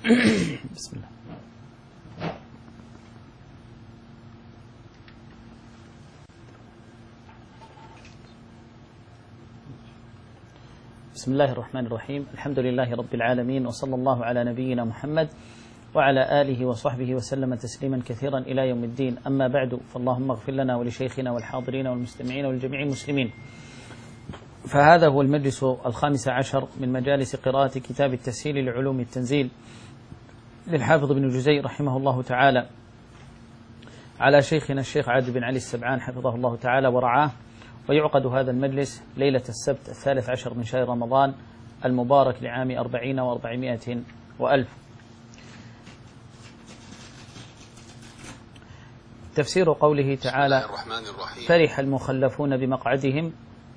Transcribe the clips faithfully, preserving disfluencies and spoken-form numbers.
بسم الله. بسم الله الرحمن الرحيم. الحمد لله رب العالمين، وصلى الله على نبينا محمد وعلى آله وصحبه وسلم تسليما كثيرا إلى يوم الدين. أما بعد، فاللهم اغفر لنا ولشيخنا والحاضرين والمستمعين والجميع المسلمين. فهذا هو المجلس الخامس عشر من مجالس قراءة كتاب التسهيل لعلوم التنزيل للحافظ ابن جزي رحمه الله تعالى، على شيخنا الشيخ عادل بن علي السبعان حفظه الله تعالى ورعاه. ويعقد هذا المجلس ليلة السبت الثالث عشر من شهر رمضان المبارك لعام أربعين وأربعمائة وألف. تفسير قوله تعالى: فرح المخلفون بمقعدهم.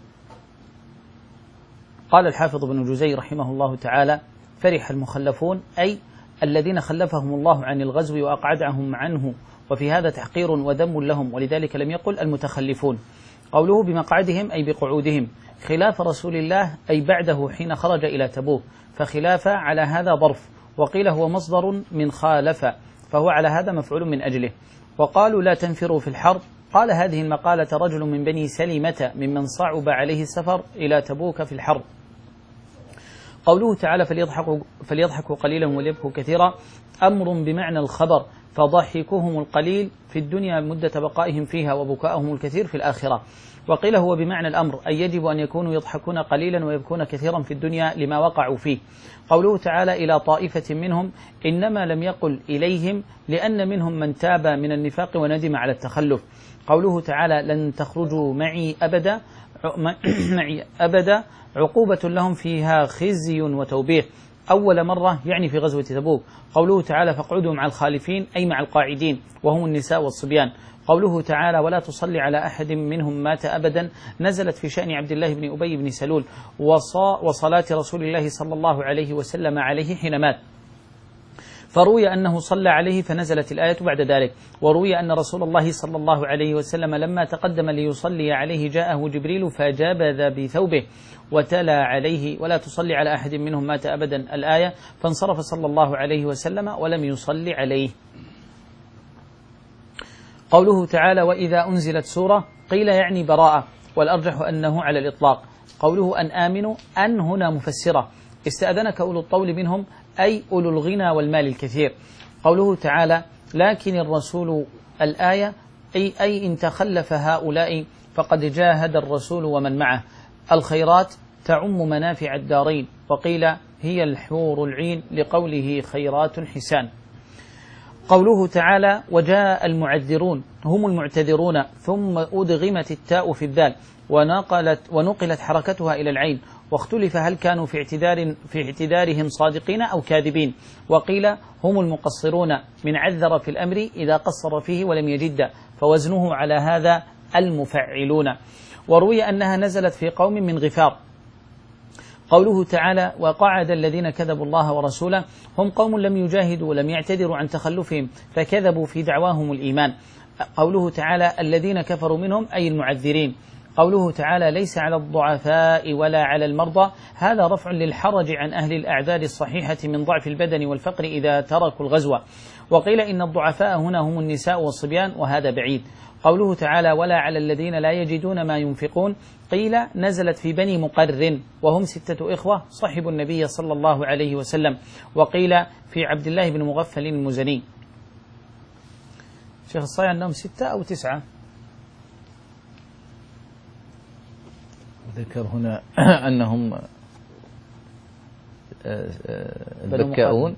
قال الحافظ ابن جزي رحمه الله تعالى: فرح المخلفون أي الذين خلفهم الله عن الغزو وأقعدهم عنه، وفي هذا تحقير وذم لهم، ولذلك لم يقل المتخلفون. قوله بمقعدهم أي بقعودهم، خلاف رسول الله أي بعده حين خرج إلى تبوك، فخلاف على هذا ظرف، وقيل هو مصدر من خالف، فهو على هذا مفعول من أجله. وقالوا لا تنفروا في الحرب. قال هذه المقالة رجل من بني سلمة ممن صعب عليه السفر إلى تبوك في الحرب. قوله تعالى: فليضحكوا, فليضحكوا قليلا وليبكوا كثيرا، أمر بمعنى الخبر، فضحكهم القليل في الدنيا مدة بقائهم فيها، وبكاءهم الكثير في الآخرة. وقيل هو بمعنى الأمر، أي يجب أن يكونوا يضحكون قليلا ويبكون كثيرا في الدنيا لما وقعوا فيه. قوله تعالى: إلى طائفة منهم، إنما لم يقل إليهم لأن منهم من تاب من النفاق وندم على التخلف. قوله تعالى: لن تخرجوا معي أبدا معي أبدا عقوبة لهم فيها خزي وتوبيخ، أول مرة يعني في غزوة تبوك. قوله تعالى: فاقعدوا مع الخالفين أي مع القاعدين، وهم النساء والصبيان. قوله تعالى: ولا تصلي على أحد منهم مات أبدا، نزلت في شأن عبد الله بن أبي بن سلول وصلاة رسول الله صلى الله عليه وسلم عليه حين مات، فروي أنه صلى عليه فنزلت الآية بعد ذلك. وروي أن رسول الله صلى الله عليه وسلم لما تقدم ليصلي عليه جاءه جبريل فجابذ بثوبه وتلا عليه: ولا تصلي على أحد منهم مات أبدا الآية، فانصرف صلى الله عليه وسلم ولم يصلي عليه. قوله تعالى: وإذا أنزلت سورة، قيل يعني براءة، والأرجح أنه على الإطلاق. قوله أن آمنوا، أن هنا مفسرة، استأذنك أولو الطول منهم أي أولو الغنى والمال الكثير. قوله تعالى: لكن الرسول الآية أي, أي إن تخلف هؤلاء فقد جاهد الرسول ومن معه. الخيرات تعم منافع الدارين، وقيل هي الحور العين لقوله خيرات حسان. قوله تعالى: وجاء المعذرون هم المعتذرون، ثم أدغمت التاء في الذال ونقلت, ونقلت حركتها إلى العين، واختلف هل كانوا في اعتذار في اعتذارهم صادقين أو كاذبين. وقيل هم المقصرون من عذر في الأمر إذا قصر فيه ولم يجد، فوزنه على هذا المفعلون. وروي أنها نزلت في قوم من غفار. قوله تعالى: وقعد الذين كذبوا الله ورسوله، هم قوم لم يجاهدوا ولم يعتذروا عن تخلفهم فكذبوا في دعواهم الإيمان. قوله تعالى: الذين كفروا منهم أي المعذرين. قوله تعالى: ليس على الضعفاء ولا على المرضى، هذا رفع للحرج عن أهل الأعذار الصحيحة من ضعف البدن والفقر إذا تركوا الغزو. وقيل إن الضعفاء هنا هم النساء والصبيان، وهذا بعيد. قوله تعالى: ولا على الذين لا يجدون ما ينفقون، قيل نزلت في بني مقرن، وهم ستة إخوة صحبوا النبي صلى الله عليه وسلم. وقيل في عبد الله بن مغفل المزني. شيخ الصايع أنهم ستة أو تسعة؟ ذكر هنا أنهم البكاؤون.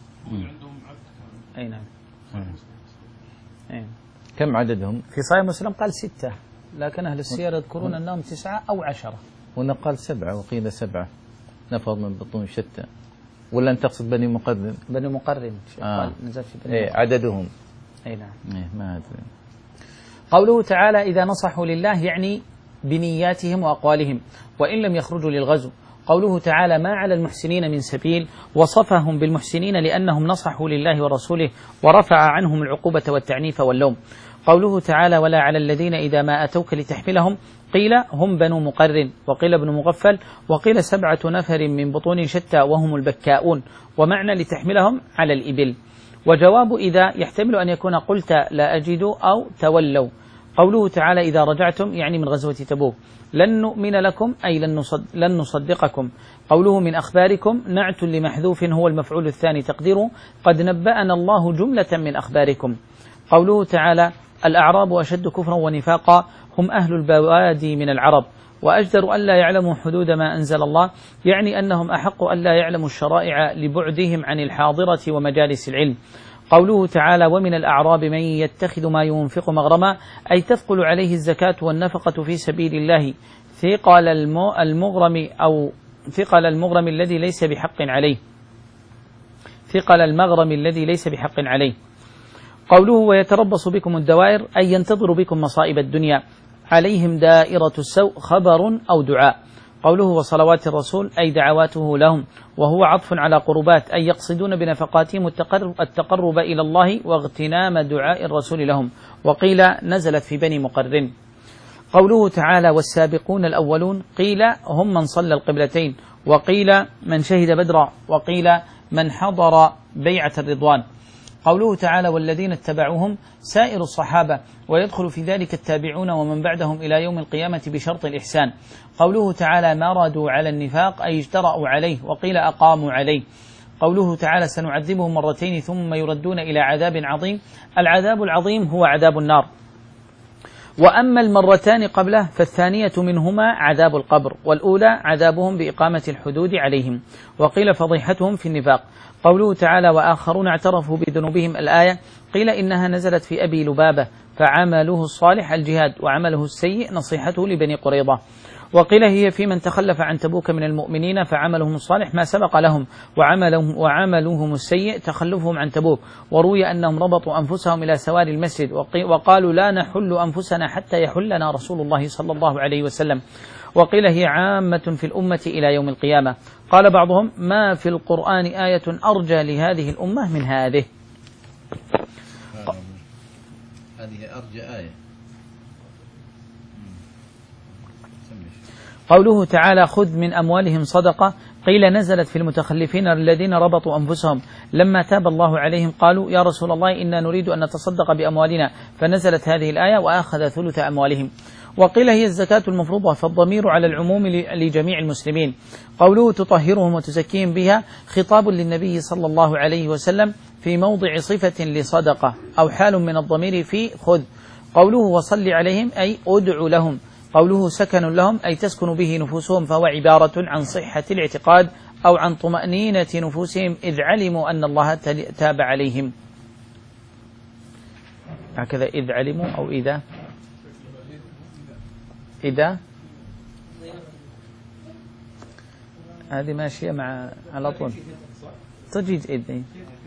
أي نعم. أي. كم عددهم؟ في صحيح مسلم قال ستة، لكن أهل السير يذكرون أنهم تسعة أو عشرة. هنا قال سبعة وقيل سبعة، نفر من بطون شتى. ولا أن تقصد بني مقرن؟ بني مقرن. آه. قال نزل في بني إيه عددهم. أي نعم. إيه ما أدري. قوله تعالى: إذا نصحوا لله يعني بنياتهم وأقوالهم وإن لم يخرجوا للغزو. قوله تعالى: ما على المحسنين من سبيل، وصفهم بالمحسنين لأنهم نصحوا لله ورسوله ورفع عنهم العقوبة والتعنيف واللوم. قوله تعالى: ولا على الذين إذا ما أتوك لتحملهم، قيل هم بنو مقرن، وقيل ابن مغفل، وقيل سبعة نفر من بطون شتى وهم البكاؤون، ومعنى لتحملهم على الإبل. وجواب إذا يحتمل أن يكون قلت لا أجد أو تولوا. قوله تعالى إذا رجعتم يعني من غزوة تبوك، لن نؤمن لكم أي لن, نصد لن نصدقكم. قوله من أخباركم نعت لمحذوف هو المفعول الثاني تقديره قد نبأنا الله جملة من أخباركم. قوله تعالى الأعراب أشد كفرا ونفاقا هم أهل البوادي من العرب وأجدر ألا يعلموا حدود ما أنزل الله، يعني أنهم أحق ألا يعلموا الشرائع لبعدهم عن الحاضرة ومجالس العلم. قوله تعالى ومن الأعراب من يتخذ ما ينفق مغرما أي تثقل عليه الزكاة والنفقة في سبيل الله ثقل المغرم أو ثقل المغرم الذي ليس بحق عليه ثقل المغرم الذي ليس بحق عليه. قوله ويتربص بكم الدوائر أي ينتظر بكم مصائب الدنيا عليهم دائرة السوء خبر أو دعاء. قوله وصلوات الرسول أي دعواته لهم، وهو عطف على قربات أي يقصدون بنفقاتهم التقرب إلى الله واغتنام دعاء الرسول لهم. وقيل نزلت في بني مقرن. قوله تعالى والسابقون الأولون قيل هم من صلى القبلتين، وقيل من شهد بدرا، وقيل من حضر بيعة الرضوان. قوله تعالى والذين اتبعوهم سائر الصحابة، ويدخل في ذلك التابعون ومن بعدهم إلى يوم القيامة بشرط الإحسان. قوله تعالى ما رادوا على النفاق أي اجترأوا عليه، وقيل أقاموا عليه. قوله تعالى سنعذبهم مرتين ثم يردون إلى عذاب عظيم، العذاب العظيم هو عذاب النار. وأما المرتان قبله فالثانية منهما عذاب القبر، والأولى عذابهم بإقامة الحدود عليهم، وقيل فضيحتهم في النفاق. قوله تعالى وآخرون اعترفوا بذنوبهم الآية قيل إنها نزلت في أبي لبابة فعمله الصالح الجهاد وعمله السيء نصيحته لبني قريظة. وقيل هي في من تخلف عن تبوك من المؤمنين فعملهم الصالح ما سبق لهم وعملهم, وعملهم السيء تخلفهم عن تبوك. وروي أنهم ربطوا أنفسهم إلى سوار المسجد وقالوا لا نحل أنفسنا حتى يحلنا رسول الله صلى الله عليه وسلم. وقيل هي عامة في الأمة إلى يوم القيامة. قال بعضهم ما في القرآن آية أرجى لهذه الأمة من هذه. هذه أرجى آية. قوله تعالى خذ من أموالهم صدقة قيل نزلت في المتخلفين الذين ربطوا أنفسهم لما تاب الله عليهم قالوا يا رسول الله إنا نريد أن نتصدق بأموالنا، فنزلت هذه الآية وأخذ ثلث أموالهم. وقيل هي الزكاة المفروضة، فالضمير على العموم لجميع المسلمين. قوله تطهرهم وتزكيهم بها خطاب للنبي صلى الله عليه وسلم في موضع صفة لصدقة أو حال من الضمير في خذ. قوله وصل عليهم أي أدع لهم. قوله سكن لهم أي تسكن به نفوسهم، فهو عبارة عن صحة الاعتقاد أو عن طمأنينة نفوسهم إذ علموا أن الله تاب عليهم. هكذا إذ علموا أو إذا إذا هذه ماشية مع على طول تجيد إذن.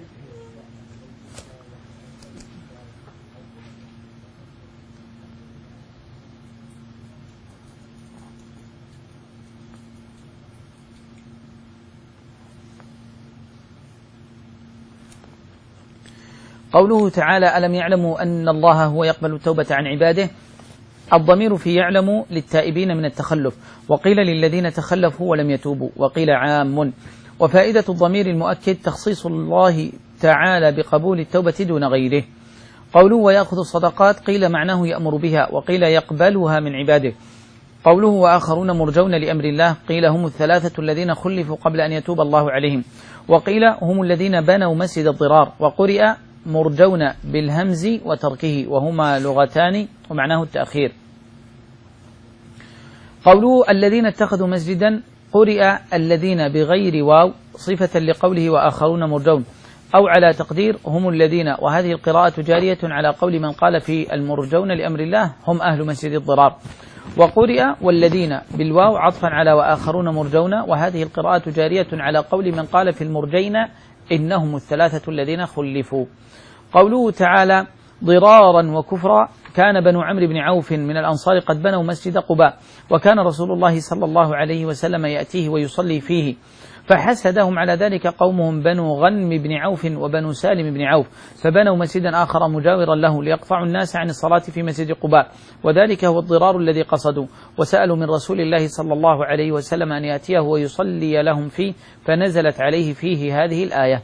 قوله تعالى ألم يعلموا أن الله هو يقبل التوبة عن عباده، الضمير في يعلم للتائبين من التخلف، وقيل للذين تخلفوا ولم يتوبوا، وقيل عام. وفائدة الضمير المؤكد تخصيص الله تعالى بقبول التوبة دون غيره. قوله ويأخذ الصدقات قيل معناه يأمر بها، وقيل يقبلها من عباده. قوله وآخرون مرجون لأمر الله قيل هم الثلاثة الذين خلفوا قبل أن يتوب الله عليهم، وقيل هم الذين بنوا مسجد الضرار، وقرئ مرجون بالهمز وتركه وهما لغتان ومعناه التأخير. قوله الذين اتخذوا مسجدا قرئ الذين بغير واو صفة لقوله وآخرون مرجون، أو على تقدير هم الذين، وهذه القراءة جارية على قول من قال في المرجون لأمر الله هم أهل مسجد الضرار. وقرئ والذين بالواو عطفا على وآخرون مرجون، وهذه القراءة جارية على قول من قال في المرجين إنهم الثلاثة الذين خلفوا. قوله تعالى ضرارا وكفرا كان بنو عمرو بن عوف من الأنصار قد بنوا مسجد قباء، وكان رسول الله صلى الله عليه وسلم يأتيه ويصلي فيه، فحسدهم على ذلك قومهم بنو غنم بن عوف وبنو سالم بن عوف، فبنوا مسجدا آخر مجاورا له ليقطعوا الناس عن الصلاة في مسجد قباء، وذلك هو الضرار الذي قصدوا، وسألوا من رسول الله صلى الله عليه وسلم أن يأتيه ويصلي لهم فيه، فنزلت عليه فيه هذه الآية.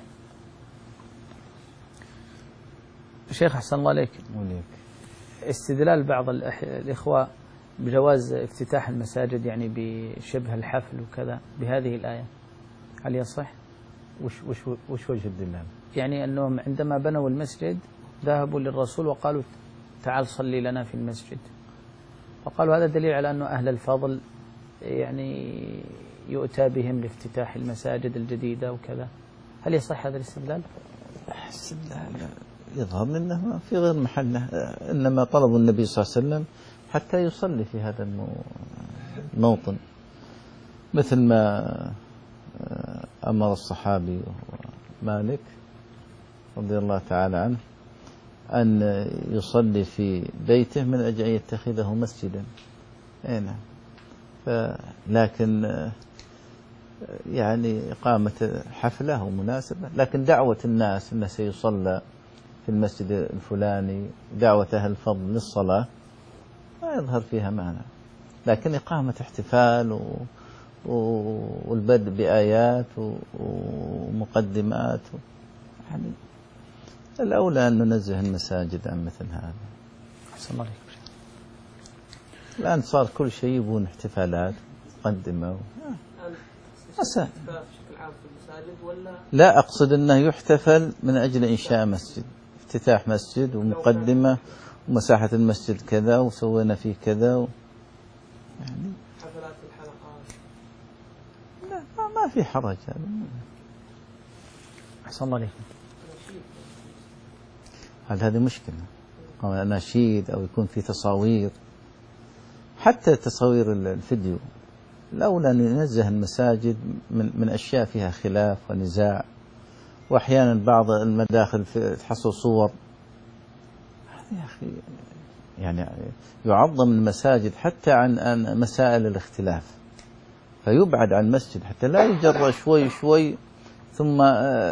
شيخ أحسن الله عليك، استدلال بعض الإخوة بجواز افتتاح المساجد يعني بشبه الحفل وكذا بهذه الآية، هل يصح؟ وش, وش, وش وجه الدلال؟ يعني أنهم عندما بنوا المسجد ذهبوا للرسول وقالوا تعال صلي لنا في المسجد، فقالوا هذا دليل على أنه أهل الفضل يعني يؤتى بهم لافتتاح المساجد الجديدة وكذا، هل يصح هذا الاستدلال؟ استدلال يظهر أنه في غير محله، إنما طلب النبي صلى الله عليه وسلم حتى يصلي في هذا الموطن، مثل ما أمر الصحابي مالك رضي الله تعالى عنه أن يصلي في بيته من أجل أن يتخذه مسجدا. نعم، لكن يعني إقامة حفلة ومناسبة، لكن دعوة الناس أنه سيصلى في المسجد الفلاني، دعوة أهل الفضل للصلاة ما يظهر فيها معنى، لكن إقامة احتفال و... والبدء بآيات ومقدمات و... يعني الأولى أن ننزه المساجد عن مثل هذا. أحسن الله عليك. الآن صار كل شيء يبون احتفالات مقدمة و... بشكل عام في المساجد ولا لا، أقصد أنه يحتفل من أجل إنشاء مسجد، افتتاح مسجد ومقدمة ومساحة المسجد كذا وسوينا فيه كذا و... يعني حفلات الحلقات لا ما في حرج هذا. أحسن الله عليكم. هل هذه مشكلة؟ أو أناشيد أو يكون في تصاوير، حتى تصاوير الفيديو الأولى أن ينزه المساجد من, من أشياء فيها خلاف ونزاع، وأحيانا بعض المداخل تحصل صور. يا أخي يعني يعظم المساجد حتى عن مسائل الاختلاف، فيبعد عن المسجد حتى لا يجرى شوي شوي ثم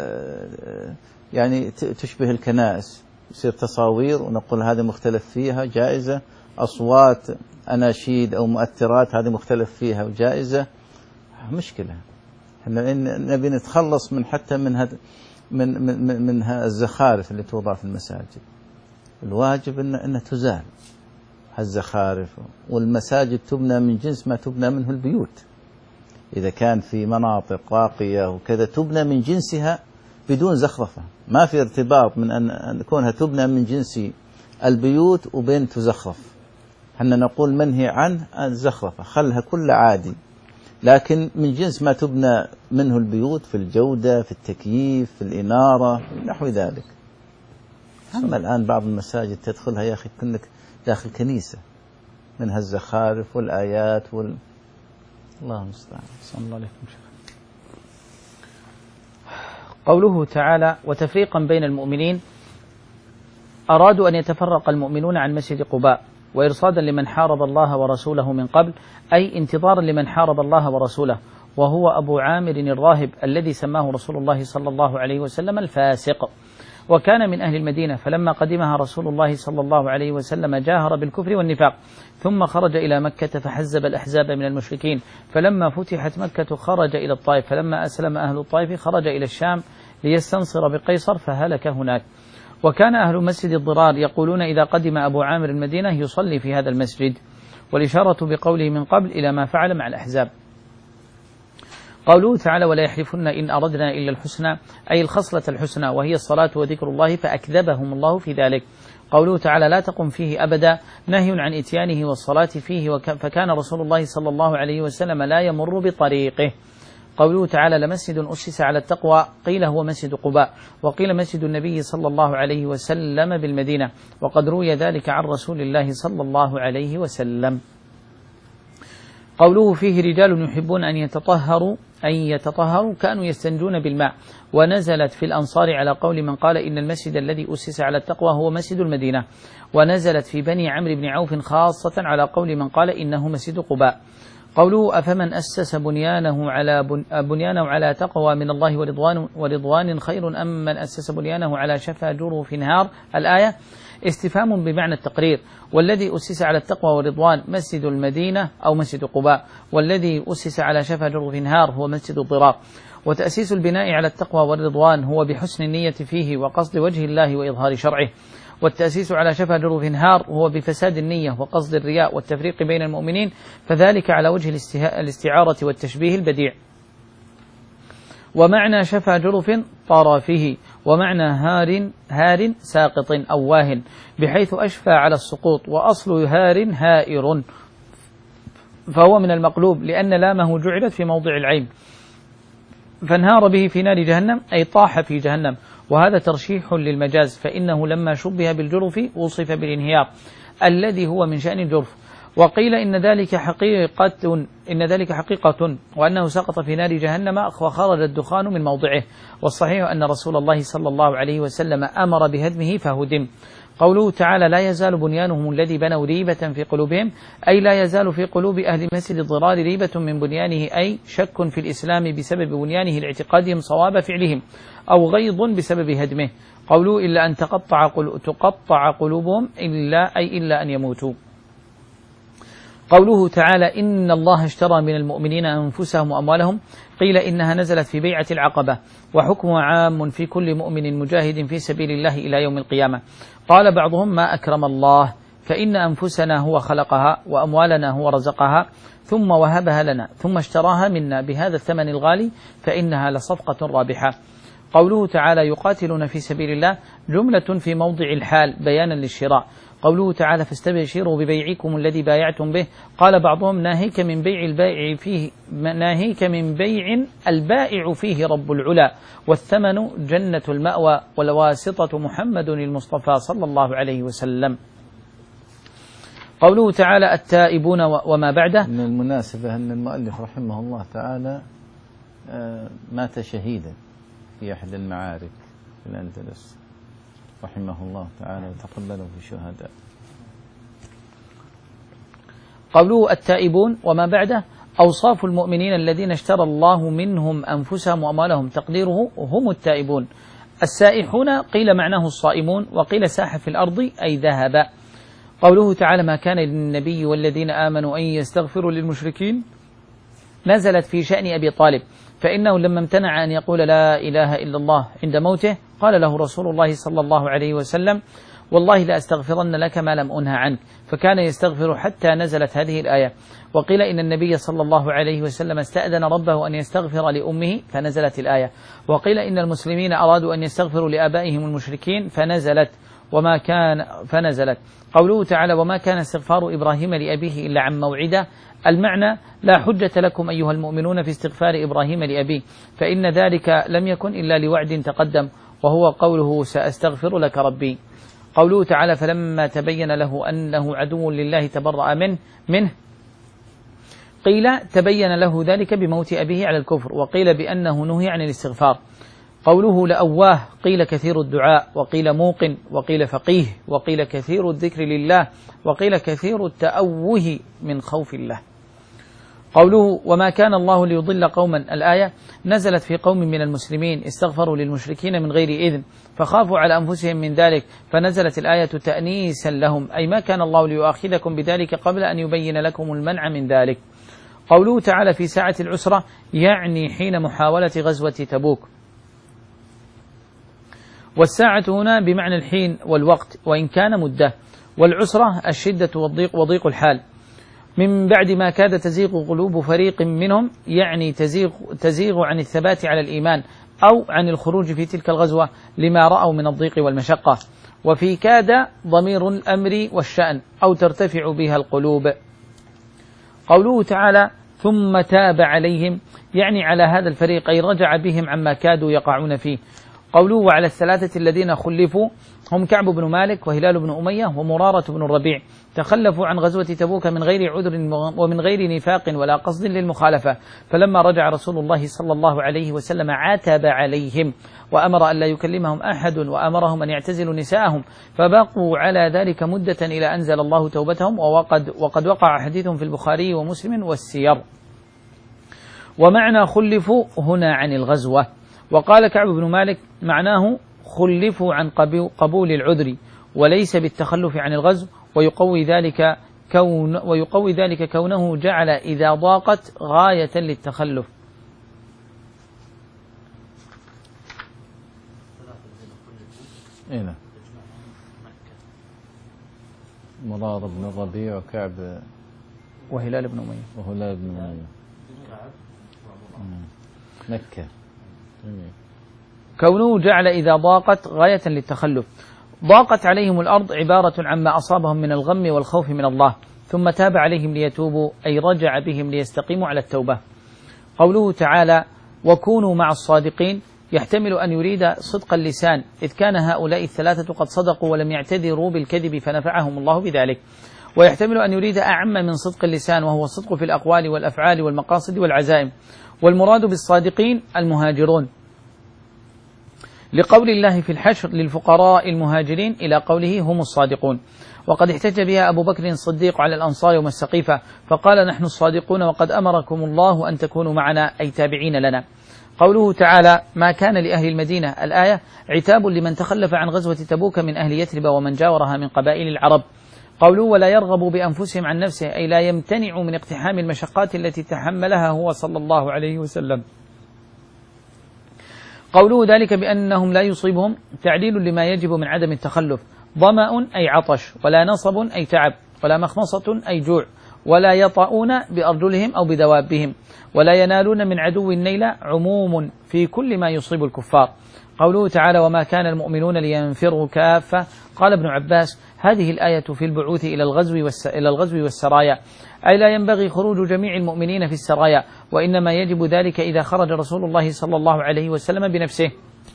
يعني تشبه الكنائس، يصير تصاوير ونقول هذا مختلف فيها جائزة، أصوات أناشيد أو مؤثرات هذه مختلف فيها وجائزة. مشكلة، احنا نبي نتخلص من حتى من هذا من من من الزخارف اللي توضع في المساجد. الواجب ان ان تزال هالزخارف، والمساجد تبنى من جنس ما تبنى منه البيوت. إذا كان في مناطق راقية وكذا تبنى من جنسها بدون زخرفة، ما في ارتباط من أن كونها تبنى من جنس البيوت وبين تزخرف. حنا نقول منهي عن الزخرفة، خلها كل عادي، لكن من جنس ما تبنى منه البيوت في الجودة، في التكييف، في الإنارة، نحو ذلك. أما الآن بعض المساجد تدخلها يا أخي كأنك داخل كنيسة من هالزخارف والآيات وال... الله المستعان. صلى الله عليكم شيخ. قوله تعالى وتفريقا بين المؤمنين، أرادوا أن يتفرق المؤمنون عن مسجد قباء، وإرصادا لمن حارب الله ورسوله من قبل، أي انتظارا لمن حارب الله ورسوله، وهو أبو عامر الراهب الذي سماه رسول الله صلى الله عليه وسلم الفاسق، وكان من أهل المدينة، فلما قدمها رسول الله صلى الله عليه وسلم جاهر بالكفر والنفاق، ثم خرج إلى مكة فحزب الأحزاب من المشركين، فلما فتحت مكة خرج إلى الطائف، فلما أسلم أهل الطائف خرج إلى الشام ليستنصر بقيصر فهلك هناك. وكان أهل مسجد الضرار يقولون إذا قدم أبو عامر المدينة يصلي في هذا المسجد، والإشارة بقوله من قبل إلى ما فعل مع الأحزاب. قوله تعالى ولا يحلفن إن أردنا إلا الحسنى، أي الخصلة الحسنى وهي الصلاة وذكر الله، فأكذبهم الله في ذلك. قوله تعالى لا تقم فيه أبدا، نهي عن إتيانه والصلاة فيه، فكان رسول الله صلى الله عليه وسلم لا يمر بطريقه. قوله تعالى لمسجد أسس على التقوى، قيل هو مسجد قباء، وقيل مسجد النبي صلى الله عليه وسلم بالمدينة، وقد روي ذلك عن رسول الله صلى الله عليه وسلم. قوله فيه رجال يحبون أن يتطهروا أن يتطهروا كانوا يستنجون بالماء، ونزلت في الأنصار على قول من قال إن المسجد الذي أسس على التقوى هو مسجد المدينة، ونزلت في بني عمرو بن عوف خاصة على قول من قال إنه مسجد قباء. قوله أفمن أسس بنيانه على بنيانه على تقوى من الله ورضوان ورضوان خير أم من أسس بنيانه على شفا جرف نهار. الآية استفهام بمعنى التقرير، والذي أسس على التقوى والرضوان مسجد المدينة أو مسجد قباء، والذي أسس على شفا جرف نهار هو مسجد الضرار. وتأسيس البناء على التقوى والرضوان هو بحسن النية فيه وقصد وجه الله وإظهار شرعه، والتأسيس على شفا جرف نهار هو بفساد النية وقصد الرياء والتفريق بين المؤمنين، فذلك على وجه الاستعارة والتشبيه البديع. ومعنى شفا جرف طرفه، ومعنى هار هار ساقط أو واهن، بحيث أشفى على السقوط، وأصل هار هائر، فهو من المقلوب لأن لامه جعلت في موضع العين، فانهار به في نار جهنم أي طاح في جهنم، وهذا ترشيح للمجاز، فإنه لما شبه بالجرف وصف بالانهيار الذي هو من شأن الجرف. وقيل إن ذلك حقيقة إن ذلك حقيقة وأنه سقط في نار جهنم وخرج الدخان من موضعه، والصحيح أن رسول الله صلى الله عليه وسلم أمر بهدمه فهدم. قوله تعالى لا يزال بنيانهم الذي بنوا ريبة في قلوبهم، أي لا يزال في قلوب أهل مسجد الضرار ريبة من بنيانه، أي شك في الإسلام بسبب بنيانه لاعتقادهم صواب فعلهم، أو غيظ بسبب هدمه. قوله إلا أن تقطع, قلو تقطع قلوبهم إلا أي إلا أن يموتوا. قوله تعالى إن الله اشترى من المؤمنين أنفسهم وأموالهم، قيل إنها نزلت في بيعة العقبة، وحكمها عام في كل مؤمن مجاهد في سبيل الله إلى يوم القيامة. قال بعضهم ما أكرم الله، فإن أنفسنا هو خلقها وأموالنا هو رزقها ثم وهبها لنا ثم اشتراها منا بهذا الثمن الغالي، فإنها لصفقة رابحة. قوله تعالى يقاتلون في سبيل الله جملة في موضع الحال بيانا للشراء. قوله تعالى فاستبشروا ببيعكم الذي بايعتم به، قال بعضهم ناهيك من بيع البائع فيه ناهيك من بيع البائع فيه رب العلا، والثمن جنة المأوى، والواسطة محمد المصطفى صلى الله عليه وسلم. قوله تعالى التائبون وما بعده. من المناسبة أن المؤلف رحمه الله تعالى مات شهيدا في أحد المعارك في الأندلس رحمه الله تعالى وتقبله في الشهداء. قوله التائبون وما بعده أوصاف المؤمنين الذين اشترى الله منهم أنفسهم وأموالهم، تقديره هم التائبون. السائحون قيل معناه الصائمون، وقيل ساح في الأرض أي ذهب. قوله تعالى ما كان للنبي والذين آمنوا أن يستغفروا للمشركين، نزلت في شأن أبي طالب، فإنه لما امتنع أن يقول لا إله إلا الله عند موته قال له رسول الله صلى الله عليه وسلم والله لأستغفرن لك ما لم أنه عنك، فكان يستغفر حتى نزلت هذه الآية. وقيل إن النبي صلى الله عليه وسلم استأذن ربه أن يستغفر لأمه فنزلت الآية. وقيل إن المسلمين أرادوا أن يستغفروا لآبائهم المشركين فنزلت وما كان فنزلت. قوله تعالى وما كان استغفار إبراهيم لأبيه إلا عن موعده، المعنى لا حجة لكم أيها المؤمنون في استغفار إبراهيم لأبيه، فإن ذلك لم يكن إلا لوعد تقدم، وهو قوله سأستغفر لك ربي. قوله تعالى فلما تبين له أنه عدو لله تبرأ منه منه قيل تبين له ذلك بموت أبيه على الكفر، وقيل بأنه نهي عن الاستغفار. قوله لأواه قيل كثير الدعاء، وقيل موقن، وقيل فقيه، وقيل كثير الذكر لله، وقيل كثير التأوه من خوف الله. قوله وما كان الله ليضل قوما، الآية نزلت في قوم من المسلمين استغفروا للمشركين من غير إذن فخافوا على أنفسهم من ذلك، فنزلت الآية تأنيسا لهم، أي ما كان الله ليؤاخذكم بذلك قبل أن يبين لكم المنع من ذلك. قوله تعالى في ساعة العسرة يعني حين محاولة غزوة تبوك، والساعة هنا بمعنى الحين والوقت وإن كان مدة، والعسرة الشدة والضيق وضيق الحال. من بعد ما كاد تزيغ قلوب فريق منهم يعني تزيغ, تزيغ عن الثبات على الإيمان أو عن الخروج في تلك الغزوة لما رأوا من الضيق والمشقة. وفي كاد ضمير الأمر والشأن أو ترتفع بها القلوب. قوله تعالى ثم تاب عليهم يعني على هذا الفريق، أي رجع بهم عما كادوا يقعون فيه. قوله وعلى الثلاثة الذين خلفوا هم كعب بن مالك وهلال بن أمية ومرارة بن الربيع تخلفوا عن غزوة تبوك من غير عذر ومن غير نفاق ولا قصد للمخالفة، فلما رجع رسول الله صلى الله عليه وسلم عاتب عليهم وأمر أن لا يكلمهم أحد وأمرهم أن يعتزلوا نساءهم، فبقوا على ذلك مدة إلى أنزل الله توبتهم، وقد, وقد وقع حديثهم في البخاري ومسلم والسير. ومعنى خلفوا هنا عن الغزوة. وقال كعب بن مالك معناه خلفوا عن قبول العذر وليس بالتخلف عن الغزو، ويقوي ذلك كون ويقوي ذلك كونه جعل إذا ضاقت غاية للتخلف. إيه مرار بن الربيع وكعب وهلال بن أمية وهلال بن أمية مكة. كونه جعل إذا ضاقت غاية للتخلف. ضاقت عليهم الأرض عبارة عما أصابهم من الغم والخوف من الله، ثم تاب عليهم ليتوبوا، أي رجع بهم ليستقيموا على التوبة. قوله تعالى وكونوا مع الصادقين يحتمل أن يريد صدق اللسان، إذ كان هؤلاء الثلاثة قد صدقوا ولم يعتذروا بالكذب فنفعهم الله بذلك، ويحتمل أن يريد أعم من صدق اللسان وهو الصدق في الأقوال والأفعال والمقاصد والعزائم، والمراد بالصادقين المهاجرون، لقول الله في الحشر للفقراء المهاجرين إلى قوله هم الصادقون. وقد احتج بها أبو بكر الصديق على الأنصار يوم السقيفة فقال نحن الصادقون وقد أمركم الله أن تكونوا معنا أي تابعين لنا. قوله تعالى ما كان لأهل المدينة الآية عتاب لمن تخلف عن غزوة تبوك من أهل يثرب ومن جاورها من قبائل العرب. قوله ولا يرغبوا بأنفسهم عن نفسه أي لا يمتنعوا من اقتحام المشقات التي تحملها هو صلى الله عليه وسلم. قوله ذلك بأنهم لا يصيبهم تعليل لما يجب من عدم التخلف، ظمأ أي عطش، ولا نصب أي تعب، ولا مخمصة أي جوع، ولا يطؤون بأرجلهم أو بدوابهم، ولا ينالون من عدو النيل، عموم في كل ما يصيب الكفار. قوله تعالى وما كان المؤمنون لينفروا كافة. قال ابن عباس هذه الآية في البعوث إلى الغزو إلى الغزو والسرايا، أي لا ينبغي خروج جميع المؤمنين في السرايا، وإنما يجب ذلك إذا خرج رسول الله صلى الله عليه وسلم بنفسه،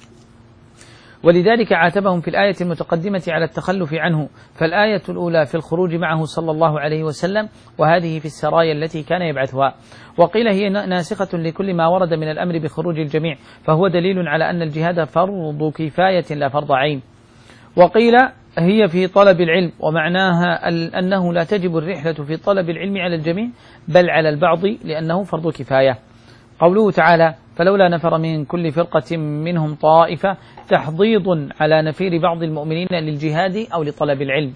ولذلك عاتبهم في الآية المتقدمة على التخلف عنه، فالآية الأولى في الخروج معه صلى الله عليه وسلم، وهذه في السرايا التي كان يبعثها. وقيل هي ناسخة لكل ما ورد من الأمر بخروج الجميع، فهو دليل على أن الجهاد فرض كفاية لا فرض عين. وقيل هي في طلب العلم، ومعناها أنه لا تجب الرحلة في طلب العلم على الجميع بل على البعض لأنه فرض كفاية. قوله تعالى فلولا نفر من كل فرقة منهم طائفة تحضيض على نفير بعض المؤمنين للجهاد أو لطلب العلم.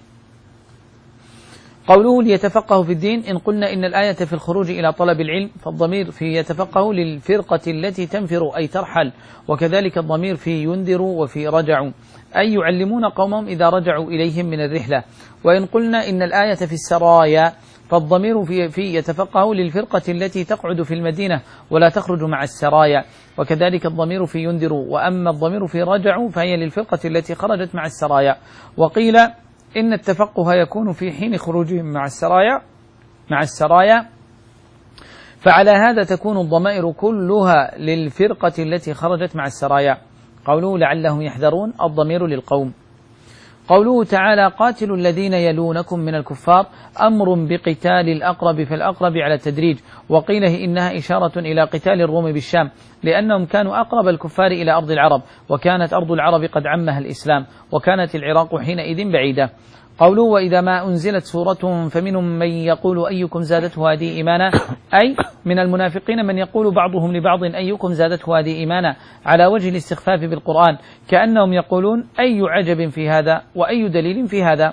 قوله ليتفقهوا في الدين، إن قلنا إن الآية في الخروج إلى طلب العلم فالضمير في يتفقهوا للفرقة التي تنفر أي ترحل، وكذلك الضمير في ينذروا وفي رجعوا أي يعلمون قومهم إذا رجعوا إليهم من الرحلة. وإن قلنا إن الآية في السرايا فالضمير في, في يتفقهوا للفرقة التي تقعد في المدينة ولا تخرج مع السرايا، وكذلك الضمير في ينذروا، وأما الضمير في رجعوا فهي للفرقة التي خرجت مع السرايا. وقيل إن التفقه يكون في حين خروجهم مع السرايا مع السرايا فعلى هذا تكون الضمائر كلها للفرقة التي خرجت مع السرايا. قوله لعلهم يحذرون الضمير للقوم. قوله تعالى قاتلوا الذين يلونكم من الكفار أمر بقتال الأقرب فالأقرب على التدريج، وقيل إنها إشارة إلى قتال الروم بالشام لأنهم كانوا أقرب الكفار إلى أرض العرب، وكانت أرض العرب قد عمها الإسلام، وكانت العراق حينئذ بعيدة. قوله وإذا ما أنزلت سورة فمنهم من يقول أيكم زادته هذه إيمانا، أي من المنافقين من يقول بعضهم لبعض أيكم زادته هذه إيمانا على وجه الاستخفاف بالقرآن، كأنهم يقولون أي عجب في هذا وأي دليل في هذا.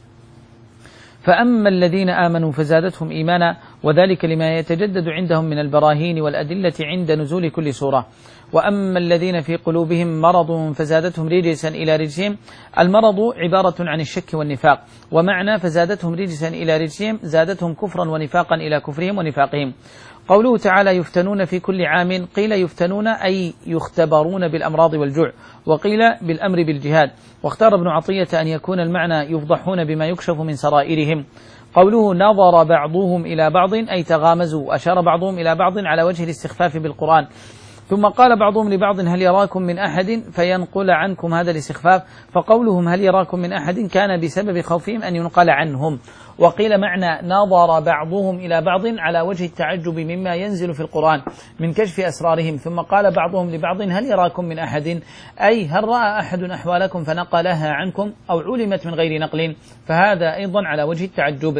فأما الذين آمنوا فزادتهم إيمانا، وذلك لما يتجدد عندهم من البراهين والأدلة عند نزول كل سورة. وأما الذين في قلوبهم مرض فزادتهم رجسا إلى رجسهم، المرض عبارة عن الشك والنفاق، ومعنى فزادتهم رجسا إلى رجسهم زادتهم كفرا ونفاقا إلى كفرهم ونفاقهم. قوله تعالى يفتنون في كل عام، قيل يفتنون أي يختبرون بالأمراض والجوع، وقيل بالأمر بالجهاد، واختار ابن عطية أن يكون المعنى يفضحون بما يكشف من سرائرهم. قوله نظر بعضهم إلى بعض أي تغامزوا، أشار بعضهم إلى بعض على وجه الاستخفاف بالقرآن، ثم قال بعضهم لبعض هل يراكم من أحد فينقل عنكم هذا الاستخفاف، فقولهم هل يراكم من أحد كان بسبب خوفهم أن ينقل عنهم. وقيل معنى نظر بعضهم إلى بعض على وجه التعجب مما ينزل في القرآن من كشف أسرارهم. ثم قال بعضهم لبعض هل يراكم من أحد، أي هل رأى أحد أحوالكم فنقلها عنكم أو علمت من غير نقل، فهذا أيضا على وجه التعجب.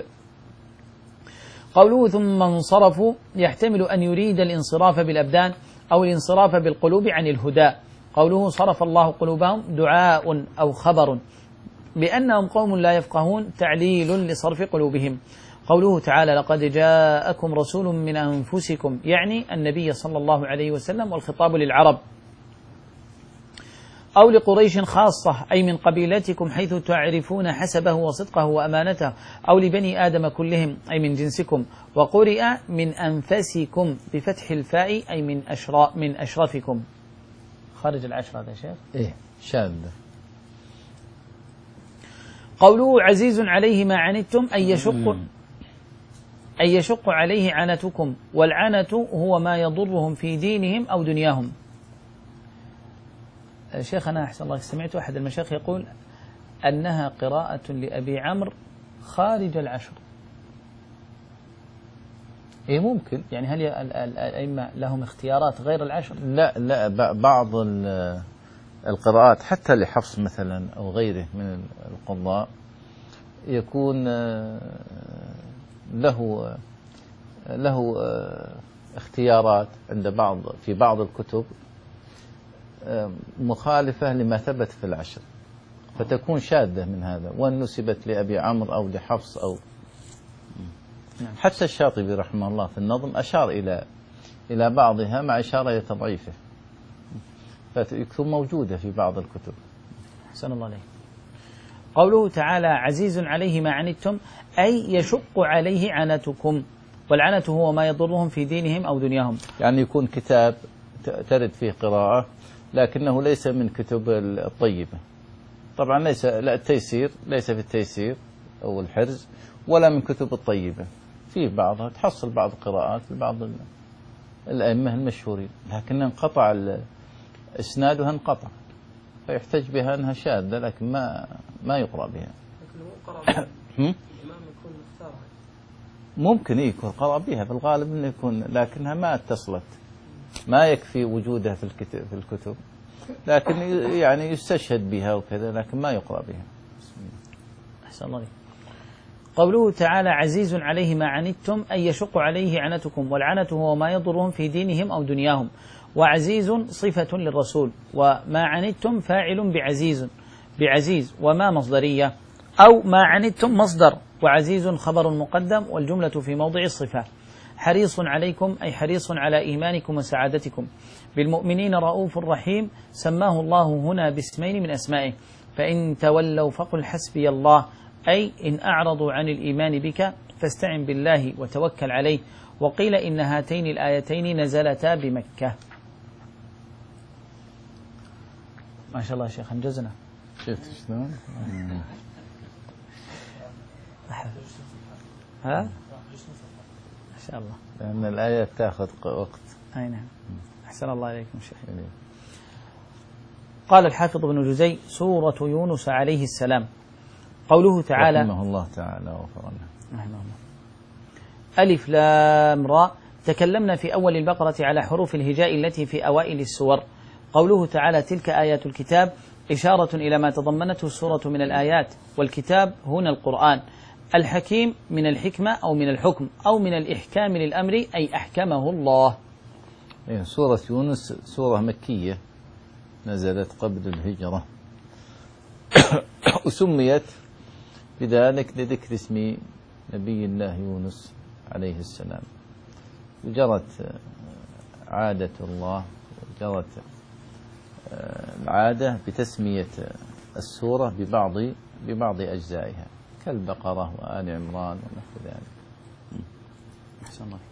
قوله ثم انصرفوا يحتمل أن يريد الانصراف بالأبدان أو الانصراف بالقلوب عن الهدى. قوله صرف الله قلوبهم دعاء أو خبر بأنهم قوم لا يفقهون تعليل لصرف قلوبهم. قوله تعالى لقد جاءكم رسول من أنفسكم يعني النبي صلى الله عليه وسلم، والخطاب للعرب أو لقريش خاصة أي من قبيلتكم حيث تعرفون حسبه وصدقه وأمانته، أو لبني آدم كلهم أي من جنسكم. وقرئ من أنفسكم بفتح الفاء أي من أشراء من أشرفكم. خارج العشر هذا شيخ؟ إيه شاذ. قوله عزيز عليه ما عنتم أي يشق أي يشق عليه عنتكم، والعنة هو ما يضرهم في دينهم أو دنياهم. شيخ أنا أحسن الله سمعت أحد المشايخ يقول أنها قراءة لأبي عمرو خارج العشر. إيه ممكن يعني هل الأئمة لهم اختيارات غير العشر؟ لا لا بعض القراءات حتى لحفص مثلا أو غيره من القضاء يكون له له اختيارات عند بعض في بعض الكتب مخالفة لما ثبت في العشر، فتكون شاذة من هذا، وأن نسبت لأبي عمرو أو لحفص أو حتى الشاطبي رحمه الله في النظم أشار إلى إلى بعضها مع إشارة إلى تضعيفه، فتكون موجودة في بعض الكتب. أحسن الله عليه. قوله تعالى عزيز عليه ما عنتم أي يشق عليه عنتكم، والعنة هو ما يضرهم في دينهم أو دنياهم. يعني يكون كتاب ترد فيه قراءة لكنه ليس من كتب الطيبة، طبعا ليس لا التيسير ليس في التيسير أو الحرز ولا من كتب الطيبة، في بعضها تحصل بعض القراءات لبعض الأئمة المشهورين لكن انقطع إسنادها انقطع، فيحتج بها أنها شاذة لكن ما ما يقرأ بها. ممكن يكون قرأ بها في الغالب انه يكون، لكنها ما اتصلت، ما يكفي وجودها في الكتب في الكتب لكن يعني يستشهد بها وكذا لكن ما يقرأ بها. أحسن الله. قوله تعالى عزيز عليه ما عنتم أي يشق عليه عنتكم، والعنة هو ما يضرهم في دينهم أو دنياهم، وعزيز صفة للرسول، وما عنتم فاعل بعزيز بعزيز وما مصدرية، أو ما عنتم مصدر وعزيز خبر مقدم والجملة في موضع الصفة. حريص عليكم أي حريص على إيمانكم وسعادتكم. بالمؤمنين رؤوف رحيم سماه الله هنا باسمين من أسمائه، فإن تولوا فقل حسبي الله أي إن أعرضوا عن الإيمان بك فاستعن بالله وتوكل عليه. وقيل إن هاتين الآيتين نزلتا بمكة. ما شاء الله شيخ انجزنا. شفت شلون؟ ها؟ ما شاء الله. لأن الآية تأخذ وقت. أي نعم. أحسن الله عليكم شيخ. قال الحافظ ابن جزي سورة يونس عليه السلام. قوله تعالى رحمه الله تعالى وغفر له. رحمه الله. ألف لام را. تكلمنا في أول البقرة على حروف الهجاء التي في أوائل السور. قوله تعالى تلك آيات الكتاب إشارة إلى ما تضمنته السورة من الآيات، والكتاب هنا القرآن. الحكيم من الحكمة أو من الحكم أو من الإحكام للأمر أي أحكمه الله. سورة يونس سورة مكية نزلت قبل الهجرة وسميت بذلك لذكر اسم نبي الله يونس عليه السلام، وجرت عادة الله وجرت العادة بتسمية السورة ببعض ببعض أجزائها كالبقرة وآل عمران ونحو ذلك. أحسن الله.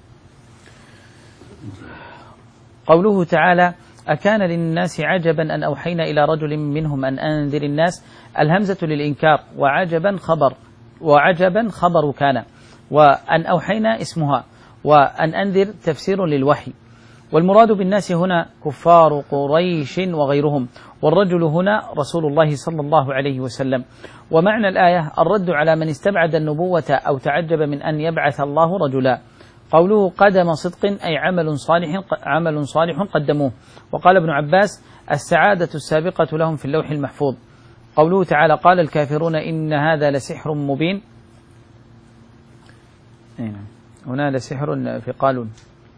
قوله تعالى أكان للناس عجبا أن أوحينا إلى رجل منهم أن أنذر الناس، الهمزة للإنكار، وعجبا خبر وعجبا خبر كان، وأن أوحينا اسمها، وأن أنذر تفسير للوحي. والمراد بالناس هنا كفار قريش وغيرهم، والرجل هنا رسول الله صلى الله عليه وسلم. ومعنى الآية الرد على من استبعد النبوة أو تعجب من أن يبعث الله رجلا. قوله قدم صدق أي عمل صالح عمل صالح قدموه. وقال ابن عباس السعادة السابقة لهم في اللوح المحفوظ. قوله تعالى قال الكافرون إن هذا لسحر مبين، هنا لسحر في قالون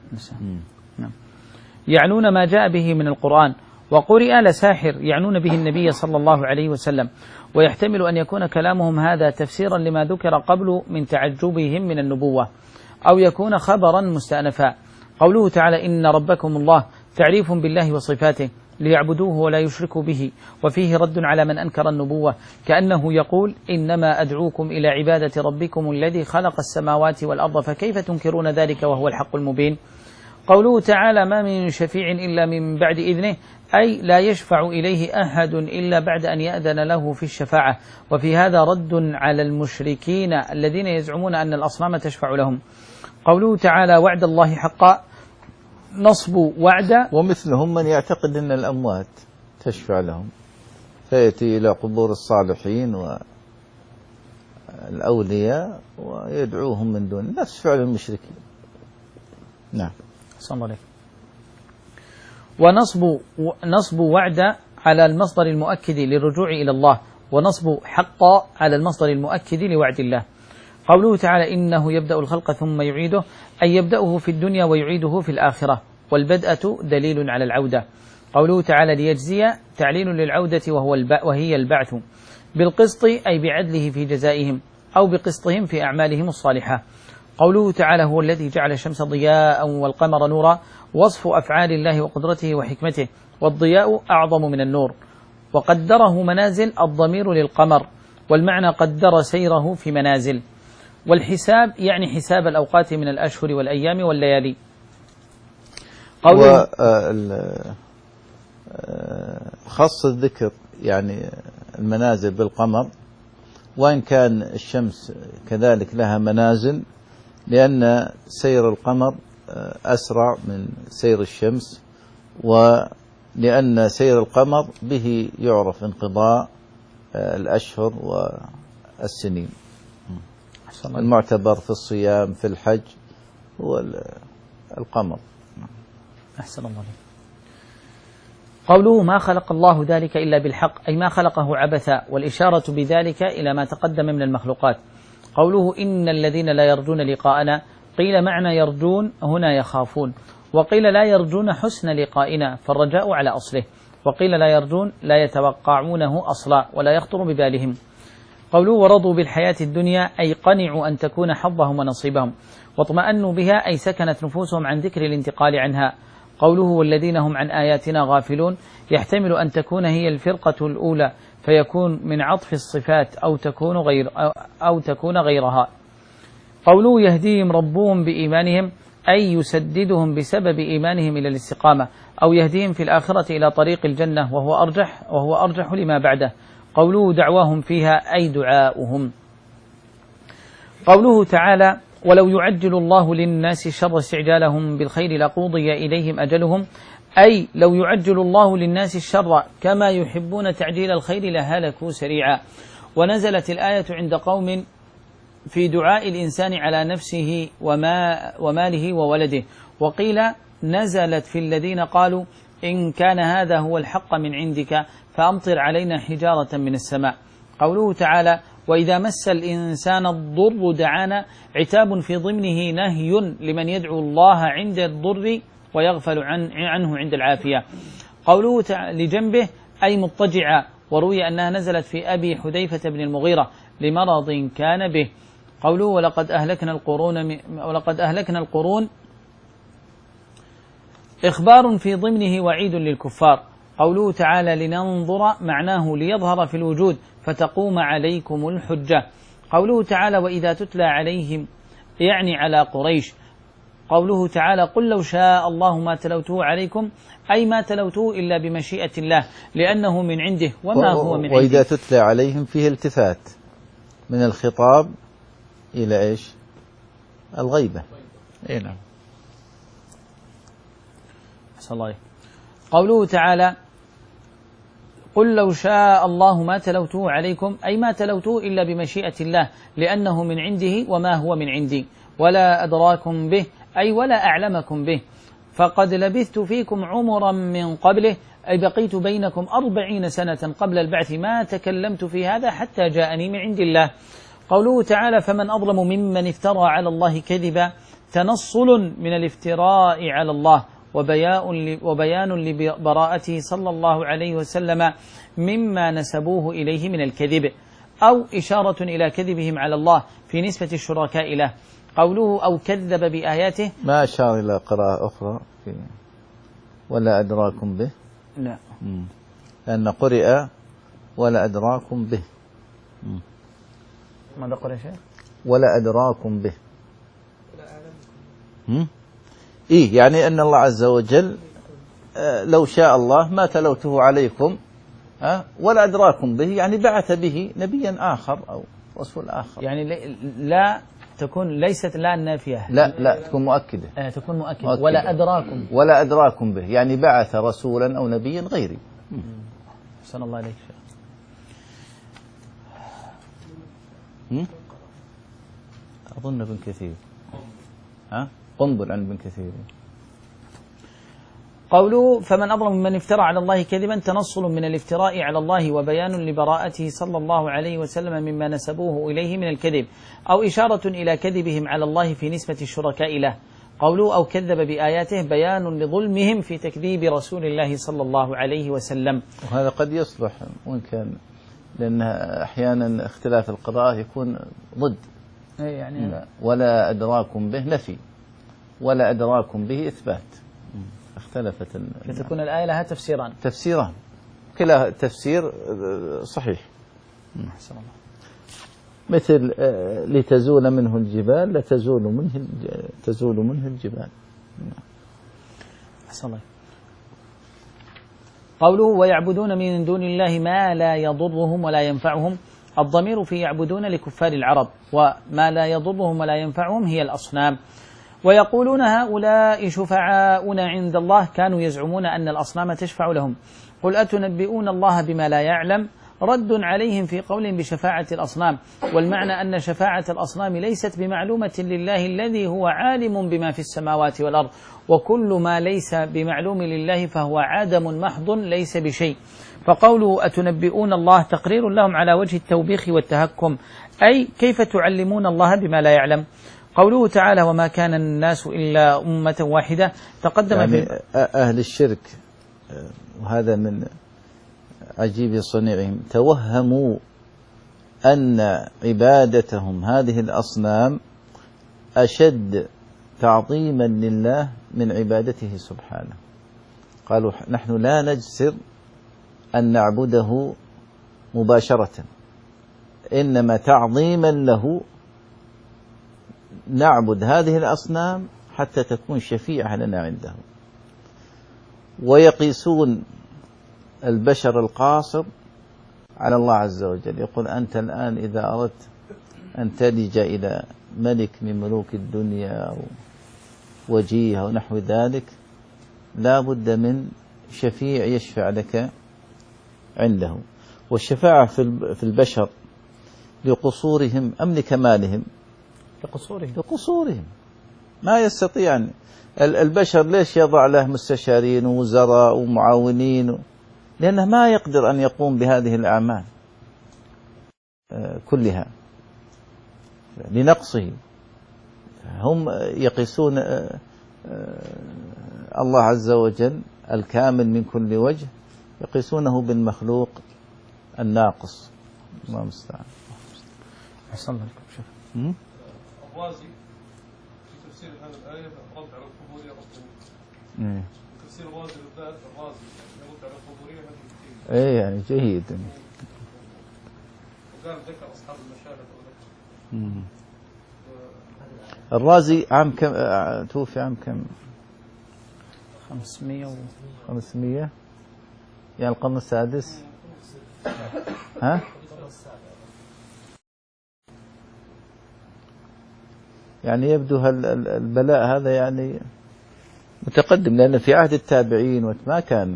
يعنون ما جاء به من القرآن، وقرئ لساحر يعنون به النبي صلى الله عليه وسلم. ويحتمل أن يكون كلامهم هذا تفسيرا لما ذكر قبل من تعجبهم من النبوة، أو يكون خبرا مستأنفا. قوله تعالى إن ربكم الله تعريف بالله وصفاته ليعبدوه ولا يشركوا به، وفيه رد على من أنكر النبوة، كأنه يقول إنما أدعوكم إلى عبادة ربكم الذي خلق السماوات والأرض فكيف تنكرون ذلك وهو الحق المبين. قوله تعالى ما من شفيع إلا من بعد إذنه، أي لا يشفع إليه أحد إلا بعد أن يأذن له في الشفاعة. وفي هذا رد على المشركين الذين يزعمون أن الأصنام تشفع لهم. قوله تعالى وعد الله حقا نصب وعد، ومثلهم من يعتقد أن الأموات تشفع لهم، فيأتي إلى قبور الصالحين والأولياء ويدعوهم من دون، نفس فعل المشركين. نعم. صلى الله عليه. ونصب نصب وعد على المصدر المؤكد للرجوع إلى الله، ونصب حقا على المصدر المؤكد لوعد الله. قوله تعالى إنه يبدأ الخلق ثم يعيده، أي يبدأه في الدنيا ويعيده في الآخرة، والبدءة دليل على العودة. قوله تعالى ليجزي تعليل للعودة وهو الب... وهي البعث بالقسط، أي بعدله في جزائهم أو بقسطهم في أعمالهم الصالحة. قوله تعالى هو الذي جعل الشمس ضياء والقمر نورا، وصف أفعال الله وقدرته وحكمته، والضياء أعظم من النور. وقدره منازل الضمير للقمر، والمعنى قدر سيره في منازل. والحساب يعني حساب الأوقات من الأشهر والأيام والليالي. خاص الذكر يعني المنازل بالقمر، وإن كان الشمس كذلك لها منازل، لأن سير القمر أسرع من سير الشمس، ولأن سير القمر به يعرف انقضاء الأشهر والسنين. المعتبر في الصيام في الحج هو القمر. أحسن الله عليك. قوله ما خلق الله ذلك إلا بالحق، أي ما خلقه عبثا، والإشارة بذلك إلى ما تقدم من المخلوقات. قوله إن الذين لا يرجون لقاءنا، قيل معنى يرجون هنا يخافون، وقيل لا يرجون حسن لقائنا فالرجاء على أصله، وقيل لا يرجون لا يتوقعونه أصلا ولا يخطر ببالهم. قوله ورضوا بالحياة الدنيا، أي قنعوا أن تكون حظهم ونصيبهم، واطمأنوا بها، أي سكنت نفوسهم عن ذكر الانتقال عنها. قوله والذين هم عن آياتنا غافلون، يحتمل أن تكون هي الفرقة الأولى فيكون من عطف الصفات أو تكون غير أو تكون غيرها. قوله يهديهم ربهم بإيمانهم، أي يسددهم بسبب إيمانهم إلى الاستقامة، أو يهديهم في الآخرة إلى طريق الجنة، وهو أرجح وهو أرجح لما بعده. قوله دعواهم فيها، أي دعاؤهم. قوله تعالى ولو يعجل الله للناس شر استعجالهم بالخير لقضي إليهم أجلهم، أي لو يعجل الله للناس الشر كما يحبون تعجيل الخير لهلكوا سريعا. ونزلت الآية عند قوم في دعاء الإنسان على نفسه وما وماله وولده، وقيل نزلت في الذين قالوا إن كان هذا هو الحق من عندك فأمطر علينا حجارة من السماء. قوله تعالى وإذا مس الإنسان الضر دعانا، عتاب في ضمنه نهي لمن يدعو الله عند الضر ويغفل عن عنه عند العافية. قوله لجنبه، أي مضطجعا، وروي أنها نزلت في أبي حذيفة بن المغيرة لمرض كان به. قوله ولقد أهلكنا القرون ولقد أهلكنا القرون إخبار في ضمنه وعيد للكفار. قوله تعالى لننظر، معناه ليظهر في الوجود فتقوم عليكم الحجة. قوله تعالى وإذا تتلى عليهم، يعني على قريش. قوله تعالى قل لو شاء الله ما تلوته عليكم، أي ما تلوته إلا بمشيئة الله لأنه من عنده وما هو من عنده. وإذا تتلى عليهم فيه التفات من الخطاب إلى إيش؟ الغيبة. إيه نعم. صلى الله عليه. قوله تعالى قل لو شاء الله ما تلوته عليكم، أي ما تلوته إلا بمشيئة الله لأنه من عنده وما هو من عندي، ولا أدراكم به أي ولا أعلمكم به، فقد لبثت فيكم عمرا من قبله، أي بقيت بينكم أربعين سنة قبل البعث ما تكلمت في هذا حتى جاءني من عند الله. قوله تعالى فمن أظلم ممن افترى على الله كذبا، تنصل من الافتراء على الله وبيان لبراءته صلى الله عليه وسلم مما نسبوه إليه من الكذب، أو إشارة إلى كذبهم على الله في نسبة الشركاء له. قوله أو كذب بآياته ما أشار إلى قراءة أخرى في ولا أدراكم به، لا مم. لأن قرئ ولا أدراكم به. مم. ماذا قرأ شيء؟ ولا أدراكم به. مم. إيه يعني أن الله عز وجل آه لو شاء الله ما تلوته عليكم آه ولا أدراكم به، يعني بعث به نبيا آخر أو رسول آخر. يعني لا تكون ليست لا النافية، لا لا تكون مؤكدة. آه تكون مؤكدة. مؤكدة. ولا أدراكم ولا أدراكم به يعني بعث رسولا أو نبيا غيري. أحسن الله عليك. أظن ابن كثير ها قنبل عن ابن كثير. قوله فمن أظلم ممن افترى على الله كذبا، تنصل من الافتراء على الله وبيان لبراءته صلى الله عليه وسلم مما نسبوه إليه من الكذب، أو إشارة إلى كذبهم على الله في نسبة الشركاء له. قوله أو كذب بآياته بيان لظلمهم في تكذيب رسول الله صلى الله عليه وسلم. وهذا قد يصلح وإن كان، لأن أحيانا اختلاف القراءة يكون ضد. يعني ولا أدراكم به نفي، ولا أدراكم به إثبات، اختلفت. فتكون الآية لها تفسيران. تفسيران كلا تفسير صحيح. أحسن الله. مثل لتزول منه الجبال لتزول منه تزول منه الجبال. أحسن الله. قوله ويعبدون من دون الله ما لا يضرهم ولا ينفعهم، الضمير في يعبدون لكفار العرب، وما لا يضرهم ولا ينفعهم هي الأصنام. ويقولون هؤلاء شفعاؤنا عند الله، كانوا يزعمون أن الأصنام تشفع لهم. قل أتنبئون الله بما لا يعلم، رد عليهم في قولهم بشفاعة الأصنام، والمعنى أن شفاعة الأصنام ليست بمعلومة لله الذي هو عالم بما في السماوات والأرض، وكل ما ليس بمعلوم لله فهو عدم محض ليس بشيء. فقوله أتنبئون الله تقرير لهم على وجه التوبيخ والتهكم، أي كيف تعلمون الله بما لا يعلم. قوله تعالى وما كان الناس إلا أمة واحدة، تقدم يعني في أهل الشرك، وهذا من عجيب صنيعهم، توهموا أن عبادتهم هذه الأصنام أشد تعظيما لله من عبادته سبحانه. قالوا نحن لا نجسر أن نعبده مباشرة، إنما تعظيما له نعبد هذه الأصنام حتى تكون شفيعة لنا عنده. ويقيسون البشر القاصر على الله عز وجل، يقول أنت الآن إذا أردت أن تلج إلى ملك من ملوك الدنيا أو وجيه ونحو ذلك، لا بد من شفيع يشفع لك عنده. والشفاعة في البشر لقصورهم أم لكمالهم؟ لقصورهم. لقصورهم ما يستطيع. البشر ليش يضع له مستشارين ووزراء ومعاونين؟ لأنه ما يقدر أن يقوم بهذه الأعمال كلها لنقصه. هم يقيسون الله عز وجل الكامل من كل وجه، يقيسونه بالمخلوق الناقص. الله المستعان. أحسن الله عليكم شيخ. الرازي في تفسير هذه الآية رد على القبورية أصلا. تفسير الرازي بالذات الرازي يرد على القبورية هذه كثير. إيه يعني جيد. وقال ذكر أصحاب المشاهد. الرازي عام كم توفي؟ عام كم؟ خمسمية و... خمسمية يعني القرن السادس. ها؟ يعني يبدو البلاء هذا يعني متقدم، لأن في عهد التابعين ما كان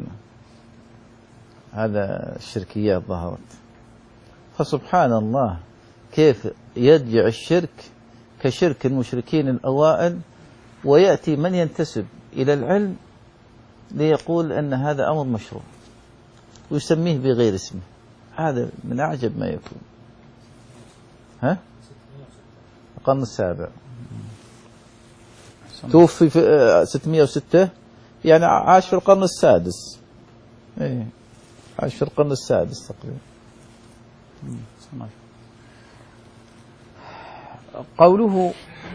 هذا الشركيات ظهرت. فسبحان الله كيف يرجع الشرك كشرك المشركين الأوائل، ويأتي من ينتسب إلى العلم ليقول أن هذا أمر مشروع ويسميه بغير اسمه. هذا من أعجب ما يكون. ها؟ القرن السابع توفي في ستمائة وستة، يعني عاش في القرن السادس. ايه عاش في القرن السادس تقريبا. قوله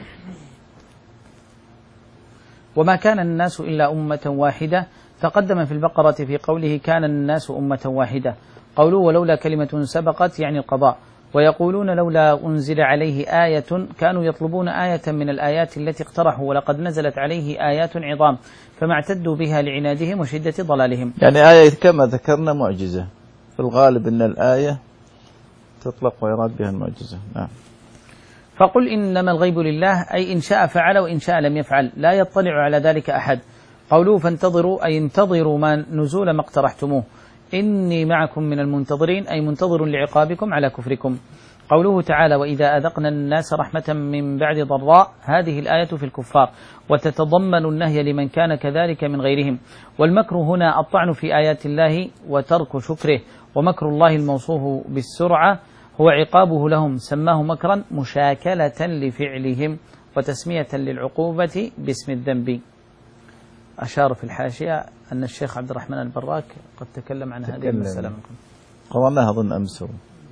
وما كان الناس إلا أمة واحدة تقدم في البقرة في قوله كان الناس أمة واحدة. قوله ولولا كلمة سبقت يعني القضاء. ويقولون لولا أنزل عليه آية، كانوا يطلبون آية من الآيات التي اقترحوا، ولقد نزلت عليه آيات عظام فما اعتدوا بها لعنادهم وشدة ضلالهم. يعني آية كما ذكرنا معجزة، في الغالب أن الآية تطلق ويراد بها المعجزة. نعم. فقل إنما الغيب لله، أي إن شاء فعل وإن شاء لم يفعل، لا يطلع على ذلك أحد. قوله فانتظروا، أي انتظروا ما نزول ما اقترحتموه. إني معكم من المنتظرين، أي منتظر لعقابكم على كفركم. قوله تعالى وإذا أذقنا الناس رحمة من بعد ضراء، هذه الآية في الكفار، وتتضمن النهي لمن كان كذلك من غيرهم. والمكر هنا الطعن في آيات الله وترك شكره، ومكر الله الموصوف بالسرعة هو عقابه لهم، سماه مكرا مشاكلة لفعلهم وتسمية للعقوبة باسم الذنب. أشار في الحاشية أن الشيخ عبد الرحمن البراك قد تكلم عن هذه المسألة. قرأناها أظن أمس.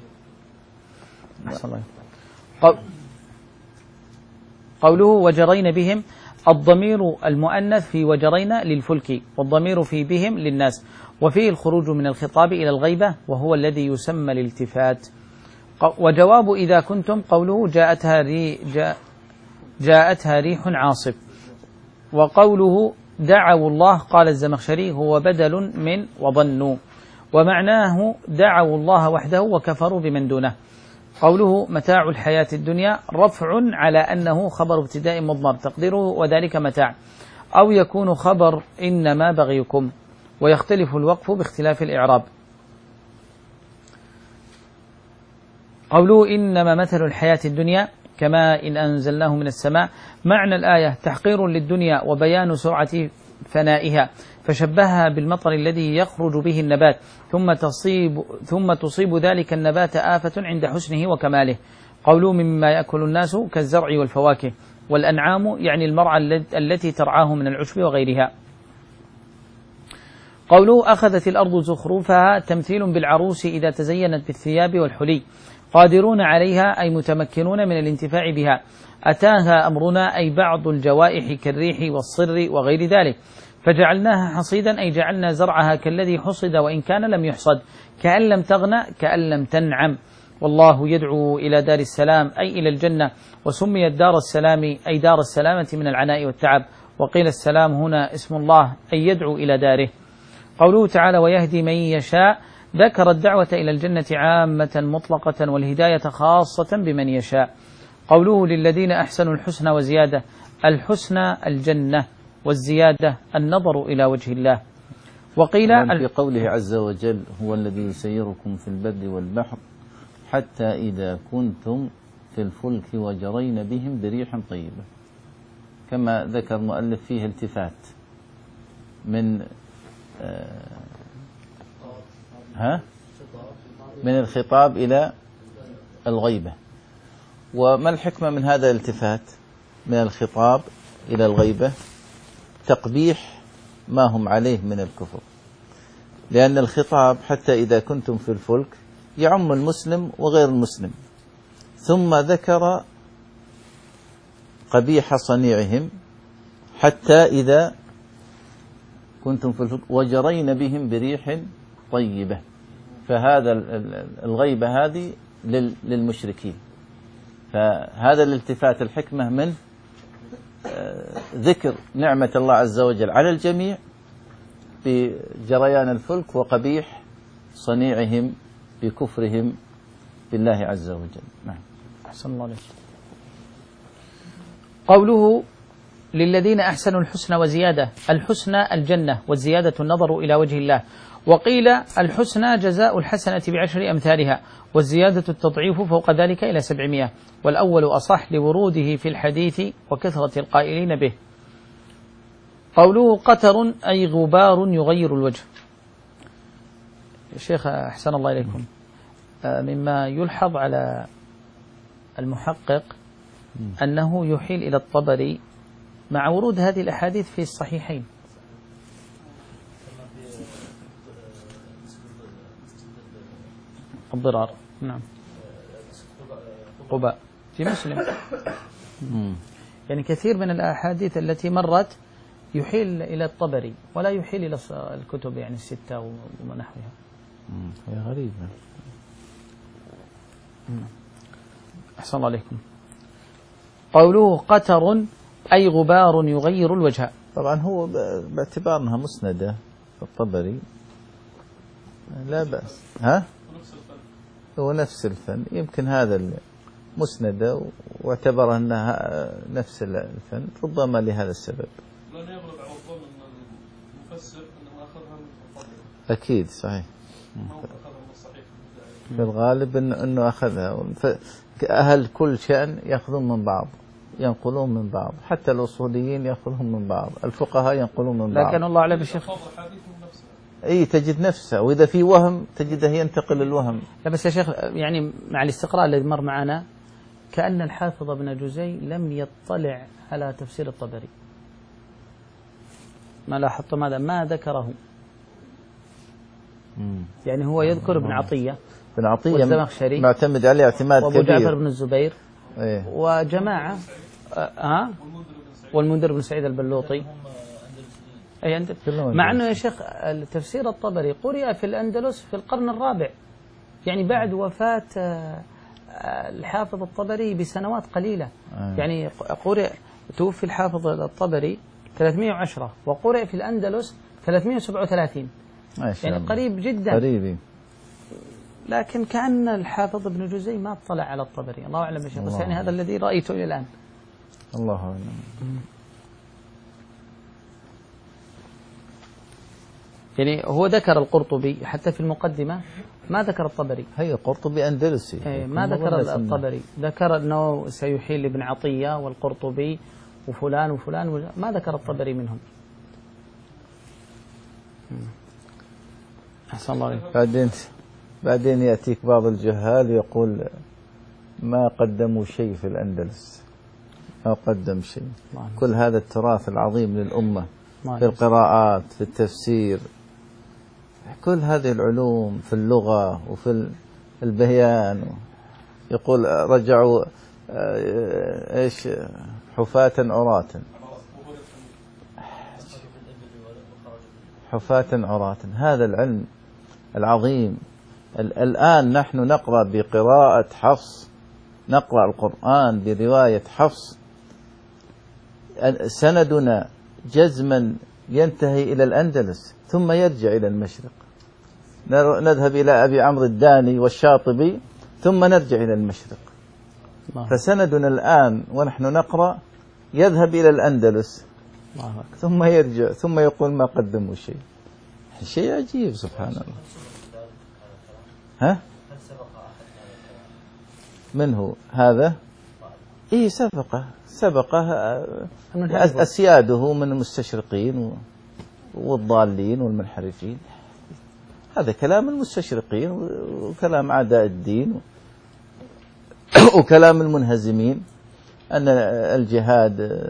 قوله وجرين بهم، الضمير المؤنث في وجرين للفلك، والضمير في بهم للناس، وفيه الخروج من الخطاب إلى الغيبة وهو الذي يسمى الالتفات. وجواب إذا كنتم قوله جاءتها, ري جاء جاءتها ريح عاصف. وقوله دعوا الله قال الزمخشري هو بدل من وظنوا، ومعناه دعوا الله وحده وكفروا بمن دونه. قوله متاع الحياة الدنيا رفع على أنه خبر ابتداء مضمر تقديره وذلك متاع، أو يكون خبر إنما بغيكم، ويختلف الوقف باختلاف الإعراب. قوله إنما مثل الحياة الدنيا كما إن أنزلناه من السماء، معنى الآية تحقير للدنيا وبيان سرعة فنائها، فشبهها بالمطر الذي يخرج به النبات ثم تصيب, ثم تصيب ذلك النبات آفة عند حسنه وكماله. قوله مما يأكل الناس كالزرع والفواكه، والأنعام يعني المرعى التي ترعاه من العشب وغيرها. قوله أخذت الأرض زخرفها تمثيل بالعروس إذا تزينت بالثياب والحلي، قادرون عليها أي متمكنون من الانتفاع بها. أتاها أمرنا أي بعض الجوائح كالريح والصر وغير ذلك، فجعلناها حصيدا أي جعلنا زرعها كالذي حصد وإن كان لم يحصد، كأن لم تغنى كأن لم تنعم. والله يدعو إلى دار السلام أي إلى الجنة، وسميت دار السلام أي دار السلامة من العناء والتعب، وقيل السلام هنا اسم الله أي يدعو إلى داره. قوله تعالى ويهدي من يشاء، ذكر الدعوة إلى الجنة عامة مطلقة والهداية خاصة بمن يشاء. قوله للذين أحسنوا الحسنى وزيادة، الحسنى الجنة والزيادة النظر إلى وجه الله. وقيل في قوله عز وجل هو الذي يسيركم في البر والبحر حتى إذا كنتم في الفلك وجرين بهم بريح طيبة، كما ذكر مؤلف فيه التفات من آه ها من الخطاب إلى الغيبة. وما الحكمة من هذا الالتفات من الخطاب إلى الغيبة؟ تقبيح ما هم عليه من الكفر، لأن الخطاب حتى إذا كنتم في الفلك يعم المسلم وغير المسلم، ثم ذكر قبيح صنيعهم حتى إذا كنتم في الفلك وجرين بهم بريح طيبة، فهذا الغيبة هذه للمشركين. فهذا الالتفات الحكمة من ذكر نعمة الله عز وجل على الجميع بجريان الفلك وقبيح صنيعهم بكفرهم بالله عز وجل. نعم. أحسن الله عليك. قوله للذين أحسنوا الحسنى وزيادة، الحسنى الجنة والزيادة النظر إلى وجه الله. وقيل الحسنى جزاء الحسنة بعشر أمثالها، والزيادة التضعيف فوق ذلك إلى سبعمائة، والأول أصح لوروده في الحديث وكثرة القائلين به. قوله قتر أي غبار يغير الوجه. الشيخ أحسن الله إليكم، مما يلحظ على المحقق أنه يحيل إلى الطبري مع ورود هذه الأحاديث في الصحيحين. الضرار، نعم، قباء في مسلم. يعني كثير من الأحاديث التي مرت يحيل إلى الطبري ولا يحيل إلى الكتب يعني الستة ونحوها. هي غريبة. أحسن الله عليكم. قوله قتر أي غبار يغير الوجه. طبعا هو باعتبار أنها مسندة في الطبري لا بأس. ها؟ هو نفس الفن، يمكن هذا المسندة واعتبر أنها نفس الفن ربما لهذا السبب. لن يغلب على الظن أن المفسر أنه أخذها من الطبري. أكيد صحيح. ما هو أخذها من الصحيح. في الغالب إنه, إنه أخذها. أهل كل شأن يأخذون من بعض، ينقلون من بعض، حتى الأصوليين يأخذون من بعض، الفقهاء ينقلون من بعض. لكن الله أعلم الشيخ. اي تجد نفسه، واذا في وهم تجده ينتقل الوهم. لا بس يا شيخ يعني مع الاستقراء الذي مر معنا كأن الحافظ ابن جزي لم يطلع على تفسير الطبري. ما لاحظتم هذا؟ ما ذكره. مم. يعني هو يذكر ابن عطية ابن عطية والزمخشري معتمد عليه اعتماد كبير، وابو جعفر بن الزبير، ايه. وجماعة ها أه؟ والمنذر بن سعيد البلوطي. أي عندك. مع أنه يا شيخ التفسير الطبري قرئ في الأندلس في القرن الرابع، يعني بعد وفاة الحافظ الطبري بسنوات قليلة. آه. يعني قرئ، توفي الحافظ الطبري ثلاثمائة وعشرة وقرئ في الأندلس ثلاثمائة وسبعة وثلاثين، يعني قريب جدا. قريب. لكن كأن الحافظ ابن جزي ما اطلع على الطبري، الله أعلم يا شيخ، بس يعني هذا الذي رأيته إلى الآن. الله أعلم. يعني هو ذكر القرطبي حتى في المقدمة، ما ذكر الطبري. هي القرطبي أندلسي. ايه ما ذكر الطبري، ذكر أنه سيحيل ابن عطية والقرطبي وفلان وفلان، ما ذكر الطبري منهم. أحسن الله عليك. بعدين بعدين يأتيك بعض الجهال يقول ما قدموا شيء في الأندلس، ما قدم شيء. كل هذا التراث العظيم للأمة في القراءات، في التفسير، كل هذه العلوم، في اللغة وفي البيان. يقول رجعوا ايش حفاة عراة، حفاة عراة. هذا العلم العظيم. الآن نحن نقرأ بقراءة حفص، نقرأ القرآن برواية حفص، سندنا جزما ينتهي إلى الأندلس ثم يرجع إلى المشرق. نذهب إلى أبي عمرو الداني والشاطبي ثم نرجع إلى المشرق. فسندنا الآن ونحن نقرأ يذهب إلى الأندلس ثم يرجع ثم يقول ما قدموا شيء. شيء عجيب سبحان الله. ها؟ من هو هذا؟ إيه سبقه سبقه أسياده من المستشرقين والضالين والمنحرفين. هذا كلام المستشرقين وكلام أعداء الدين وكلام المنهزمين، أن الجهاد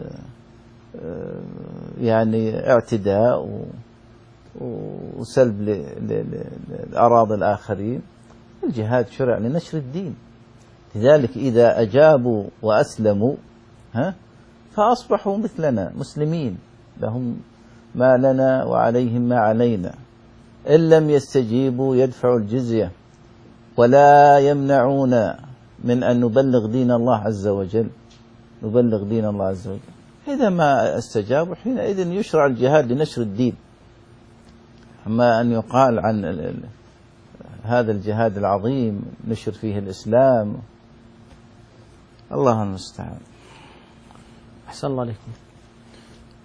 يعني اعتداء وسلب لأراضي الآخرين. الجهاد شرع لنشر الدين، لذلك إذا أجابوا وأسلموا ها فأصبحوا مثلنا مسلمين، لهم ما لنا وعليهم ما علينا. إن لم يستجيبوا يدفعوا الجزية ولا يمنعون من أن نبلغ دين الله عز وجل، نبلغ دين الله عز وجل. إذا ما استجابوا حينئذ يشرع الجهاد لنشر الدين. أما أن يقال عن هذا الجهاد العظيم نشر فيه الإسلام، الله المستعان. أحسن الله عليكم.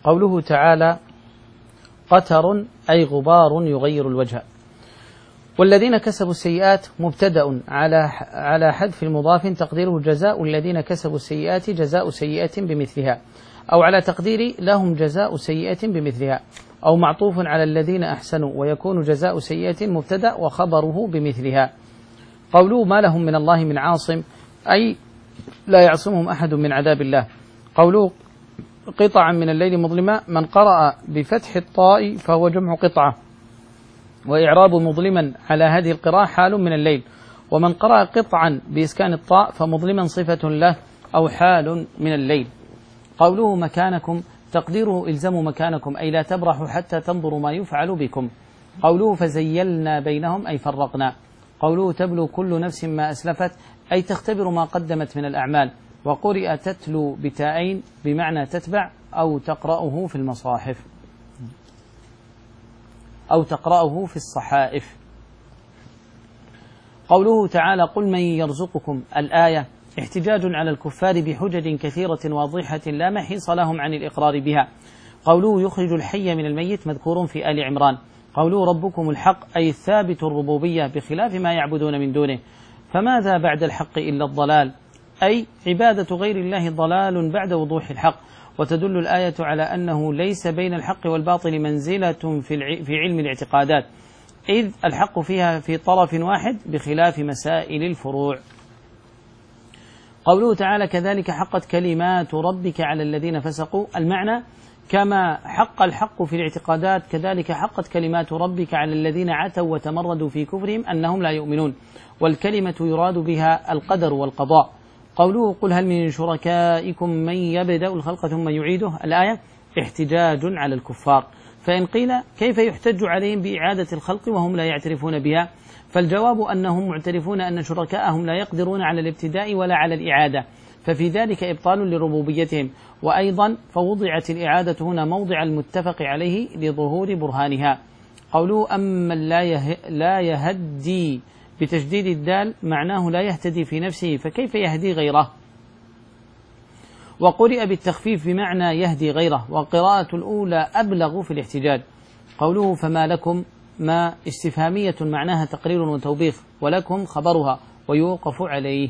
قوله تعالى قتر أي غبار يغير الوجه. والذين كسبوا السيئات مبتدأ على على حذف المضاف تقديره جزاء الذين كسبوا السيئات جزاء سيئة بمثلها، أو على تقدير لهم جزاء سيئة بمثلها، أو معطوف على الذين أحسنوا ويكون جزاء سيئة مبتدأ وخبره بمثلها. قوله ما لهم من الله من عاصم أي لا يعصمهم أحد من عذاب الله. قوله قطعا من الليل مظلما من قرأ بفتح الطاء فهو جمع قطعة، وإعراب مظلما على هذه القراءة حال من الليل، ومن قرأ قطعا بإسكان الطاء فمظلما صفة له أو حال من الليل. قوله مكانكم تقديره إلزموا مكانكم أي لا تبرحوا حتى تنظروا ما يفعل بكم. قوله فزيلنا بينهم أي فرقنا. قوله تبلو كل نفس ما أسلفت أي تختبر ما قدمت من الأعمال، وقرئ تتلو بتاءين بمعنى تتبع أو تقرأه في المصاحف أو تقرأه في الصحائف. قوله تعالى قل من يرزقكم الآية احتجاج على الكفار بحجج كثيرة واضحة لا محيص لهم عن الإقرار بها. قوله يخرج الحي من الميت مذكور في آل عمران. قوله ربكم الحق أي الثابت الربوبية بخلاف ما يعبدون من دونه. فماذا بعد الحق إلا الضلال أي عبادة غير الله ضلال بعد وضوح الحق. وتدل الآية على أنه ليس بين الحق والباطل منزلة في علم الاعتقادات، إذ الحق فيها في طرف واحد بخلاف مسائل الفروع. قوله تعالى كذلك حقت كلمات ربك على الذين فسقوا، المعنى كما حق الحق في الاعتقادات كذلك حقت كلمات ربك على الذين عتوا وتمردوا في كفرهم أنهم لا يؤمنون، والكلمة يراد بها القدر والقضاء. قوله قل هل من شركائكم من يبدأ الخلق ثم يعيده، الآية احتجاج على الكفار. فإن قيل كيف يحتج عليهم بإعادة الخلق وهم لا يعترفون بها، فالجواب أنهم معترفون أن شركاءهم لا يقدرون على الابتداء ولا على الإعادة، ففي ذلك إبطال لربوبيتهم. وأيضا فوضعت الإعادة هنا موضع المتفق عليه لظهور برهانها. قوله أما لا يهدي بتشديد الدال معناه لا يهتدي في نفسه فكيف يهدي غيره، وقرئ بالتخفيف بمعنى يهدي غيره، وقراءة الأولى أبلغ في الاحتجاج. قوله فما لكم ما استفهامية معناها تقرير وتوبيخ، ولكم خبرها ويوقف عليه،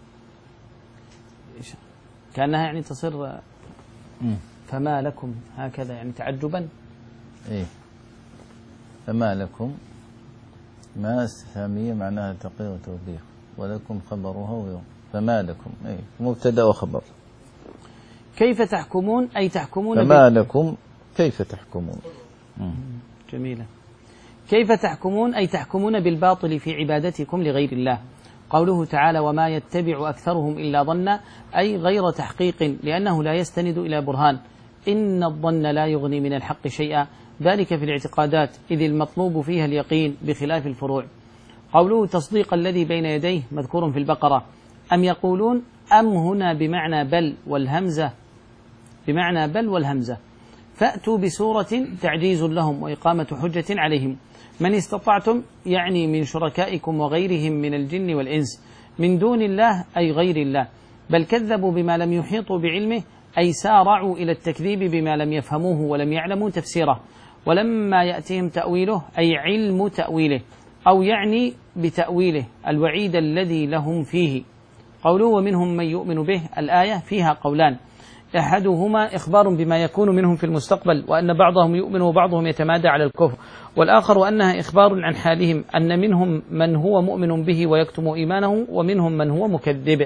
كأنها يعني تصير فما لكم هكذا يعني تعجبا. إيه فما لكم ما استفهامية معناها تقرير وتوبيخ، ولكم خبرها ويوم. فما لكم إيه مبتدأ وخبر. كيف تحكمون أي تحكمون فما لكم كيف تحكمون. جميلة. كيف تحكمون أي تحكمون بالباطل في عبادتكم لغير الله. قوله تعالى وما يتبع أكثرهم إلا ظنا أي غير تحقيق، لأنه لا يستند إلى برهان. إن الظن لا يغني من الحق شيئا، ذلك في الاعتقادات إذ المطلوب فيها اليقين بخلاف الفروع. قوله تصديق الذي بين يديه مذكور في البقرة. أم يقولون أم هنا بمعنى بل والهمزة بمعنى بل والهمزة. فأتوا بسورة تعجيز لهم وإقامة حجة عليهم. من استطعتم يعني من شركائكم وغيرهم من الجن والإنس، من دون الله أي غير الله، بل كذبوا بما لم يحيطوا بعلمه أي سارعوا إلى التكذيب بما لم يفهموه ولم يعلموا تفسيره، ولما يأتيهم تأويله أي علم تأويله، أو يعني بتأويله الوعيد الذي لهم فيه. قوله ومنهم من يؤمن به، الآية فيها قولان، أحدهما إخبار بما يكون منهم في المستقبل وأن بعضهم يؤمن وبعضهم يتمادى على الكفر، والآخر أنها إخبار عن حالهم أن منهم من هو مؤمن به ويكتم إيمانه ومنهم من هو مكذب.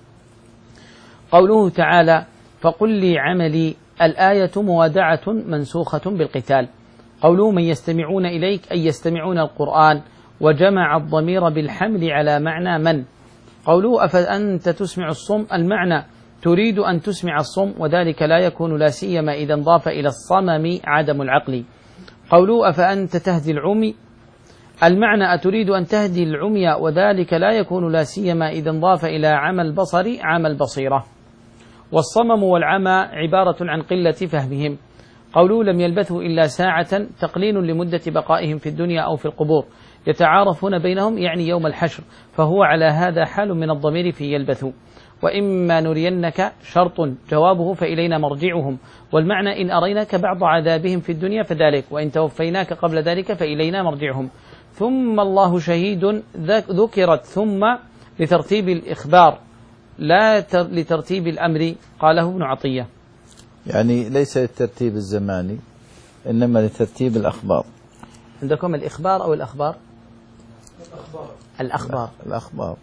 قوله تعالى فقل لي عملي، الآية موادعة منسوخة بالقتال. قوله من يستمعون إليك أي يستمعون القرآن، وجمع الضمير بالحمل على معنى من. قوله أفأنت تسمع الصم، المعنى تريد أن تسمع الصم، وذلك لا يكون لا سيما إذا انضاف إلى الصمم عدم العقل. قوله أفأنت تهدي العمي، المعنى أتريد أن تهدي العمي، وذلك لا يكون لا سيما إذا انضاف إلى عمى البصر عمى البصيرة. والصمم والعمى عبارة عن قلة فهمهم. قوله لم يلبثوا إلا ساعة تقليل لمدة بقائهم في الدنيا أو في القبور، يتعارفون بينهم يعني يوم الحشر، فهو على هذا حال من الضمير في يلبثوا. وإما نرينك شرط جوابه فإلينا مرجعهم، والمعنى إن أريناك بعض عذابهم في الدنيا فذلك، وإن توفيناك قبل ذلك فإلينا مرجعهم. ثم الله شهيد ذكرت ثم لترتيب الإخبار لا لترتيب الأمر، قاله ابن عطية. يعني ليس للترتيب الزماني إنما لترتيب الأخبار. عندكم الإخبار أو الأخبار؟ الأخبار. الأخبار الأخبار.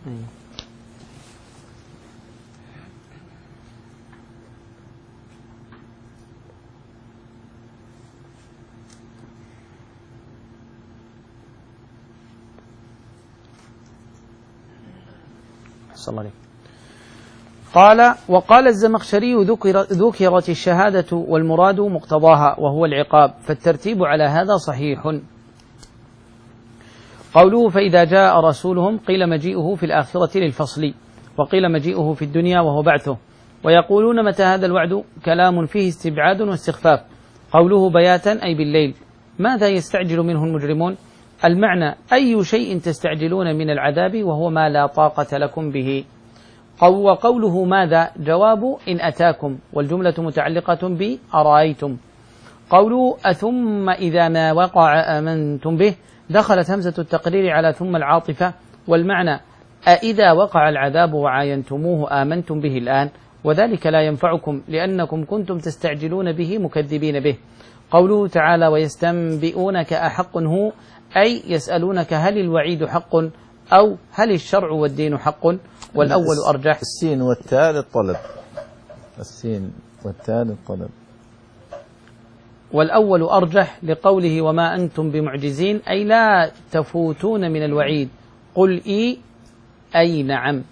صلى الله عليه. قال وقال الزمخشري ذكر ذكرت الشهادة والمراد مقتضاها وهو العقاب، فالترتيب على هذا صحيح. قوله فإذا جاء رسولهم قيل مجيئه في الآخرة للفصل، وقيل مجيئه في الدنيا وهو بعثه. ويقولون متى هذا الوعد، كلام فيه استبعاد واستخفاف. قوله بياتا أي بالليل، ماذا يستعجل منه المجرمون؟ المعنى أي شيء تستعجلون من العذاب وهو ما لا طاقة لكم به. وقوله ماذا جواب إن أتاكم، والجملة متعلقة بأرأيتم. قوله أثم إذا ما وقع آمنتم به، دخلت همزة التقرير على ثم العاطفة، والمعنى أإذا وقع العذاب وعاينتموه آمنتم به الآن، وذلك لا ينفعكم لأنكم كنتم تستعجلون به مكذبين به. قوله تعالى ويستنبئونك أحق هو، أي يسألونك هل الوعيد حق أو هل الشرع والدين حق، والأول أرجح. السين والتاء للطلب، السين والتاء للطلب. والأول أرجح لقوله وما أنتم بمعجزين، أي لا تفوتون من الوعيد. قل إي أي نعم.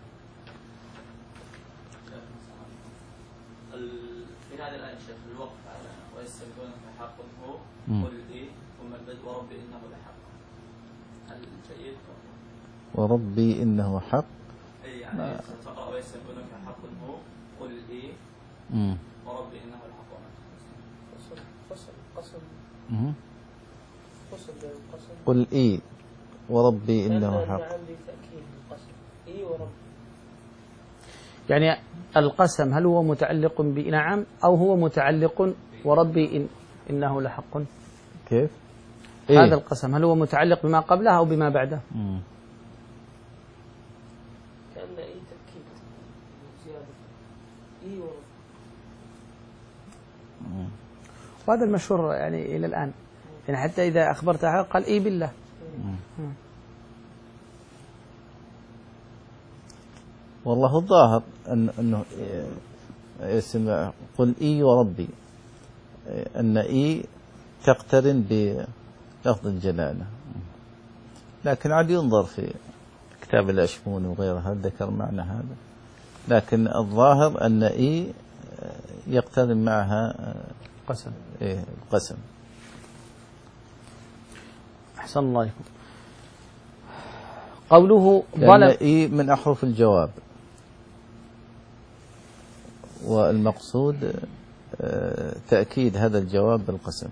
في هذه الآية شيخ الوقف على ويستنبئونك حق هو، قل إي ثم البدء وربي إنه لحق، هل جيد؟ وربي إنه حق، أي يعني تقرأ ويستنبئونك حق هو قل إي مم. وربي إنه لحق. فصل فصل قسم مم. فصل القسم. قل إي وربي إنه حق. لتأكيد القسم إي وربي. يعني القسم هل هو متعلق بنعم أو هو متعلق وربي إن إنه لحق؟ كيف؟ هذا إيه؟ القسم هل هو متعلق بما قبله أو بما بعده؟ مم. كأن إي تأكيد زيادة إي وربي. مم. وهذا المشهور يعني إلى الآن، يعني حتى إذا أخبرت قال إي بالله. مم. والله الظاهر أن أنه اسم قل إي وربي، أن إي تقترن بلفظ الجلالة، لكن عاد ينظر في كتاب الأشمون وغيرها ذكر معنى هذا، لكن الظاهر أن إي يقترن معها قسم. إيه القسم. أحسن الله عليكم. قوله لأن إي من أحرف الجواب، والمقصود تأكيد هذا الجواب بالقسم.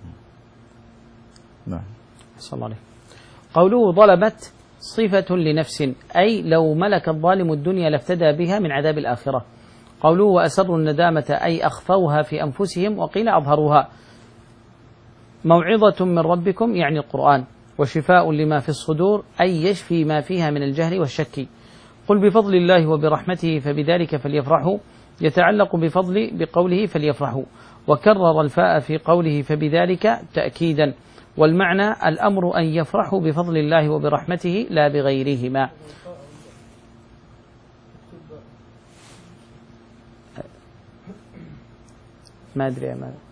نعم. أحسن الله عليكم. قوله ظلمت صفة لنفس، أي لو ملك الظالم الدنيا لافتدى بها من عذاب الآخرة. قوله وأسروا الندامة، أي أخفوها في أنفسهم، وقيل أظهروها. موعظة من ربكم يعني القرآن، وشفاء لما في الصدور، أي يشفي ما فيها من الجهل والشك. قل بفضل الله وبرحمته فبذلك فليفرحوا، يتعلق بفضل بقوله فليفرحوا، وكرر الفاء في قوله فبذلك تأكيدا، والمعنى الأمر أن يفرحوا بفضل الله وبرحمته لا بغيرهما. ما أدري يا ماذا.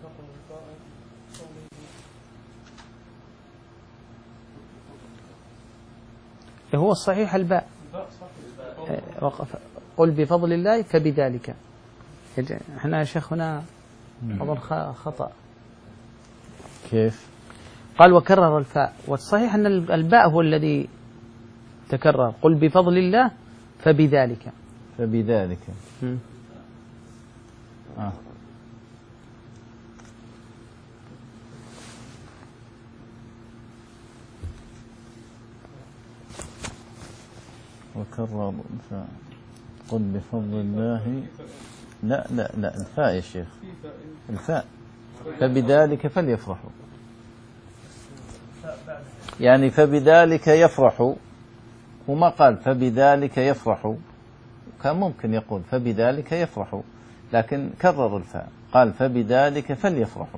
هو الصحيح الباء. وقف قل بفضل الله فبذلك. احنا يا شيخ هنا أظن خطأ. كيف؟ قال وكرر الفاء، والصحيح أن الباء هو الذي تكرر. قل بفضل الله فبذلك. فبذلك. آه. وكرر الفاء. قل بفضل الله. لا لا لا الفاء يا شيخ، الفاء. فبذلك فليفرحوا، يعني فبذلك يفرحوا، وما قال فبذلك يفرحوا. كان ممكن يقول فبذلك يفرحوا، لكن كرر الفاء، قال فبذلك فليفرحوا.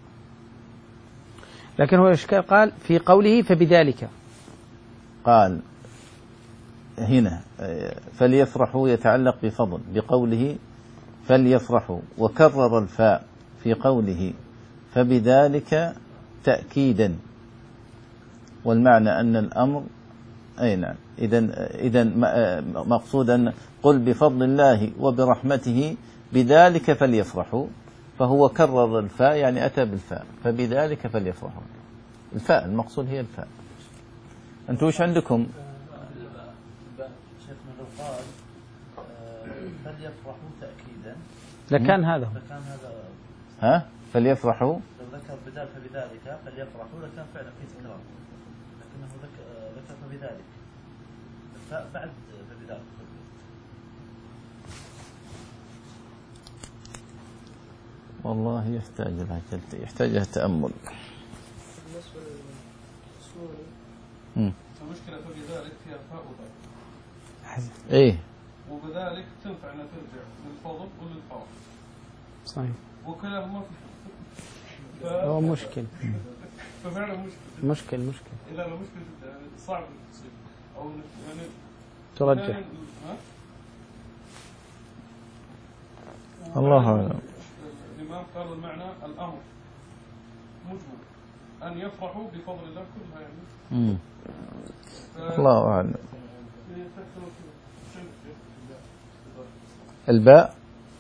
لكن هو الإشكال قال في قوله فبذلك، قال هنا فليفرحوا يتعلق بفضل، بقوله فليفرحوا، وكرر الفاء في قوله فبذلك تأكيدا، والمعنى أن الأمر أي نعم. إذن إذن مقصودا قل بفضل الله وبرحمته بذلك فليفرحوا، فهو كرر الفاء يعني أتى بالفاء، فبذلك فليفرحوا. الفاء المقصود هي الفاء. أنتم وش عندكم؟ شيخنا لو قال فليفرحوا تأكيدا لكان هذا لكان هذا ها فليفرحوا، لو ذكر بدال فبذلك فليفرحوا لكان فعلا في تكرار، لكنه ذكر ذكر فبذلك الفاء بعد فبذلك. والله يحتاج لها يحتاج لها تأمل. بالنسبة للسوري امم المشكلة فبذلك فيها فاء وباء، ايه، وبذلك تنفع انها ترجع للفضل وللفاء. صحيح. وكلام ما في هو مشكل ففعلا مشكل مشكل مشكل إلا لو مشكلة جدا يعني صعب تصير أو يعني ترجح. الله أعلم. الإمام قال المعنى الأمر مجمل أن يفرحوا بفضل الله كلها يعني. امم الله أعلم. الباء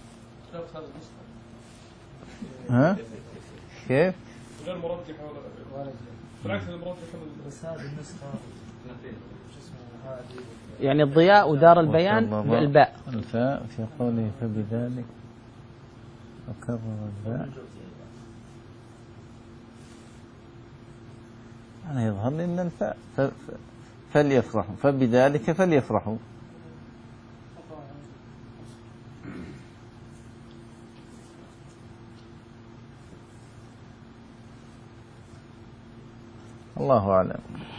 ها كيف؟ غير مرجحة ولا بالعكس المرجحة بس هذه النسخة يعني الضياء ودار البيان بالباء. الفاء في قوله فبذلك وكرر الباء. أنا يظهر لي أن الفاء فليفرحوا، فبذلك فليفرحوا. الله أعلم.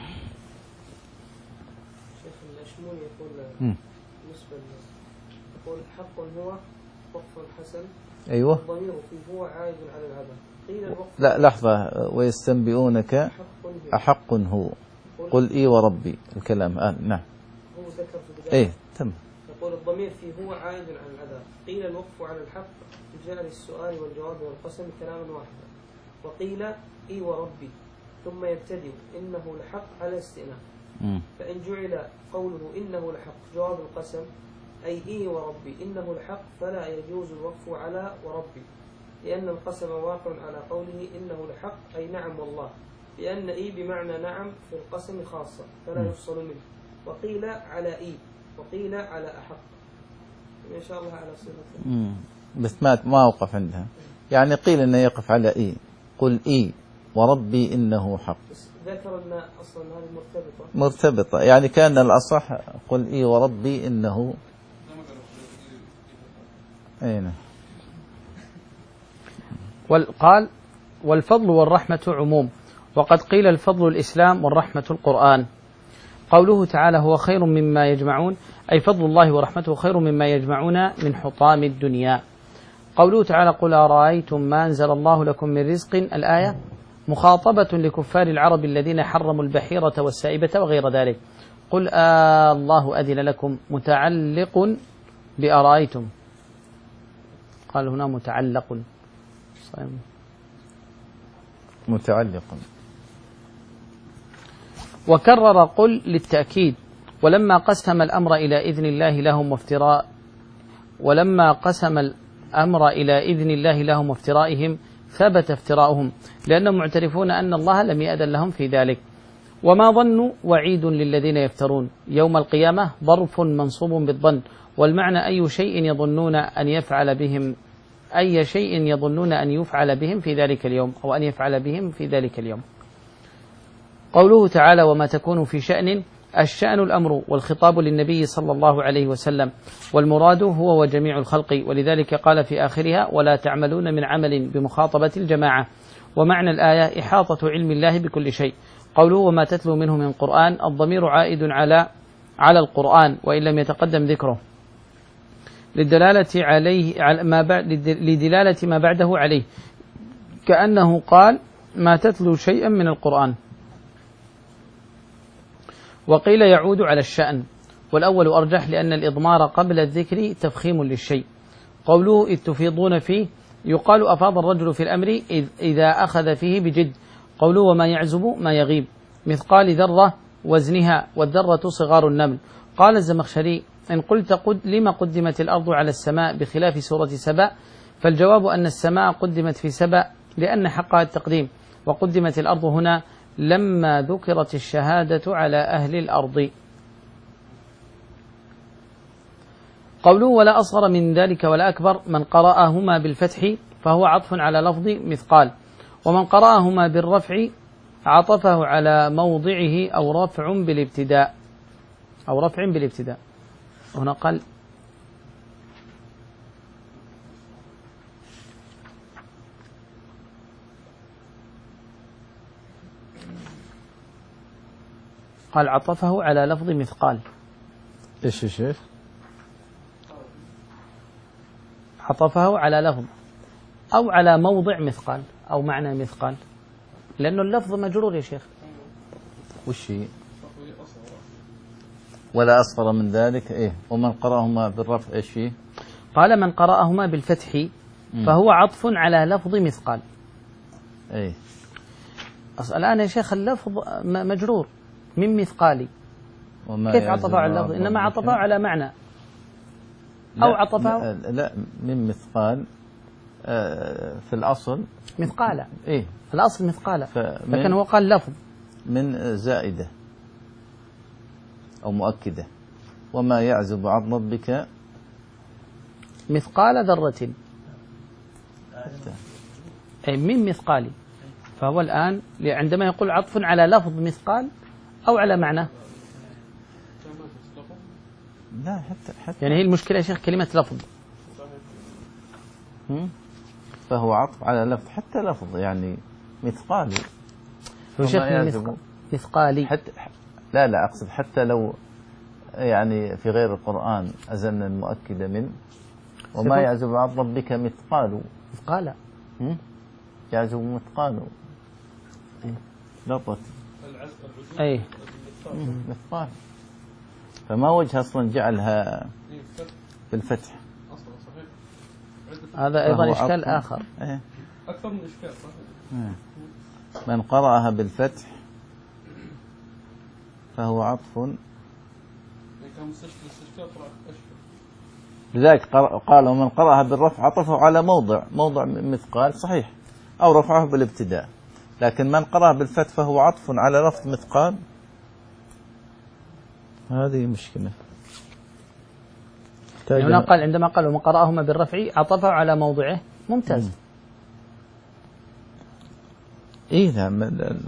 شيخ الأشمون يقول مم. بالنسبة يقول حق هو وقف حسن. أيوة. الضمير في هو عائد على العبد. قيل الوقف. لا لحظة، ويستنبئونك أحق هو قل إي وربي. الكلام آه نعم. هو ذكر في البداية. إيه تم. يقول الضمير في هو عائد على العذاب. قيل الوقف على الحق بجعل السؤال والجواب والقسم كلاما واحدا. وقيل إي وربي ثم يبتدئ إنه لحق على استئناف. فإن جعل قوله إنه لحق جواب القسم أي إيه وربي إنه لحق فلا يجوز الوقف على وربي، لأن القسم واقع على قوله إنه لحق أي نعم والله، لأن إيه بمعنى نعم في القسم خاصة فلا يفصل منه. وقيل على إيه وقيل على أحق، إن شاء الله على صفة. بس ما ما وقف عندها، يعني قيل إنه يقف على إيه، قل إيه وربي إنه حق. ذكر أن أصلا هذه مرتبطة مرتبطة، يعني كان الأصح قل إيه وربي إنه أين. قال والفضل والرحمة عموم، وقد قيل الفضل الإسلام والرحمة القرآن. قوله تعالى هو خير مما يجمعون أي فضل الله ورحمته خير مما يجمعون من حطام الدنيا. قوله تعالى قل أرأيتم ما أنزل الله لكم من رزق، الآية مخاطبة لكفار العرب الذين حرموا البحيرة والسائبة وغير ذلك. قل آه الله أذن لكم متعلق بأرأيتم، قال هنا متعلق متعلق. وكرر قل للتأكيد. ولما قسم الأمر إلى إذن الله لهم وافتراء ولما قسم الأمر إلى إذن الله لهم وافترائهم ثبت افتراؤهم، لأنهم معترفون أن الله لم يأذن لهم في ذلك. وما ظن وعيد للذين يفترون يوم القيامة ظرف منصوب بالظن، والمعنى أي شيء يظنون أن يفعل بهم أي شيء يظنون أن يفعل بهم في ذلك اليوم أو أن يفعل بهم في ذلك اليوم. قوله تعالى وما تكون في شأن الشأن الأمر والخطاب للنبي صلى الله عليه وسلم، والمراد هو وجميع الخلق، ولذلك قال في آخرها ولا تعملون من عمل بمخاطبة الجماعة. ومعنى الآية إحاطة علم الله بكل شيء. قوله وما تتلو منه من قرآن، الضمير عائد على على القرآن وإن لم يتقدم ذكره، للدلالة عليه على ما بعد لدلالة ما بعده عليه، كأنه قال ما تتلو شيئا من القرآن. وقيل يعود على الشأن، والأول أرجح لأن الإضمار قبل الذكر تفخيم للشيء. قوله إذ تفيضون فيه، يقال أفاض الرجل في الأمر إذ إذا أخذ فيه بجد. قوله وما يعزب ما يغيب، مثقال ذرة وزنها، والذرة صغار النمل. قال الزمخشري إن قلت قد لما قدمت الأرض على السماء بخلاف سورة سبأ، فالجواب أن السماء قدمت في سبأ لأن حقها التقديم، وقدمت الأرض هنا لما ذكرت الشهادة على أهل الأرض. قوله ولا أصغر من ذلك ولا أكبر، من قرأهما بالفتح فهو عطف على لفظ مثقال، ومن قرأهما بالرفع عطفه على موضعه أو رفع بالابتداء أو رفع بالابتداء. هنا قال قال عطفه على لفظ مثقال. ايش يا شيخ؟ عطفه على لفظ أو على موضع مثقال أو معنى مثقال، لأنه اللفظ مجرور يا شيخ. وش هي؟ ولا أصغر من ذلك. إيه ومن قرأهما بالرفع إيش فيه؟ قال من قرأهما بالفتح فهو عطف على لفظ مثقال. إيه الآن يا شيخ اللفظ مجرور من مثقالي، كيف عطفه على اللفظ؟ إنما عطفه على معنى أو عطفه لا من مثقال في الأصل مثقالة. إيه في الأصل مثقالة، لكن هو قال لفظ من زائدة أو مؤكدة. وما يعزب عن ربك مثقال ذرة، أي من مثقال. فهو الآن عندما يقول عطف على لفظ مثقال أو على معنى، لا حتى, حتى يعني هي المشكلة يا شيخ كلمة لفظ، فهو عطف على لفظ حتى لفظ يعني مثقالي. هو شيخ مثق... مثقالي حتى لا لا أقصد حتى لو يعني في غير القرآن أزلنا المؤكدة من وما يعزب عن ربك مثقال مثقال يعزب مثقال لفظ أي مثقال. فما وجه أصلا جعلها بالفتح؟ هذا أيضا إشكال آخر. إيه؟ أكثر من إشكال. من قرأها بالفتح فهو عطف، لذلك قال ومن قرأها بالرفع عطفه على موضع موضع مثقال صحيح، أو رفعه بالابتداء. لكن من قرأها بالفتح فهو عطف على لفظ مثقال، هذه مشكلة. هنا قال عندما قال ومن قرأهما بالرفع عطفه على موضعه، ممتاز. إيه نعم.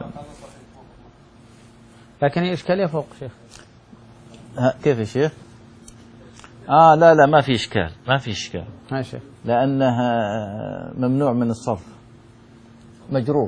لكن هي إشكالية فوق شيخ. كيف يا شيخ؟ آه لا لا ما في إشكال، ما في إشكال. ها شيخ. لأنها ممنوع من الصرف، مجرور.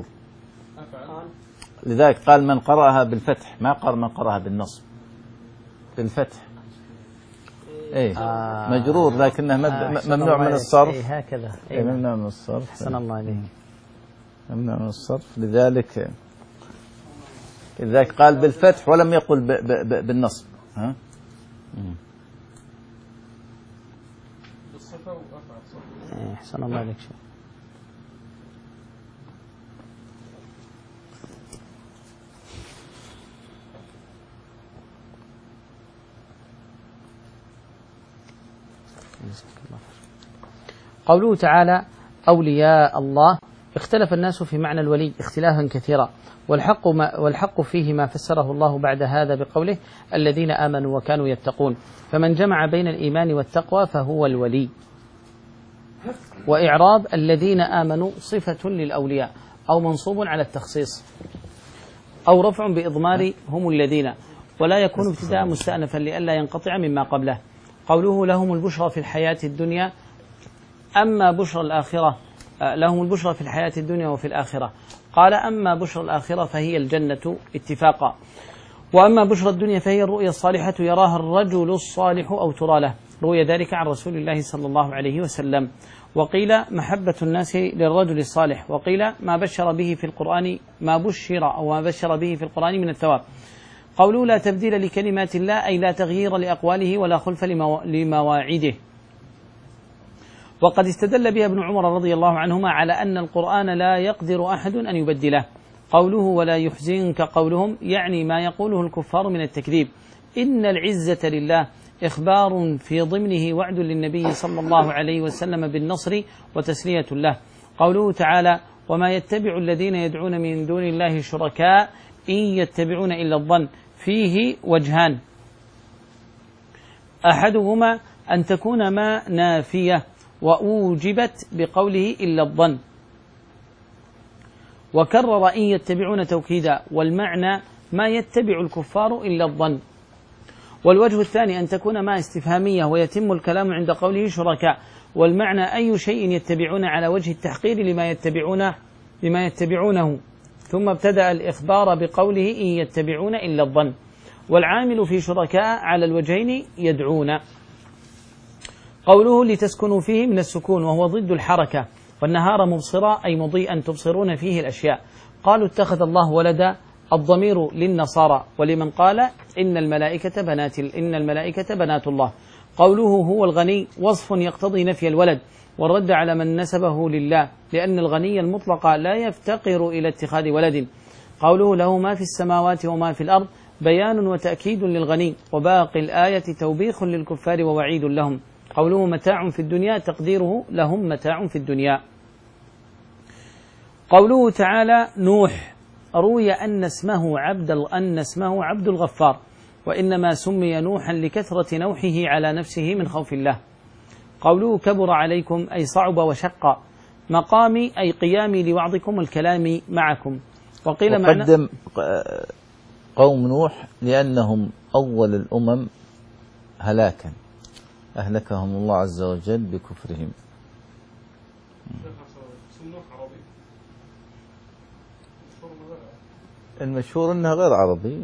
لذلك قال من قرأها بالفتح، ما قال من قرأها بالنصب، بالفتح. إيه آه مجرور لكنه آه ممنوع من الصرف. إيه هكذا. إيه ممنوع من الصرف. أحسن الله عليك. ممنوع من الصرف، لذلك لذلك قال بالفتح ولم يقل ب ب ب بالنصب. ها؟ إيه أحسن الله عليك شيخ. قوله تعالى أولياء الله، اختلف الناس في معنى الولي اختلافا كثيرا، والحق, ما والحق فيه ما فسره الله بعد هذا بقوله الذين آمنوا وكانوا يتقون، فمن جمع بين الإيمان والتقوى فهو الولي. وإعراب الذين آمنوا صفة للأولياء أو منصوب على التخصيص، أو رفع بإضمار هم الذين، ولا يكون ابتداء مستأنفا لئلا ينقطع مما قبله. قوله لهم البشرى في الحياة الدنيا، أما بشرى الآخرة لهم البشرى في الحياة الدنيا وفي الآخرة، قال أما بشرى الآخرة فهي الجنة اتفاقا، وأما بشرى الدنيا فهي الرؤيا الصالحة يراها الرجل الصالح أو ترى له، روي ذلك عن رسول الله صلى الله عليه وسلم. وقيل محبة الناس للرجل الصالح، وقيل ما بشر به في القرآن ما بشر أو ما بشر به في القرآن من الثواب. قوله لا تبديل لكلمات الله أي لا تغيير لأقواله ولا خلف لمواعيده. وقد استدل بها ابن عمر رضي الله عنهما على أن القرآن لا يقدر أحد أن يبدله. قوله ولا يحزنك قولهم يعني ما يقوله الكفار من التكذيب. إن العزة لله إخبار في ضمنه وعد للنبي صلى الله عليه وسلم بالنصر وتسلية له. قوله تعالى وما يتبع الذين يدعون من دون الله شركاء إن يتبعون إلا الظن، فيه وجهان، أحدهما أن تكون ما نافية وأوجبت بقوله إلا الظن، وكرر إن يتبعون توكيدا، والمعنى ما يتبع الكفار إلا الظن. والوجه الثاني أن تكون ما استفهامية ويتم الكلام عند قوله شركاء، والمعنى أي شيء يتبعون على وجه التحقير لما يتبعونه لما يتبعونه، ثم ابتدأ الإخبار بقوله إن يتبعون إلا الظن. والعامل في شركاء على الوجهين يدعون. قوله لتسكنوا فيه من السكون وهو ضد الحركة، والنهار مبصرا أي مضيئا تبصرون فيه الأشياء. قالوا اتخذ الله ولدا، الضمير للنصارى، ولمن قال إن الملائكة بنات إن الملائكة بنات الله. قوله هو الغني وصف يقتضي نفي الولد والرد على من نسبه لله، لأن الغني المطلق لا يفتقر إلى اتخاذ ولد. قوله له ما في السماوات وما في الأرض بيان وتأكيد للغني، وباقي الآية توبيخ للكفار ووعيد لهم. قوله متاع في الدنيا تقديره لهم متاع في الدنيا. قوله تعالى نوح، روي أن اسمه عبد أن اسمه عبد الغفار، وإنما سمي نوحا لكثرة نوحه على نفسه من خوف الله. قوله كبر عليكم أي صعب وشق، مقامي أي قيامي لوعظكم والكلام معكم. وقيل معنى وقدم قوم نوح لأنهم أول الأمم هلاكا أهلكهم الله عز وجل بكفرهم. المشهور أنها غير عربي،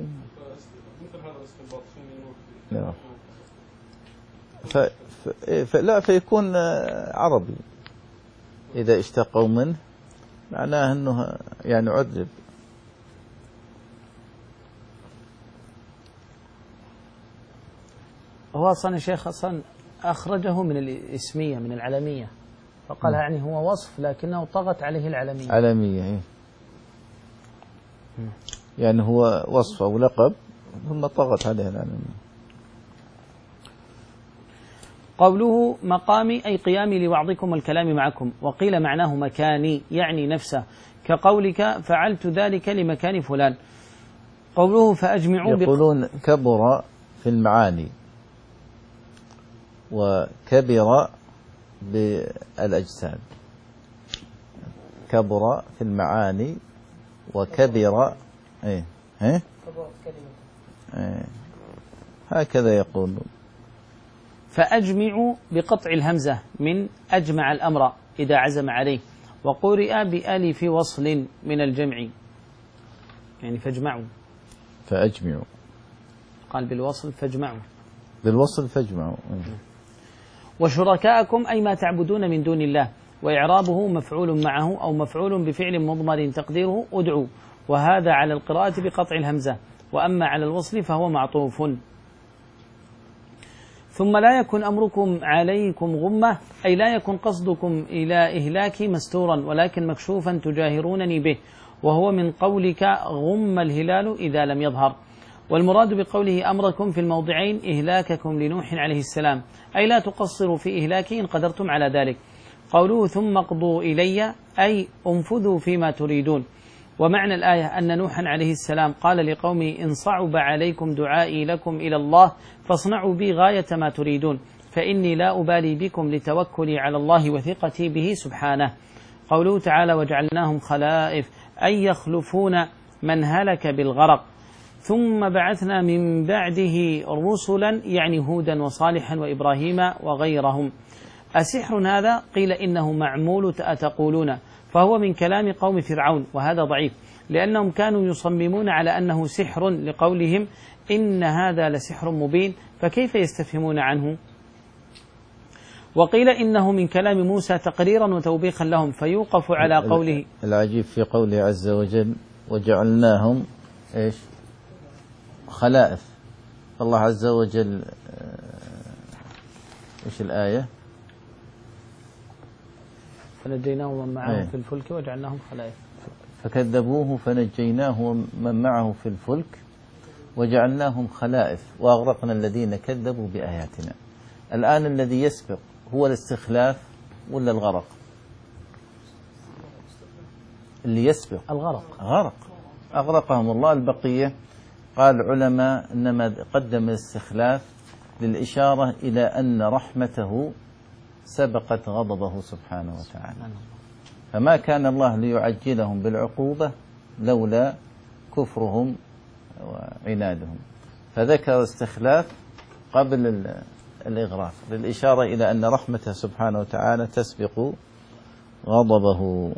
ف... ف... لا فيكون عربي إذا اشتقوا منه، معناه أنه يعني عذب. هو أصلا الشيخ أصلا أخرجه من الاسمية من العلمية، فقال يعني هو وصف لكنه طغت عليه العلمية. علمية إيه؟ يعني هو وصف أو لقب ثم طغت عليه العلمية. قوله مقامي أي قيامي لوعظكم والكلام معكم. وقيل معناه مكاني يعني نفسه، كقولك فعلت ذلك لمكان فلان. قوله فأجمعوا يقولون كبر في المعاني وكبر بالأجساد، كبر في المعاني وكبر إيه إيه إيه هكذا يقولون. فأجمعوا بقطع الهمزة من أجمع الأمر إذا عزم عليه، وقرئ بألف وصل من الجمع يعني فاجمعوا، فأجمعوا قال بالوصل فاجمعوا، بالوصل فاجمعوا. وشركاءكم أي ما تعبدون من دون الله، وإعرابه مفعول معه أو مفعول بفعل مضمر تقديره أدعوا، وهذا على القراءة بقطع الهمزة، وأما على الوصل فهو معطوف. ثم لا يكن أمركم عليكم غمة أي لا يكن قصدكم إلى إهلاكي مستورا ولكن مكشوفا تجاهرونني به، وهو من قولك غم الهلال إذا لم يظهر. والمراد بقوله أمركم في الموضعين إهلاككم لنوح عليه السلام، أي لا تقصروا في إهلاكي إن قدرتم على ذلك. قوله ثم اقضوا إلي أي انفذوا فيما تريدون. ومعنى الآية أن نوحا عليه السلام قال لقومه إن صعب عليكم دعائي لكم إلى الله فاصنعوا بي غاية ما تريدون، فإني لا أبالي بكم لتوكلي على الله وثقتي به سبحانه. قوله تعالى وجعلناهم خلائف أي يخلفون من هلك بالغرق. ثم بعثنا من بعده رسلا يعني هودا وصالحا وإبراهيم وغيرهم. أسحر هذا؟ قيل إنه معمول أتقولون، فهو من كلام قوم فرعون، وهذا ضعيف لأنهم كانوا يصممون على أنه سحر لقولهم إن هذا لسحر مبين، فكيف يستفهمون عنه؟ وقيل إنه من كلام موسى تقريرا وتوبيخا لهم، فيوقف على قوله. العجيب في قوله عز وجل وجعلناهم إيش خلائف. الله عز وجل إيش الآية؟ فنجيناه ومن معه في الفلك وجعلناهم خلائف، فكذبوه فنجيناه ومن معه في الفلك وجعلناهم خلائف وأغرقنا الذين كذبوا بآياتنا. الآن الذي يسبق هو الاستخلاف ولا الغرق؟ اللي يسبق الغرق. غرق، أغرقهم الله. البقية قال العلماء إنما قدم الاستخلاف للإشارة إلى أن رحمته سبقت غضبه سبحانه وتعالى، فما كان الله ليعجلهم بالعقوبة لولا كفرهم وعنادهم، فذكر استخلاف قبل الإغراق للإشارة إلى أن رحمته سبحانه وتعالى تسبق غضبه.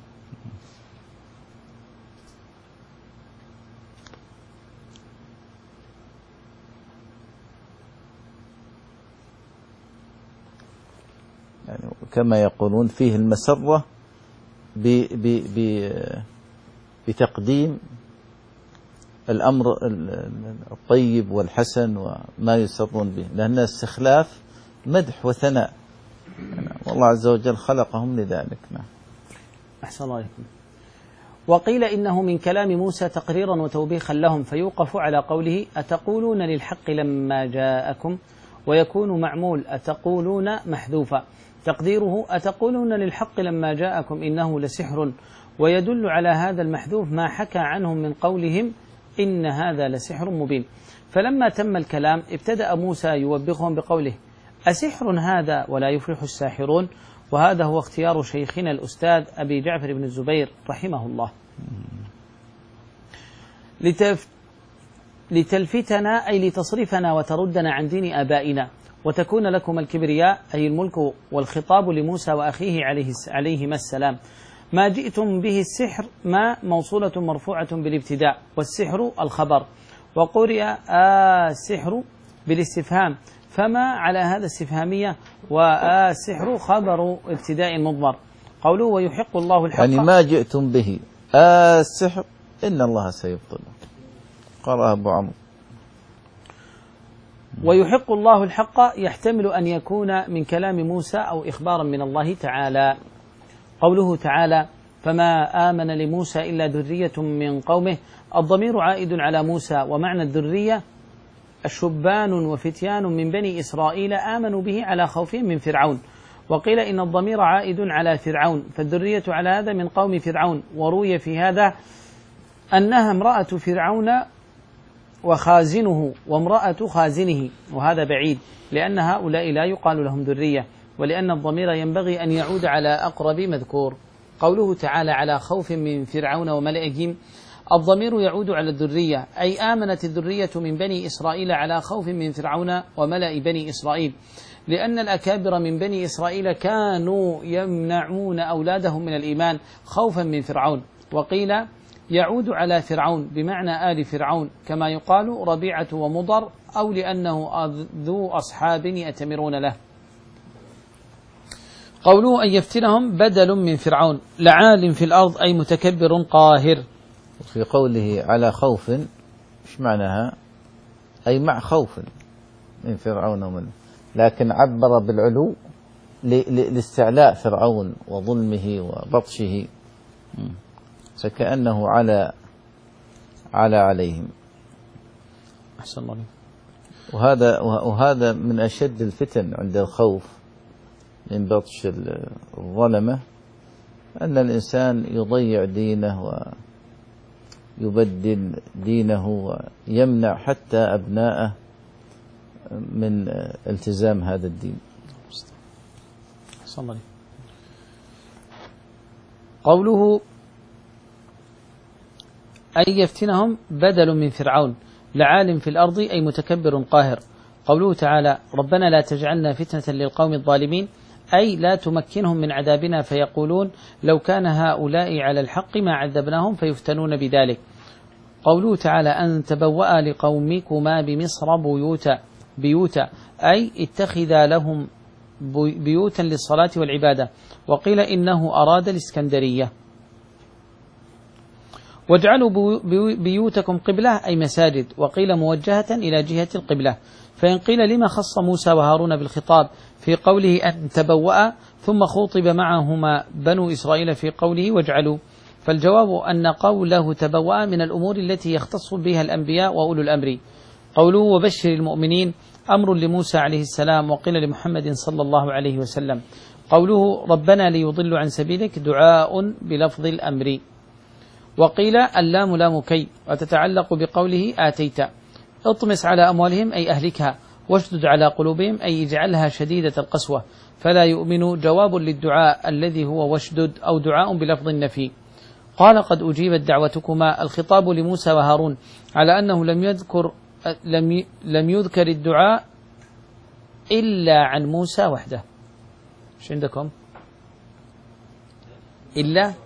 يعني كما يقولون فيه المسرة بتقديم الأمر الطيب والحسن وما يسرون به، لأن الاستخلاف مدح وثناء، والله عز وجل خلقهم لذلك. نعم. أحسن الله عليكم. وقيل إنه من كلام موسى تقريرا وتوبيخا لهم، فيوقف على قوله أتقولون للحق لما جاءكم، ويكون معمول أتقولون محذوفا، تقديره أتقولون للحق لما جاءكم إنه لسحر، ويدل على هذا المحذوف ما حكى عنهم من قولهم إن هذا لسحر مبين. فلما تم الكلام ابتدأ موسى يوبخهم بقوله أسحر هذا ولا يفلح الساحرون، وهذا هو اختيار شيخنا الأستاذ أبي جعفر بن الزبير رحمه الله. لتف... لتلفتنا أي لتصرفنا وتردنا عن دين آبائنا، وتكون لكم الكبرياء أي الملك، والخطاب لموسى وأخيه عليه عليهما السلام. ما جئتم به السحر ما موصولة مرفوعة بالابتداء، والسحر الخبر، وقرئ السحر بالاستفهام، فما على هذا الاستفهامية، والسحر خبر ابتداء مضمر. قوله ويحق الله الحق، يعني ما جئتم به السحر إن الله سيبطله، قرأ أبو عمرو. ويحق الله الحق يحتمل أن يكون من كلام موسى أو إخبارا من الله تعالى. قوله تعالى فما آمن لموسى إلا ذرية من قومه، الضمير عائد على موسى، ومعنى الذرية الشبان وفتيان من بني إسرائيل آمنوا به على خوفهم من فرعون. وقيل إن الضمير عائد على فرعون، فالذرية على هذا من قوم فرعون. وروي في هذا أنها امرأة فرعون وخازنه وامرأة خازنه، وهذا بعيد لأن هؤلاء لا يقال لهم ذرية، ولأن الضمير ينبغي أن يعود على أقرب مذكور. قوله تعالى على خوف من فرعون وملئهم، الضمير يعود على الذرية، أي آمنت الذرية من بني إسرائيل على خوف من فرعون وملأ بني إسرائيل، لأن الأكابر من بني إسرائيل كانوا يمنعون أولادهم من الإيمان خوفا من فرعون. وقيل يعود على فرعون بمعنى آل فرعون، كما يقال ربيعة ومضر، أو لأنه ذو أصحاب يأتمرون له. قوله أن يفتنهم بدل من فرعون، لعال في الأرض أي متكبر قاهر. في قوله على خوف إيش معناها؟ أي مع خوف من فرعون ومن، لكن عبر بالعلو لاستعلاء فرعون وظلمه وبطشه، فكأنه على على عليهم. أحسن الله. وهذا وهذا من أشد الفتن عند الخوف من بطش الظلمة، أن الإنسان يضيع دينه ويبدل دينه ويمنع حتى أبناءه من التزام هذا الدين. أحسن الله. قوله أي يفتنهم بدل من فرعون لعالم في الأرض أي متكبر قاهر. قوله تعالى ربنا لا تجعلنا فتنة للقوم الظالمين أي لا تمكنهم من عذابنا فيقولون لو كان هؤلاء على الحق ما عذبناهم فيفتنون بذلك. قوله تعالى أن تبوأ لقومكما بمصر بيوتا بيوتا أي اتخذا لهم بيوتا للصلاة والعبادة. وقيل إنه أراد الإسكندرية. واجعلوا بيوتكم قبلة أي مساجد. وقيل موجهة إلى جهة القبلة. فإن قيل لما خص موسى وهارون بالخطاب في قوله أن تبوأ ثم خوطب معهما بنو إسرائيل في قوله واجعلوا، فالجواب أن قوله تبوأ من الأمور التي يختص بها الأنبياء وأولو الأمر. قوله وبشر المؤمنين أمر لموسى عليه السلام وقيل لمحمد صلى الله عليه وسلم. قوله ربنا ليضلوا عن سبيلك دعاء بلفظ الأمر. وقيل اللام لام كي وتتعلق بقوله آتيت. اطمس على أموالهم أي أهلكها واشدد على قلوبهم أي اجعلها شديدة القسوة فلا يؤمنوا جواب للدعاء الذي هو واشدد أو دعاء بلفظ النفي. قال قد أجيبت دعوتكما الخطاب لموسى وهارون على أنه لم يذكر لم لم يذكر الدعاء إلا عن موسى وحده. ايش عندكم؟ إلا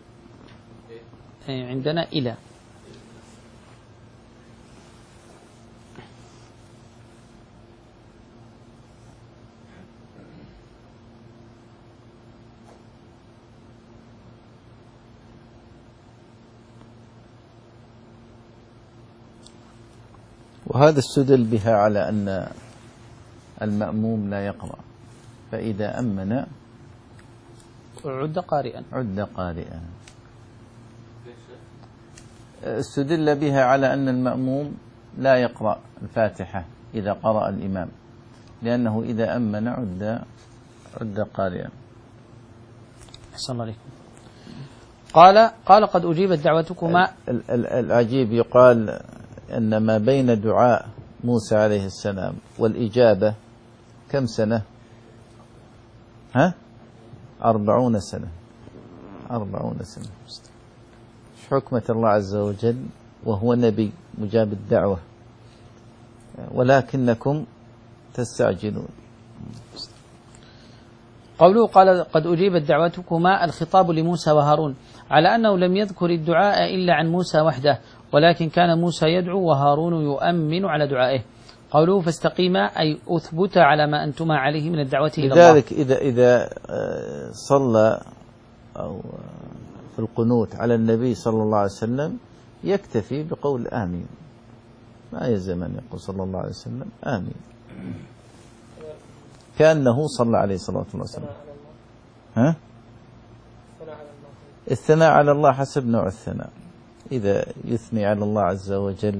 عندنا إلى. وهذا استدل بها على أن المأموم لا يقرأ، فإذا أمن عد قارئا عد قارئا. استدل بها على أن المأموم لا يقرأ الفاتحة إذا قرأ الإمام، لأنه إذا أمن عد عد قارئا. أحسن الله عليكم. قال قال قد أجيبت دعوتكما. العجيب يقال أن ما بين دعاء موسى عليه السلام والإجابة كم سنة؟ ها؟ أربعون سنة. أربعون سنة. حكمة الله عز وجل وهو نبي مجاب الدعوة، ولكنكم تستعجلون. قوله قال قد أجيبت دعوتكما الخطاب لموسى وهارون على أنه لم يذكر الدعاء إلا عن موسى وحده، ولكن كان موسى يدعو وهارون يؤمن على دعائه. قوله فاستقيما أي أثبت على ما أنتما عليه من الدعوة إلى الله. لذلك إذا إذا صلى أو في القنوت على النبي صلى الله عليه وسلم يكتفي بقول آمين، ما يلزم أن يقول صلى الله عليه وسلم آمين، كأنه صلى عليه الصلاة والسلام. ها؟ الثناء على الله حسب نوع الثناء. إذا يثني على الله عز وجل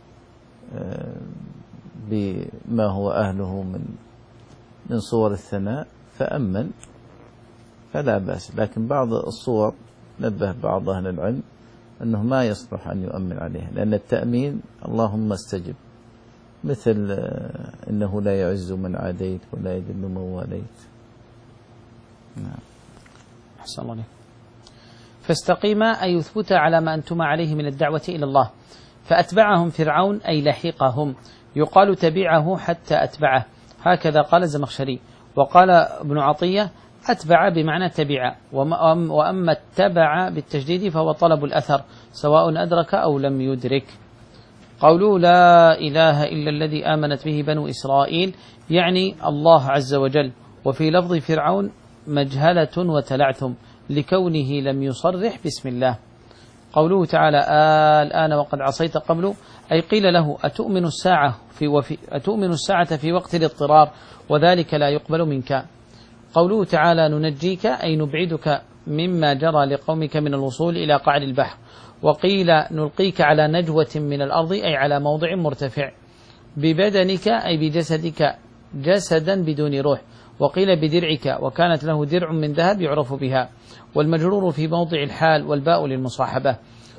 بما هو أهله من من صور الثناء فأمن فلا بأس، لكن بعض الصور نبه بعض أهل العلم أنه ما يصلح أن يؤمن عليها، لأن التأمين اللهم استجب، مثل إنه لا يعز من عاديت ولا يذل من واليت. نعم. أحسن الله عليك. فاستقيما أي يثبت على ما أنتم عليه من الدعوة إلى الله. فأتبعهم فرعون أي لحقهم، يقال تبعه حتى أتبعه، هكذا قال الزمخشري. وقال ابن عطية أتبع بمعنى تبع، وأما اتبع بالتجديد فهو طلب الأثر سواء أدرك أو لم يدرك. قوله لا إله إلا الذي آمنت به بنو إسرائيل يعني الله عز وجل. وفي لفظ فرعون مجهلة وتلعثم لكونه لم يصرح بسم الله. قوله تعالى آه الآن وقد عصيت قبل أي قيل له أتؤمن الساعة في وفي أتؤمن الساعة في وقت الاضطرار وذلك لا يقبل منك. قوله تعالى ننجيك أي نبعدك مما جرى لقومك من الوصول إلى قعر البحر. وقيل نلقيك على نجوة من الأرض أي على موضع مرتفع. ببدنك أي بجسدك جسدا بدون روح. وقيل بدرعك وكانت له درع من ذهب يعرف بها. والمجرور في موضع الحال والباء للمصاحبة.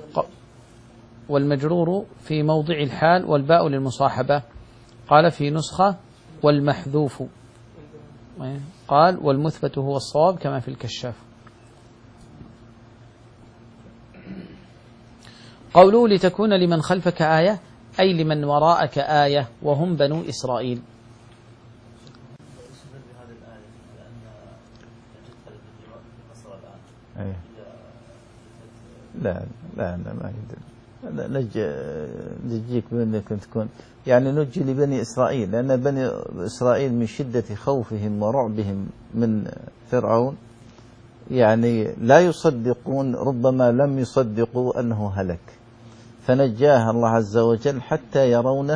والمجرور في موضع الحال والباء للمصاحبة. قال في نسخة والمحذوف، قال والمثبت هو الصواب كما في الكشاف. قوله لتكون لمن خلفك آية أي لمن وراءك آية وهم بنو إسرائيل. يستدل بهذه الآية على أن يجب خليفة مصر الآن. أيه. لا لا لا ما يدل. نج نجيك بأنك تكون يعني نجي لبني إسرائيل، لأن بني إسرائيل من شدة خوفهم ورعبهم من فرعون يعني لا يصدقون، ربما لم يصدقوا أنه هلك، فنجاه الله عز وجل حتى يرونه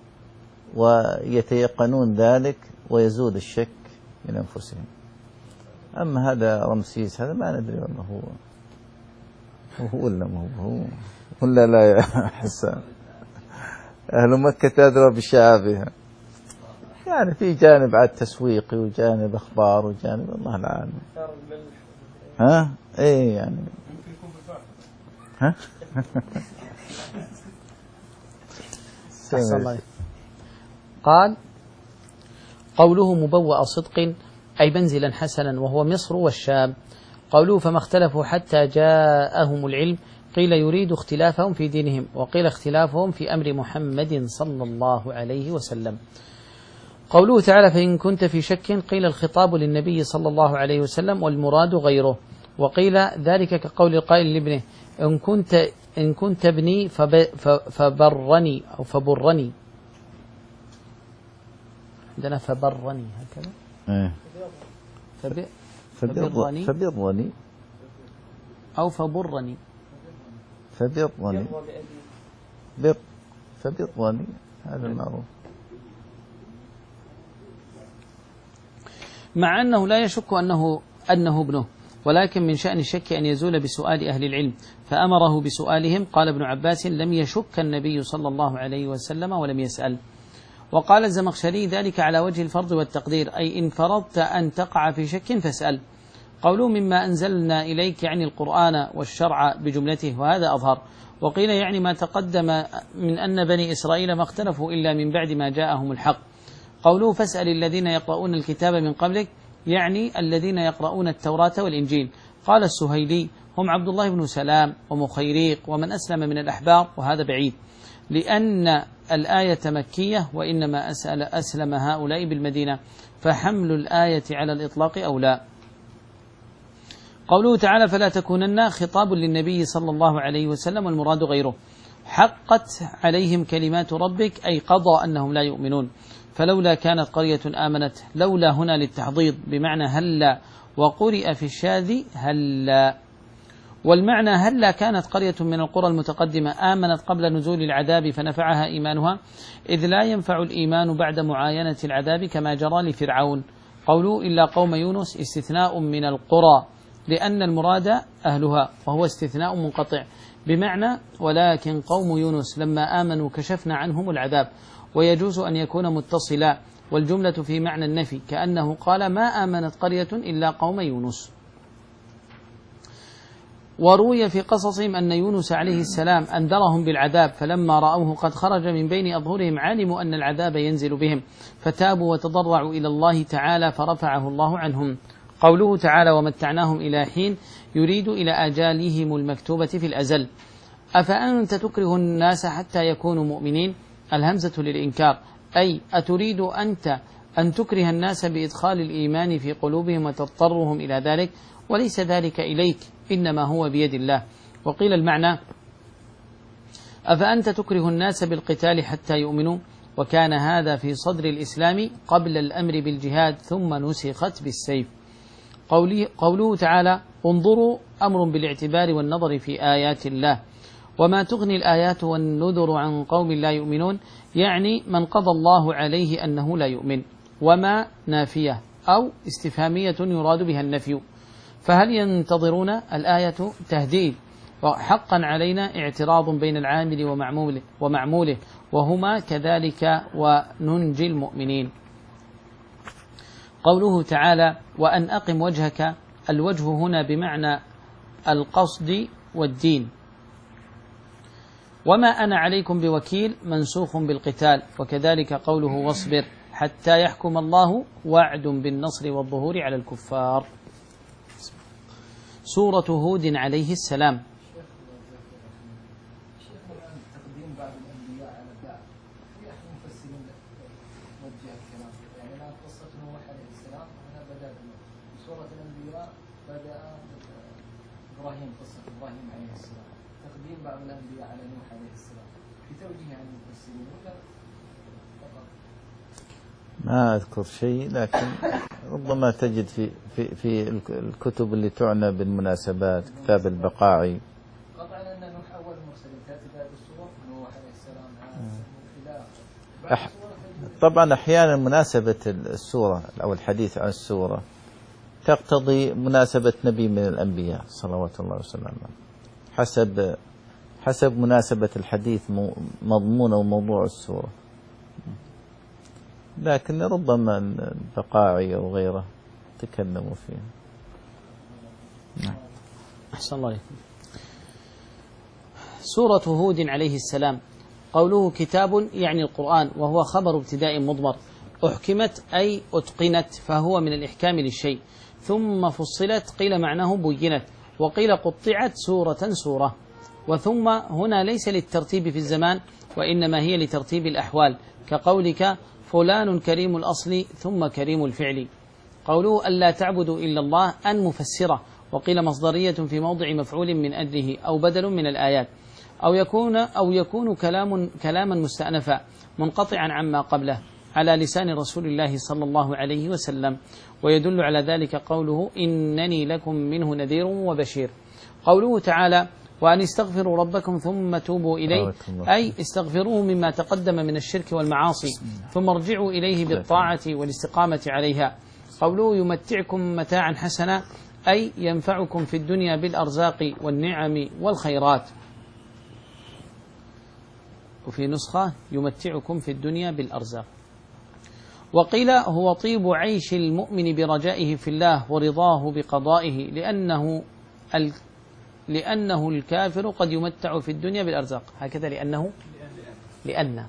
ويتيقنون ذلك ويزول الشك من أنفسهم. أما هذا رمسيس هذا ما ندري والله هو هو ولا ما هو ولا لا يا حسان. أهل مكة تدرى بشعابها، يعني في جانب عاد تسويقي وجانب أخبار وجانب الله العالم. ها إيه يعني ها الله. قال قوله مبوأ صدق أي منزلا حسنا وهو مصر والشام. قوله فما اختلفوا حتى جاءهم العلم قيل يريد اختلافهم في دينهم وقيل اختلافهم في أمر محمد صلى الله عليه وسلم. قوله تعالى فإن كنت في شك قيل الخطاب للنبي صلى الله عليه وسلم والمراد غيره، وقيل ذلك كقول القائل لابنه إن كنت إن كنت ابني فبرني أو فبرني، عندنا فبرني هكذا إيه. فب... فبرني فبرني أو فبرني فبرني بر فبرني هذا المعروف، مع أنه لا يشك أنه أنه ابنه، ولكن من شأن الشك أن يزول بسؤال أهل العلم فأمره بسؤالهم. قال ابن عباس لم يشك النبي صلى الله عليه وسلم ولم يسأل. وقال الزمخشري ذلك على وجه الفرض والتقدير أي إن فرضت أن تقع في شك فاسأل. قولوا مما أنزلنا إليك يعني القرآن والشرع بجملته وهذا أظهر. وقيل يعني ما تقدم من أن بني إسرائيل ما اختلفوا إلا من بعد ما جاءهم الحق. قولوا فاسأل الذين يقرؤون الكتاب من قبلك يعني الذين يقرؤون التوراة والإنجيل. قال السهيلي هم عبد الله بن سلام ومخيريق ومن أسلم من الأحبار، وهذا بعيد لأن الآية مكية وإنما أسأل أسلم هؤلاء بالمدينة، فحمل الآية على الإطلاق أو لا. قوله تعالى فلا تكونن خطاب للنبي صلى الله عليه وسلم والمراد غيره. حقت عليهم كلمات ربك أي قضى أنهم لا يؤمنون. فلولا كانت قرية آمنت، لولا هنا للتحضيض بمعنى هلا، وقرئ في الشاذ هلا. والمعنى هلا كانت قرية من القرى المتقدمة آمنت قبل نزول العذاب فنفعها إيمانها، إذ لا ينفع الإيمان بعد معاينة العذاب كما جرى لفرعون. قولوا إلا قوم يونس استثناء من القرى لأن المراد أهلها، وهو استثناء منقطع بمعنى ولكن قوم يونس لما آمنوا كشفنا عنهم العذاب، ويجوز أن يكون متصلا والجملة في معنى النفي كأنه قال ما آمنت قرية إلا قوم يونس. وروي في قصصهم أن يونس عليه السلام أنذرهم بالعذاب فلما رأوه قد خرج من بين أظهرهم علموا أن العذاب ينزل بهم فتابوا وتضرعوا إلى الله تعالى فرفعه الله عنهم. قوله تعالى ومتعناهم إلى حين يريد إلى آجالهم المكتوبة في الأزل. أفأنت تكره الناس حتى يكونوا مؤمنين؟ الهمزة للإنكار أي أتريد أنت أن تكره الناس بإدخال الإيمان في قلوبهم وتضطرهم إلى ذلك؟ وليس ذلك إليك إنما هو بيد الله. وقيل المعنى أفأنت تكره الناس بالقتال حتى يؤمنوا، وكان هذا في صدر الإسلام قبل الأمر بالجهاد ثم نسخت بالسيف. قوله تعالى انظروا أمر بالاعتبار والنظر في آيات الله. وما تغني الآيات والنذر عن قوم لا يؤمنون يعني من قضى الله عليه أنه لا يؤمن. وما نافية أو استفهامية يراد بها النفي، فهل ينتظرون الآية تهديد، وحقا علينا اعتراض بين العامل ومعموله, ومعموله وهما كذلك وننجي المؤمنين. قوله تعالى وأن أقم وجهك، الوجه هنا بمعنى القصد والدين. وما أنا عليكم بوكيل منسوخ بالقتال، وكذلك قوله واصبر حتى يحكم الله وعد بالنصر والظهور على الكفار. سورة هود عليه السلام. قصة إبراهيم عليه السلام تقديم بعض الأنبياء على نوح عليه السلام في توجيه عن المفسرين ولا فقط؟ ما أذكر شيء، لكن ربما تجد في في في الكتب اللي تعنى بالمناسبات، كتاب البقاعي. قطعا أن نوح أول مرسل تأتي بعد الصور، نوح عليه السلام أح... طبعا أحيانا مناسبة السورة أو الحديث عن السورة تقتضي مناسبة نبي من الأنبياء صلوات الله وسلامه، حسب حسب مناسبة الحديث مضمون أو موضوع السورة. لكن ربما البقاعي أو غيره تكلموا فيه. نعم. أحسن الله عليكم. سورة هود عليه السلام، قوله كتاب يعني القرآن، وهو خبر ابتداء مضمر، أحكمت أي أتقنت، فهو من الإحكام للشيء، ثم فصلت قيل معناه بينت، وقيل قطعت سورة سورة. وثم هنا ليس للترتيب في الزمان، وإنما هي لترتيب الأحوال، كقولك فلان كريم الأصل ثم كريم الفعل. قوله ألا تعبدوا إلا الله أن مفسرة، وقيل مصدرية في موضع مفعول من أجله أو بدل من الآيات، أو يكون أو يكون كلام كلاما مستأنفا منقطعا عما قبله على لسان رسول الله صلى الله عليه وسلم. ويدل على ذلك قوله إنني لكم منه نذير وبشير. قوله تعالى وأن استغفروا ربكم ثم توبوا إليه، أي استغفروه مما تقدم من الشرك والمعاصي، ثم ارجعوا إليه بالطاعة والاستقامة عليها. قوله يمتعكم متاعا حسنا، أي ينفعكم في الدنيا بالأرزاق والنعم والخيرات. وفي نسخة يمتعكم في الدنيا بالأرزاق. وقيل هو طيب عيش المؤمن برجائه في الله ورضاه بقضائه، لأنه ال لأنه الكافر قد يمتع في الدنيا بالأرزاق. هكذا لأنه لأن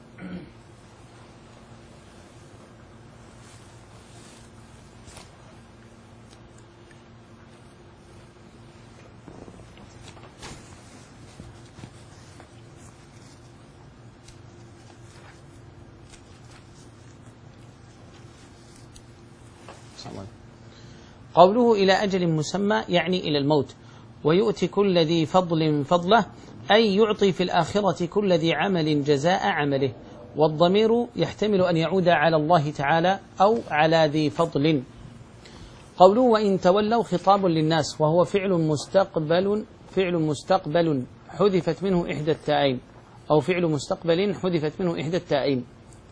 قوله إلى أجل مسمى يعني إلى الموت. ويؤتي كل ذي فضل فضله، أي يعطي في الآخرة كل ذي عمل جزاء عمله. والضمير يحتمل أن يعود على الله تعالى أو على ذي فضل. قوله وإن تولوا خطاب للناس، وهو فعل مستقبل فعل مستقبل حذفت منه إحدى التائين، أو فعل مستقبل حذفت منه إحدى التائين.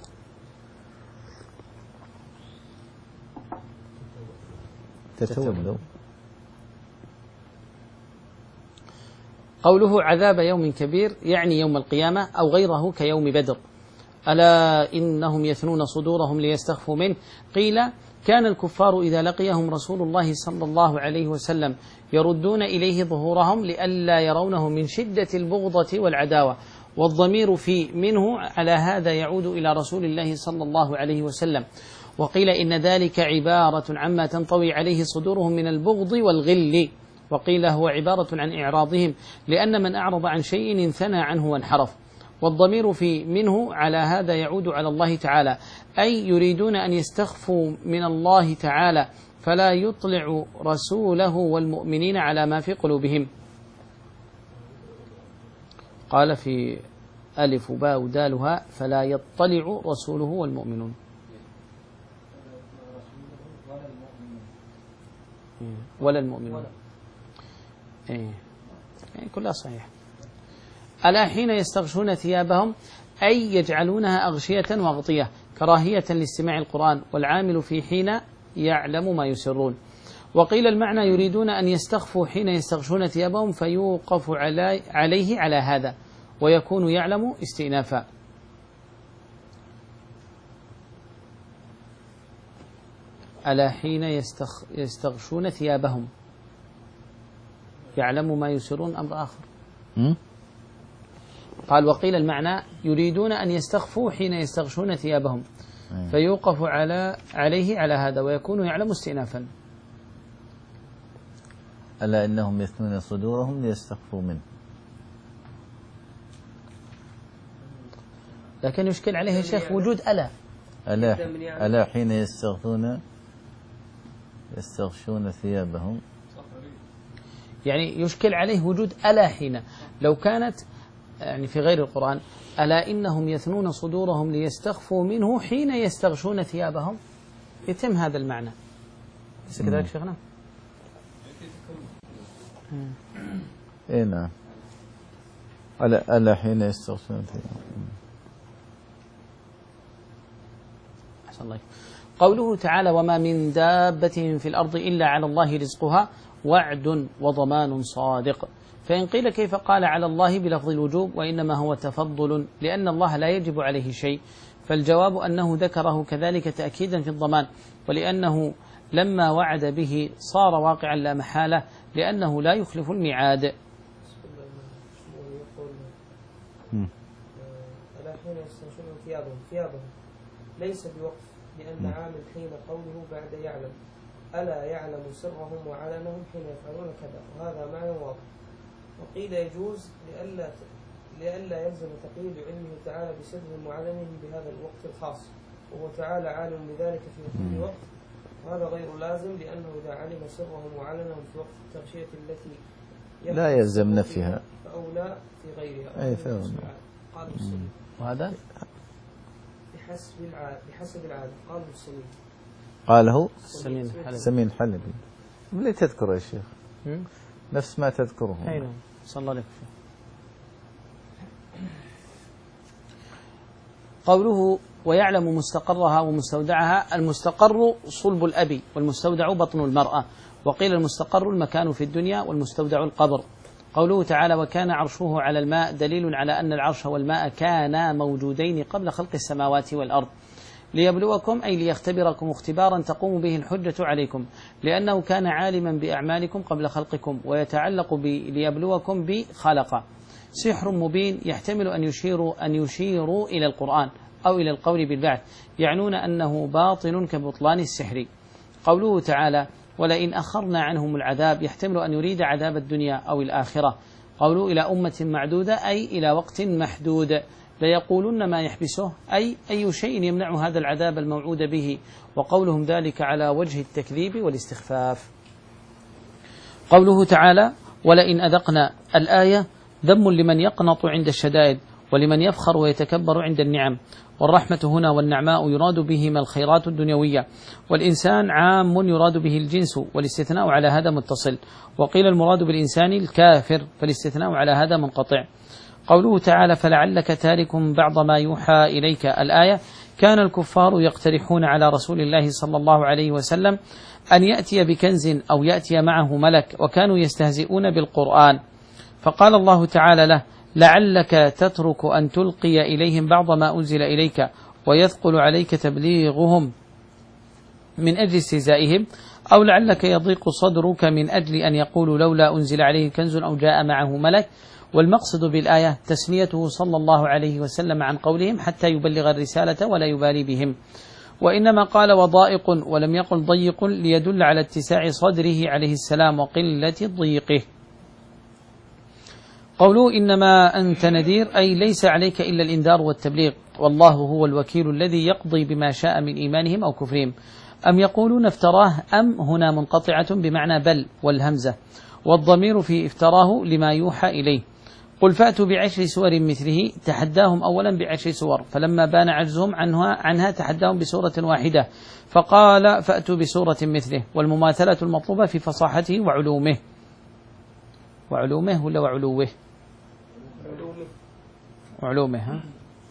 تتولوا. قوله عذاب يوم كبير يعني يوم القيامة أو غيره كيوم بدر. ألا إنهم يثنون صدورهم ليستخفوا منه. قيل كان الكفار إذا لقيهم رسول الله صلى الله عليه وسلم يردون إليه ظهورهم لئلا يرونه من شدة البغضة والعداوة. والضمير في منه على هذا يعود إلى رسول الله صلى الله عليه وسلم. وقيل إن ذلك عبارة عما تنطوي عليه صدورهم من البغض والغل. وقيل هو عبارة عن إعراضهم، لأن من أعرض عن شيء انثنى عنه وانحرف. والضمير في منه على هذا يعود على الله تعالى، أي يريدون أن يستخفوا من الله تعالى فلا يطلع رسوله والمؤمنين على ما في قلوبهم. قال في ألف باء دالها فلا يطلع رسوله والمؤمنون. ولا المؤمنون. إيه. يعني كلها صحيح. ألا حين يستغشون ثيابهم أي يجعلونها أغشية وأغطية كراهية لاستماع القرآن، والعامل في حين يعلم ما يسرون. وقيل المعنى يريدون أن يستخفوا حين يستغشون ثيابهم فيوقف علي عليه على هذا، ويكون يعلم استئنافا. ألا حين يستخ يستغشون ثيابهم يعلم ما يسرون أمر آخر. م? قال وقيل المعنى يريدون أن يستخفوا حين يستغشون ثيابهم فيوقف على عليه على هذا، ويكون يعلم استئنافا. ألا إنهم يثنون صدورهم ليستخفوا منه. لكن يشكل عليه يا شيخ وجود ألا ألا ألا حين يستغشون يستغشون ثيابهم يعني يشكل عليه وجود ألا حين. لو كانت يعني في غير القرآن ألا إنهم يثنون صدورهم ليستخفوا منه حين يستغشون ثيابهم، يتم هذا المعنى. ليس كذلك شيخنا؟ اي نعم. ألا ألا حين يستغشون ثيابهم. أحسن الله. قوله تعالى وما من دابة في الأرض إلا على الله رزقها وعد وضمان صادق. فإن قيل كيف قال على الله بلفظ الوجوب وإنما هو تفضل لأن الله لا يجب عليه شيء، فالجواب أنه ذكره كذلك تأكيدا في الضمان، ولأنه لما وعد به صار واقعا لا محالة لأنه لا يخلف الميعاد. ألا حين يستغشون ثيابهم ثيابهم ليس بوقف، لأن عامل حين قوله بعد يعلم ألا يعلم سرهم وعلنهم حين يفعلون كذا، وهذا معنى واضح. وقيل يجوز لئلا لئلا يلزم تقييد علمه تعالى بسرهم وعلنهم بهذا الوقت الخاص، وهو تعالى عالم بذلك في كل وقت، وهذا غير لازم لأنه إذا علم سرهم وعلنهم في وقت التغشية التي لا يلزم نفيها فأولى في غيرها. أي فأولى. قال السليم وهذا بحسب العادة بحسب العادة قال السليم قاله سمين حلبي. سمين حلبي. ليه تذكره يا شيخ؟ نفس ما تذكره. أي نعم. صلى الله عليه وسلم. قوله ويعلم مستقرها ومستودعها، المستقر صلب الأب والمستودع بطن المرأة، وقيل المستقر المكان في الدنيا والمستودع القبر. قوله تعالى وكان عرشه على الماء دليل على أن العرش والماء كانا موجودين قبل خلق السماوات والأرض، ليبلوكم أي ليختبركم اختبارا تقوم به الحجة عليكم، لأنه كان عالما بأعمالكم قبل خلقكم، ويتعلق ليبلوكم بخلق. سحر مبين يحتمل أن يشيروا أن يشيروا إلى القرآن أو إلى القول بالبعث، يعنون أنه باطل كبطلان السحر. قوله تعالى ولئن أخرنا عنهم العذاب يحتمل أن يريد عذاب الدنيا أو الآخرة. قوله إلى أمة معدودة أي إلى وقت محدود، ليقولن ما يحبسه أي أي شيء يمنع هذا العذاب الموعود به، وقولهم ذلك على وجه التكذيب والاستخفاف. قوله تعالى ولئن أذقنا الآية ذم لمن يقنط عند الشدائد ولمن يفخر ويتكبر عند النعم، والرحمة هنا والنعماء يراد بهما الخيرات الدنيوية، والإنسان عام يراد به الجنس، والاستثناء على هذا متصل، وقيل المراد بالإنسان الكافر فالاستثناء على هذا منقطع. قوله تعالى فلعلك تارك بعض ما يوحى إليك الآية، كان الكفار يقترحون على رسول الله صلى الله عليه وسلم أن يأتي بكنز أو يأتي معه ملك، وكانوا يستهزئون بالقرآن، فقال الله تعالى له لعلك تترك أن تلقي إليهم بعض ما أنزل إليك ويثقل عليك تبليغهم من أجل استهزائهم، أو لعلك يضيق صدرك من أجل أن يقولوا لولا أنزل عليه كنز أو جاء معه ملك. والمقصد بالآية تسميته صلى الله عليه وسلم عن قولهم حتى يبلغ الرسالة ولا يبالي بهم، وإنما قال وضائق ولم يقل ضيق ليدل على اتساع صدره عليه السلام وقلة ضيقه. قوله إنما أنت نذير أي ليس عليك إلا الإنذار والتبليغ، والله هو الوكيل الذي يقضي بما شاء من إيمانهم أو كفرهم. أم يقولون افتراه، أم هنا منقطعة بمعنى بل والهمزة، والضمير في افتراه لما يوحى إليه. قل فأتوا بعشر سور مثله، تحداهم أولا بعشر سور، فلما بان عجزهم عنها, عنها تحداهم بسورة واحدة، فقال فأتوا بسورة مثله، والمماثلة المطلوبة في فصاحته وعلومه. وعلومه ولا وعلوه؟ وعلومه. ها؟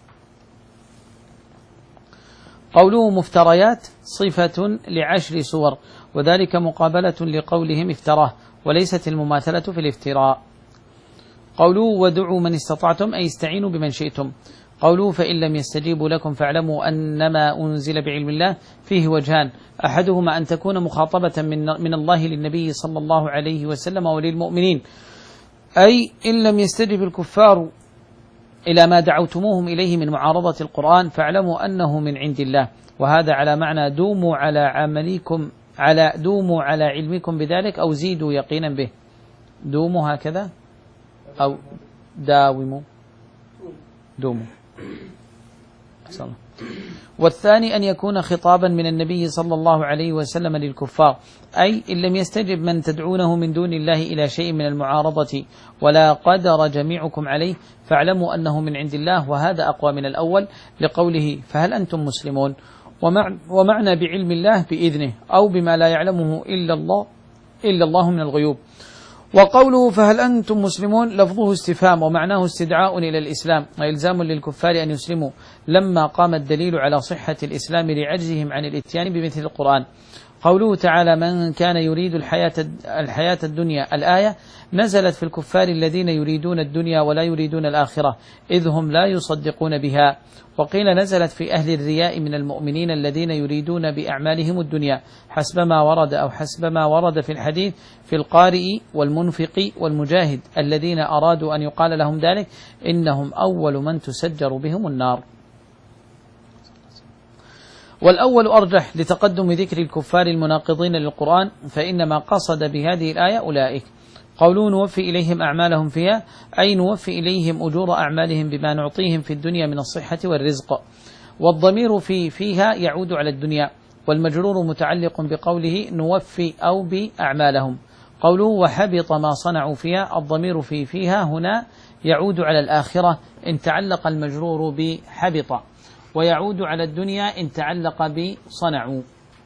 قوله مفتريات صفة لعشر سور، وذلك مقابلة لقولهم افتراه، وليست المماثلة في الافتراء. قوله ودعوا من استطعتم أي استعينوا بمن شئتم. قوله فإن لم يستجيبوا لكم فاعلموا أنما أنزل بعلم الله، فيه وجهان، أحدهما أن تكون مخاطبة من, من الله للنبي صلى الله عليه وسلم وللمؤمنين، أي إن لم يستجب الكفار إلى ما دعوتموهم إليه من معارضة القرآن فاعلموا أنه من عند الله، وهذا على معنى دوموا على عملكم على دوموا على علمكم بذلك أو زيدوا يقينا به. دوموا هكذا أو داوموا دوموا. أحسن. والثاني أن يكون خطابا من النبي صلى الله عليه وسلم للكفار، أي إن لم يستجب من تدعونه من دون الله إلى شيء من المعارضة ولا قدر جميعكم عليه فاعلموا أنه من عند الله، وهذا أقوى من الأول لقوله فهل أنتم مسلمون، ومعنى بعلم الله بإذنه أو بما لا يعلمه إلا الله إلا الله من الغيوب. وقوله فهل أنتم مسلمون لفظه استفهام ومعناه استدعاء إلى الإسلام وإلزام للكفار أن يسلموا لما قام الدليل على صحة الإسلام لعجزهم عن الإتيان بمثل القرآن. قوله تعالى من كان يريد الحياة, الحياة الدنيا الآية نزلت في الكفار الذين يريدون الدنيا ولا يريدون الآخرة إذ هم لا يصدقون بها. وقيل نزلت في أهل الرياء من المؤمنين الذين يريدون بأعمالهم الدنيا حسب ما ورد أو حسب ما ورد في الحديث في القارئ والمنفق والمجاهد الذين أرادوا أن يقال لهم ذلك إنهم أول من تسجر بهم النار. والأول أرجح لتقدم ذكر الكفار المناقضين للقرآن، فإنما قصد بهذه الآية أولئك. قولوا نوفي إليهم أعمالهم فيها أي نوفي إليهم أجور أعمالهم بما نعطيهم في الدنيا من الصحة والرزق. والضمير في فيها يعود على الدنيا، والمجرور متعلق بقوله نوفي أو بأعمالهم. قوله وحبط ما صنعوا فيها الضمير في فيها هنا يعود على الآخرة إن تعلق المجرور بحبط، ويعود على الدنيا إن تعلق بصنعوا.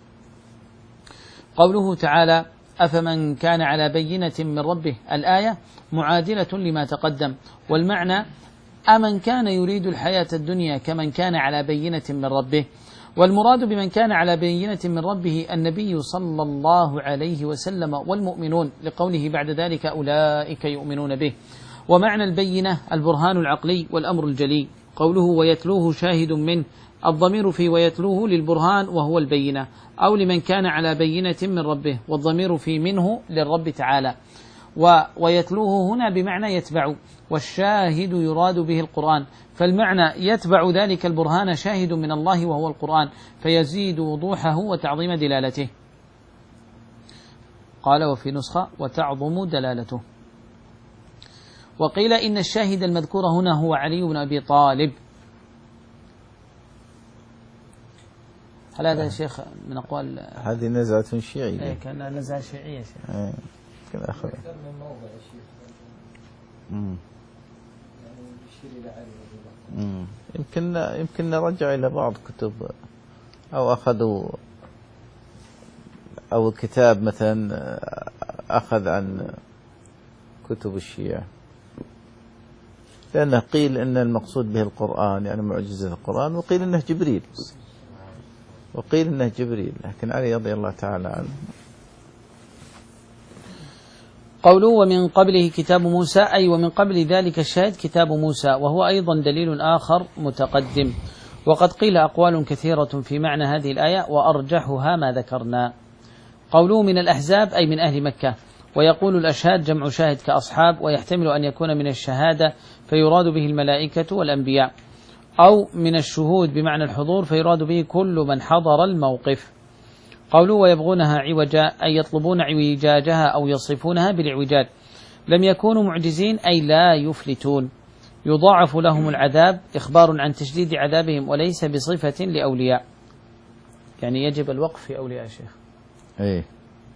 قوله تعالى أفمن كان على بينة من ربه الآية معادلة لما تقدم، والمعنى أمن كان يريد الحياة الدنيا كمن كان على بينة من ربه. والمراد بمن كان على بينة من ربه النبي صلى الله عليه وسلم والمؤمنون، لقوله بعد ذلك أولئك يؤمنون به. ومعنى البينة البرهان العقلي والأمر الجلي. قوله ويتلوه شاهد منه الضمير في ويتلوه للبرهان وهو البينة أو لمن كان على بينة من ربه، والضمير في منه للرب تعالى. ويتلوه هنا بمعنى يتبع، والشاهد يراد به القرآن، فالمعنى يتبع ذلك البرهان شاهد من الله وهو القرآن فيزيد وضوحه وتعظيم دلالته. قال وفي نسخة وتعظم دلالته. وقيل إن الشاهد المذكور هنا هو علي بن أبي طالب. هل هذا يا شيخ من أقوال هذه نزعة شيعية؟ إيه كان نزعة شيعية يا شيخ. إيه كذا أخذ. يعني يمكن يمكن نرجع إلى بعض كتب أو أخذوا أو كتاب مثلا أخذ عن كتب الشيعة، لأنه قيل إن المقصود به القرآن يعني معجزة القرآن، وقيل إنه جبريل وقيل إنه جبريل لكن علي رضي الله تعالى عنه. قوله ومن قبله كتاب موسى أي ومن قبل ذلك الشاهد كتاب موسى، وهو أيضا دليل آخر متقدم. وقد قيل أقوال كثيرة في معنى هذه الآية وأرجحها ما ذكرنا. قوله من الأحزاب أي من أهل مكة، ويقول الأشهاد جمع شاهد كأصحاب، ويحتمل أن يكون من الشهادة فيراد به الملائكة والأنبياء، أو من الشهود بمعنى الحضور فيراد به كل من حضر الموقف. قوله ويبغونها عوجا أي يطلبون عوجاجها أو يصفونها بالعوجاج. لم يكونوا معجزين أي لا يفلتون. يضاعف لهم العذاب إخبار عن تشديد عذابهم وليس بصفة لأولياء. يعني يجب الوقف في أولياء شيخ. إيه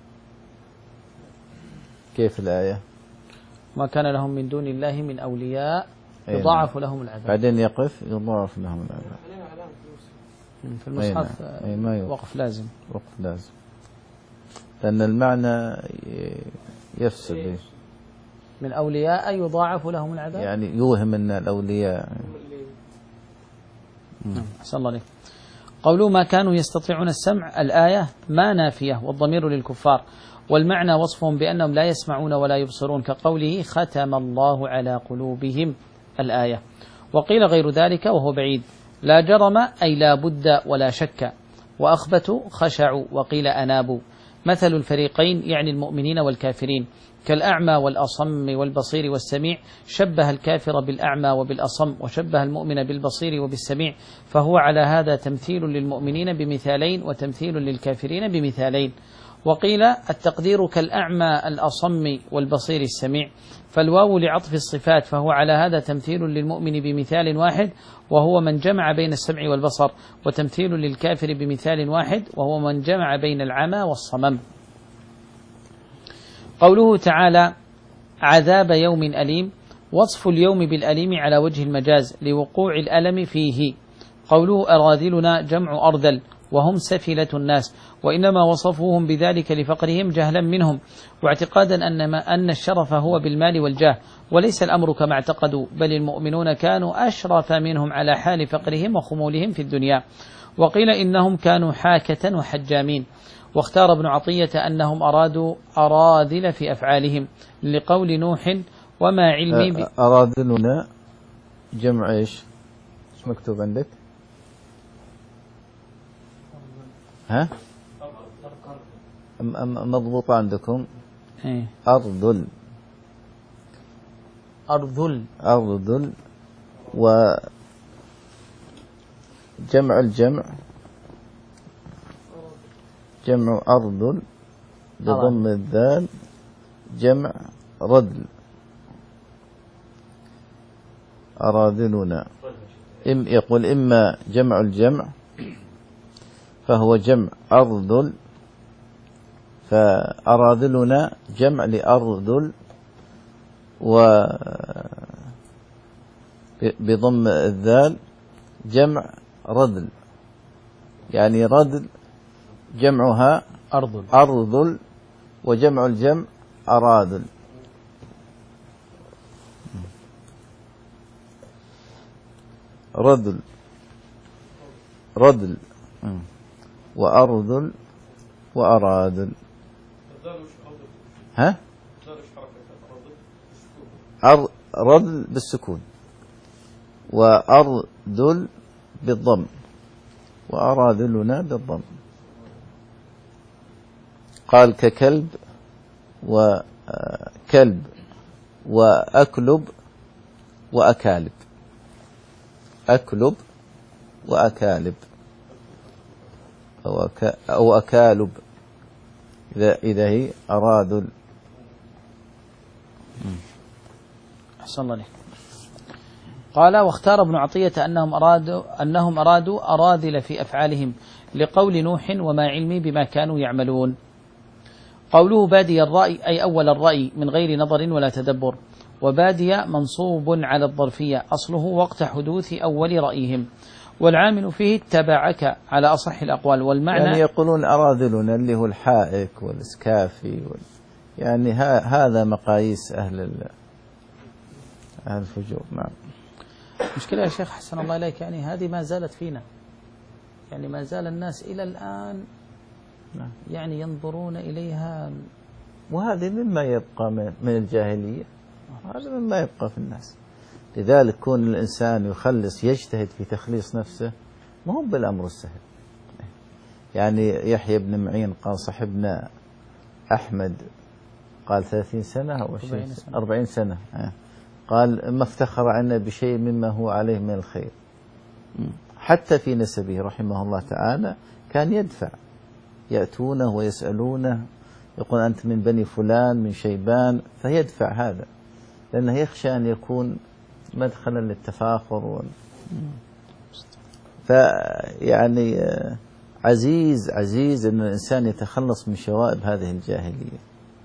كيف الآية؟ ما كان لهم من دون الله من أولياء يضاعف لهم العذاب. بعدين يقف يضاعف لهم العذاب. في المصحف وقف لازم. وقف لازم لأن المعنى يفسد. من أولياء يضاعف لهم العذاب يعني يوهم أن الأولياء. أحسن الله عليك. قولوا ما كانوا يستطيعون السمع الآية ما نافية والضمير للكفار، والمعنى وصفهم بأنهم لا يسمعون ولا يبصرون كقوله ختم الله على قلوبهم الآية. وقيل غير ذلك وهو بعيد. لا جرم أي لا بد ولا شك. وأخبتوا خشعوا وقيل أنابوا. مثل الفريقين يعني المؤمنين والكافرين كالأعمى والأصم والبصير والسميع، شبه الكافر بالأعمى وبالأصم وشبه المؤمن بالبصير وبالسميع، فهو على هذا تمثيل للمؤمنين بمثالين وتمثيل للكافرين بمثالين. وقيل التقدير كالأعمى الأصم والبصير السميع، فالواو لعطف الصفات، فهو على هذا تمثيل للمؤمن بمثال واحد وهو من جمع بين السمع والبصر، وتمثيل للكافر بمثال واحد وهو من جمع بين العمى والصمم. قوله تعالى عذاب يوم أليم، وصف اليوم بالأليم على وجه المجاز لوقوع الألم فيه. قوله أراذلنا جمع أرذل وهم سفلة الناس، وإنما وصفوهم بذلك لفقرهم جهلا منهم واعتقادا أن, ما أن الشرف هو بالمال والجاه، وليس الأمر كما اعتقدوا، بل المؤمنون كانوا أشرف منهم على حال فقرهم وخمولهم في الدنيا. وقيل إنهم كانوا حاكة وحجامين. واختار ابن عطية أنهم أرادوا أراذل في أفعالهم لقول نوح وما علمي ب... أراذلنا جمع إيش؟ إيش مكتوب عندك؟ ها؟ مضبوط عندكم؟ إيه؟ أرذل أرذل أرذل، وجمع الجمع جمع أرذل بضم الذال جمع رذل. أراذلنا إم يقول إما جمع الجمع فهو جمع أرذل، فأراذلنا جمع لأرذل وبضم الذال جمع رذل، يعني رذل جمعها أرذل أرذل وجمع الجمع أراذل. رذل رذل وأرذل وأراذل. ها؟ أر رذل بالسكون وأرذل بالضم وأراذلنا بالضم. قال ككلب وكلب وأكلب وأكالب، أكلب وأكالب أو أكالب إذا هي أراذل. أحسن الله عليك. قال واختار ابن عطية أنهم أرادوا أنهم أرادوا أراذل في أفعالهم لقول نوح وما علمي بما كانوا يعملون. قوله بادي الرأي أي أول الرأي من غير نظر ولا تدبر، وبادي منصوب على الظرفية أصله وقت حدوث أول رأيهم، والعامل فيه اتبعك على أصح الأقوال. والمعنى يعني يقولون أراذلنا اللي هو الحائك والإسكافي وال... يعني ها هذا مقاييس أهل ال... أهل الفجور. نعم. مشكلة يا شيخ حسن الله إليك، يعني هذه ما زالت فينا، يعني ما زال الناس إلى الآن نعم. يعني ينظرون إليها، وهذه مما يبقى من الجاهلية، هذا مما يبقى في الناس. لذلك كون الإنسان يخلص يجتهد في تخليص نفسه ما هو بالأمر السهل. يعني يحيى بن معين قال صاحبنا أحمد قال ثلاثين سنة أو أربعين سنة قال ما افتخر عنا بشيء مما هو عليه من الخير. حتى في نسبه رحمه الله تعالى كان يدفع، يأتونه ويسألونه يقول أنت من بني فلان من شيبان، فيدفع هذا لأنه يخشى أن يكون مدخلا للتفاخر. فيعني عزيز عزيز أن الإنسان يتخلص من شوائب هذه الجاهلية.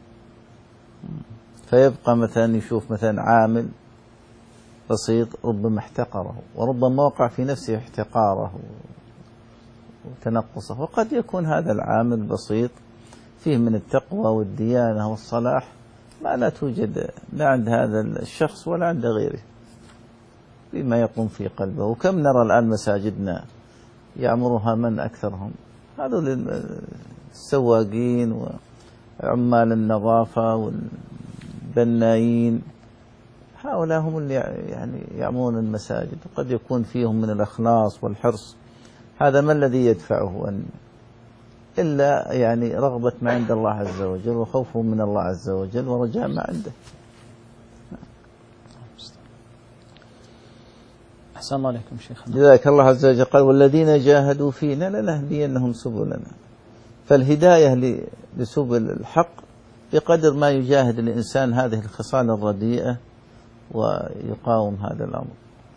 فيبقى مثلا يشوف مثلا عامل بسيط ربما احتقره، وربما وقع في نفسه احتقاره وتنقصه، وقد يكون هذا العامل بسيط فيه من التقوى والديانة والصلاح ما لا توجد لا عند هذا الشخص ولا عند غيره بما يقوم في قلبه. وكم نرى الآن مساجدنا يعمرها من أكثرهم؟ هذول السواقين وعمال النظافة والبنايين، هؤلاء هم اللي يعني يعمرون المساجد، وقد يكون فيهم من الإخلاص والحرص. هذا ما الذي يدفعه أن إلا يعني رغبة ما عند الله عز وجل وخوفه من الله عز وجل ورجاء ما عنده. أحسن الله عليكم شيخنا. لذلك الله عز وجل قال والذين جاهدوا فينا لنهدينهم سبلنا. فالهداية لسبل الحق بقدر ما يجاهد الإنسان هذه الخصال الرديئة ويقاوم هذا الأمر.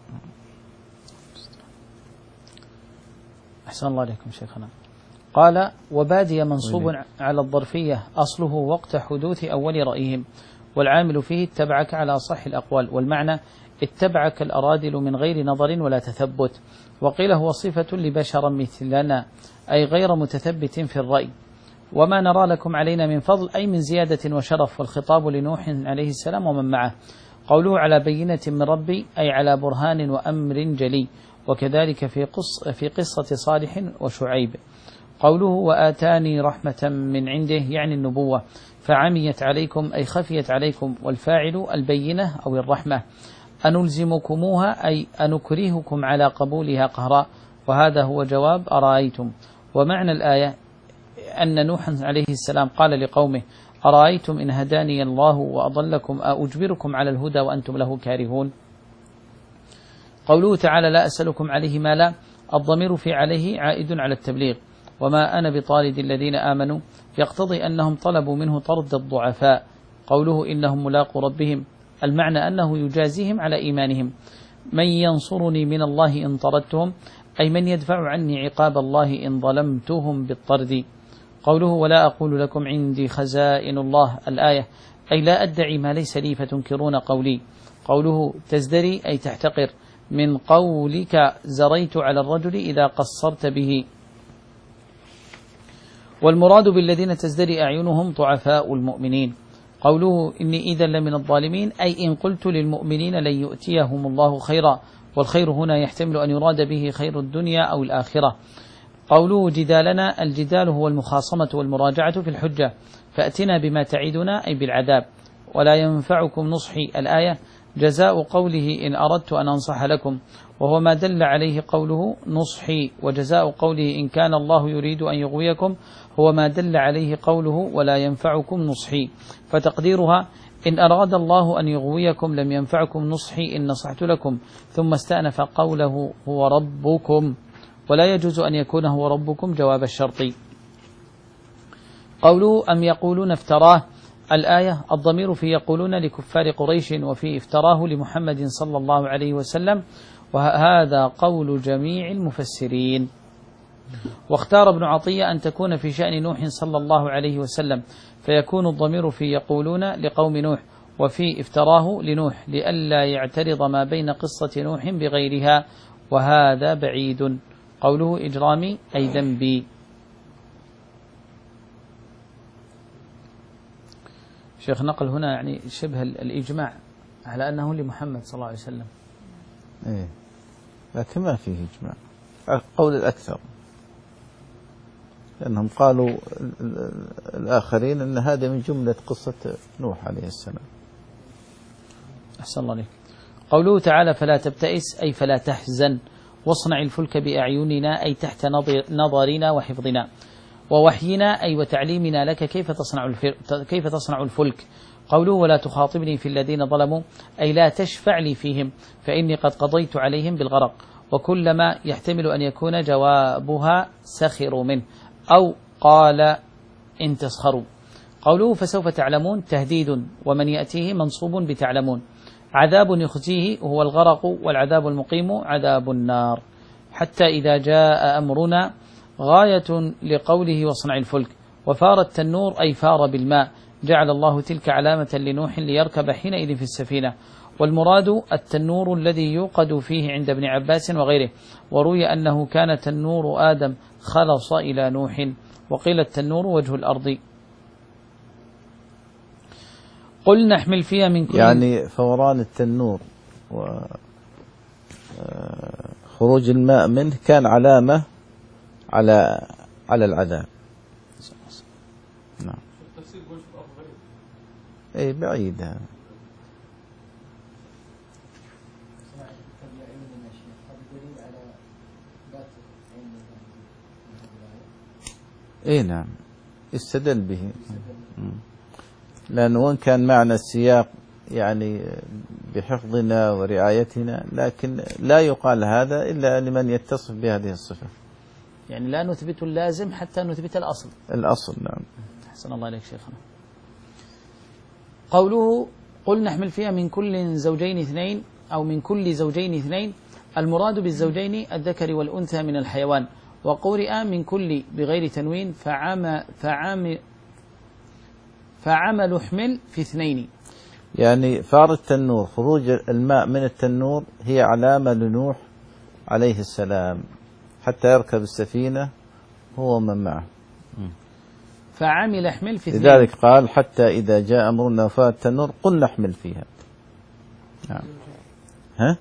أحسن الله عليكم شيخنا. قال وبادي منصوب على الظرفية أصله وقت حدوث أول رأيهم، والعامل فيه اتبعك على أصح الأقوال، والمعنى اتبعك الأرادل من غير نظر ولا تثبت. وقيل هو صفة لبشر مثلنا، أي غير متثبت في الرأي. وما نرى لكم علينا من فضل، أي من زيادة وشرف، والخطاب لنوح عليه السلام ومن معه. قوله على بينة من ربي، أي على برهان وأمر جلي. وكذلك في قص في قصة صالح وشعيب. قوله وآتاني رحمة من عنده، يعني النبوة، فعميت عليكم أي خفيت عليكم، والفاعل البينة أو الرحمة. أنلزمكموها أي أنكرهكم على قبولها قهرا، وهذا هو جواب أرأيتم. ومعنى الآية أن نوحا عليه السلام قال لقومه أرأيتم إن هداني الله وأضلكم أجبركم على الهدى وأنتم له كارهون. قوله تعالى لا أسألكم عليه مالا، الضمير في عليه عائد على التبليغ، وما أنا بطارد الذين آمنوا يقتضي أنهم طلبوا منه طرد الضعفاء. قوله إنهم ملاقوا ربهم، المعنى أنه يجازيهم على إيمانهم. من ينصرني من الله إن طردتهم، أي من يدفع عني عقاب الله إن ظلمتهم بالطرد. قوله ولا أقول لكم عندي خزائن الله، الآية أي لا أدعي ما ليس لي فتنكرون قولي. قوله تزدري أي تحتقر، من قولك زريت على الرجل إذا قصرت به. والمراد بالذين تزدري أعينهم ضعفاء المؤمنين. قوله إني إذا لمن الظالمين، أي إن قلت للمؤمنين لن يؤتيهم الله خيرا، والخير هنا يحتمل أن يراد به خير الدنيا أو الآخرة. قوله جدالنا، الجدال هو المخاصمة والمراجعة في الحجة، فأتنا بما تعدنا أي بالعذاب. ولا ينفعكم نصحي، الآية جزاء قوله إن أردت أن أنصح لكم، وهو ما دل عليه قوله نصحي. وجزاء قوله إن كان الله يريد أن يغويكم هو ما دل عليه قوله ولا ينفعكم نصحي. فتقديرها إن أراد الله أن يغويكم لم ينفعكم نصحي إن نصحت لكم، ثم استأنف قوله هو ربكم، ولا يجوز أن يكون هو ربكم جواب الشرط. قوله أم يقولون افتراه، الآية الضمير في يقولون لكفار قريش، وفي افتراه لمحمد صلى الله عليه وسلم، وهذا قول جميع المفسرين. واختار ابن عطية أن تكون في شأن نوح صلى الله عليه وسلم، فيكون الضمير في يقولون لقوم نوح، وفي افتراه لنوح، لئلا يعترض ما بين قصة نوح بغيرها، وهذا بعيد. قوله إجرامي أي ذنبي. شيخ نقل هنا يعني شبه الإجماع على أنه لمحمد صلى الله عليه وسلم. إيه، لكن ما فيه إجماع، قول الأكثر، لأنهم قالوا الآخرين أن هذا من جملة قصة نوح عليه السلام. أحسن الله عليك. قوله تعالى فلا تبتئس أي فلا تحزن، واصنع الفلك بأعيننا أي تحت نظرنا وحفظنا، ووحينا أي وتعليمنا لك كيف تصنع كيف تصنع الفلك. قوله ولا تخاطبني في الذين ظلموا أي لا تشفع لي فيهم فإني قد قضيت عليهم بالغرق، وكلما يحتمل أن يكون جوابها سخروا منه أو قال إن تسخروا. قوله فسوف تعلمون تهديد، ومن يأتيه منصوب بتعلمون. عذاب يخزيه هو الغرق، والعذاب المقيم عذاب النار. حتى إذا جاء أمرنا غاية لقوله واصنع الفلك. وفار التنور أي فار بالماء، جعل الله تلك علامة لنوح ليركب حينئذ في السفينة. والمراد التنور الذي يوقد فيه عند ابن عباس وغيره، وروي أنه كان تنور آدم خلص إلى نوح، وقيل التنور وجه الأرض. قل نحمل فيها من كل، يعني فوران التنور وخروج الماء منه كان علامة على على العذاب. نعم. اي بعيد هذا. اي نعم استدل به، لأنه وإن كان معنى السياق يعني بحفظنا ورعايتنا، لكن لا يقال هذا إلا لمن يتصف بهذه الصفة. يعني لا نثبت اللازم حتى نثبت الأصل. الأصل نعم. أحسن الله إليك شيخنا. قوله قل نحمل فيها من كل زوجين اثنين أو من كل زوجين اثنين، المراد بالزوجين الذكر والأنثى من الحيوان، وقرئ من كل بغير تنوين فعم فعم فعمل احمل في اثنين. يعني فار التنور، خروج الماء من التنور هي علامة لنوح عليه السلام حتى يركب السفينة هو ومن معه. فعمل احمل في اثنين، لذلك قال حتى إذا جاء أمرنا وفار التنور قل نحمل فيها. نعم. ها؟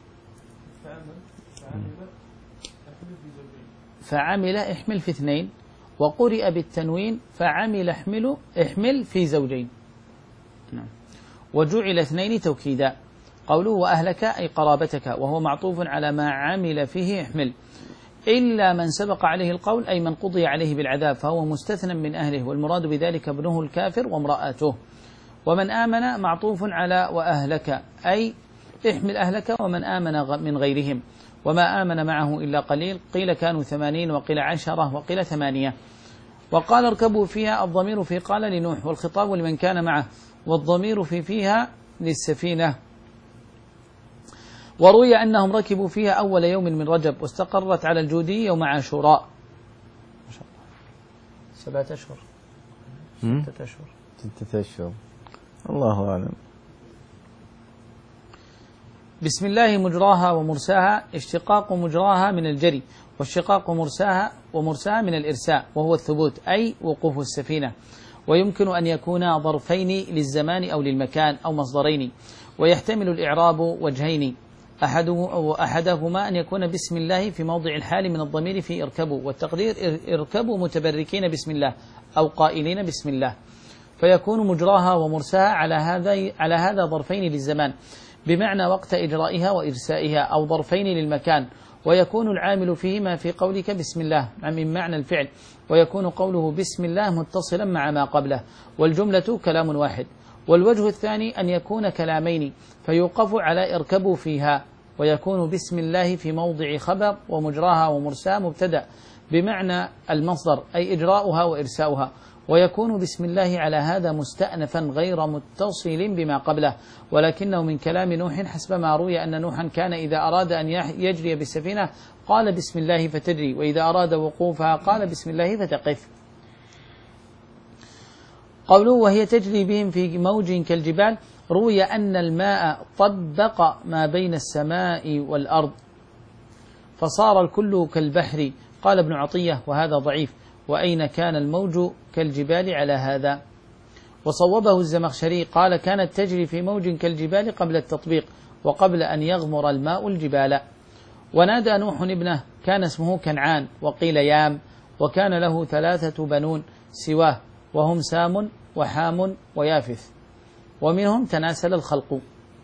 فعمل احمل في اثنين، وقرئ بالتنوين فعمل احمل احمل في زوجين. نعم. وجعل اثنين توكيدا. قوله وأهلك أي قرابتك، وهو معطوف على ما عمل فيه احمل، إلا من سبق عليه القول أي من قضي عليه بالعذاب فهو مستثنى من أهله، والمراد بذلك ابنه الكافر وامرأته. ومن آمن معطوف على وأهلك أي احمل أهلك ومن آمن من غيرهم، وما آمن معه إلا قليل، قيل كانوا ثمانين وقيل عشرة وقيل ثمانية. وقال اركبوا فيها، الضمير في قال لنوح والخطاب لمن كان معه، والضمير في فيها للسفينة. وروي أنهم ركبوا فيها أول يوم من رجب، واستقرت على الجودي يوم عاشوراء. ما شاء الله سبعة أشهر ستة أشهر ستة أشهر الله أعلم. بسم الله مجراها ومرساها، اشتقاق مجراها من الجري، واشتقاق مرساها ومرساها من الإرساء وهو الثبوت أي وقوف السفينة. ويمكن أن يكون ظرفين للزمان أو للمكان أو مصدرين، ويحتمل الإعراب وجهين، أحده أحدهما أن يكون بسم الله في موضع الحال من الضمير في اركبوا، والتقدير اركبوا متبركين بسم الله أو قائلين بسم الله، فيكون مجراها ومرساها على هذا على هذا ظرفين للزمان بمعنى وقت إجرائها وإرسائها، أو ظرفين للمكان، ويكون العامل فيهما في قولك بسم الله من معنى الفعل، ويكون قوله بسم الله متصلا مع ما قبله، والجملة كلام واحد. والوجه الثاني أن يكون كلامين فيوقف على اركبوا فيها، ويكون بسم الله في موضع خبر، ومجراها ومرساها مبتدأ بمعنى المصدر أي إجراؤها وإرساؤها، ويكون بسم الله على هذا مستأنفا غير متصل بما قبله، ولكنه من كلام نوح حسب ما روي أن نوحا كان إذا أراد أن يجري بالسفينة قال بسم الله فتجري، وإذا أراد وقوفها قال بسم الله فتقف. قوله وهي تجري بهم في موج كالجبال، روي أن الماء طبق ما بين السماء والأرض فصار الكل كالبحر، قال ابن عطية وهذا ضعيف، وأين كان الموج كالجبال على هذا. وصوبه الزمخشري قال كانت تجري في موج كالجبال قبل التطبيق وقبل أن يغمر الماء الجبال. ونادى نوح ابنه كان اسمه كنعان وقيل يام، وكان له ثلاثة بنون سواه وهم سام وحام ويافث، ومنهم تناسل الخلق.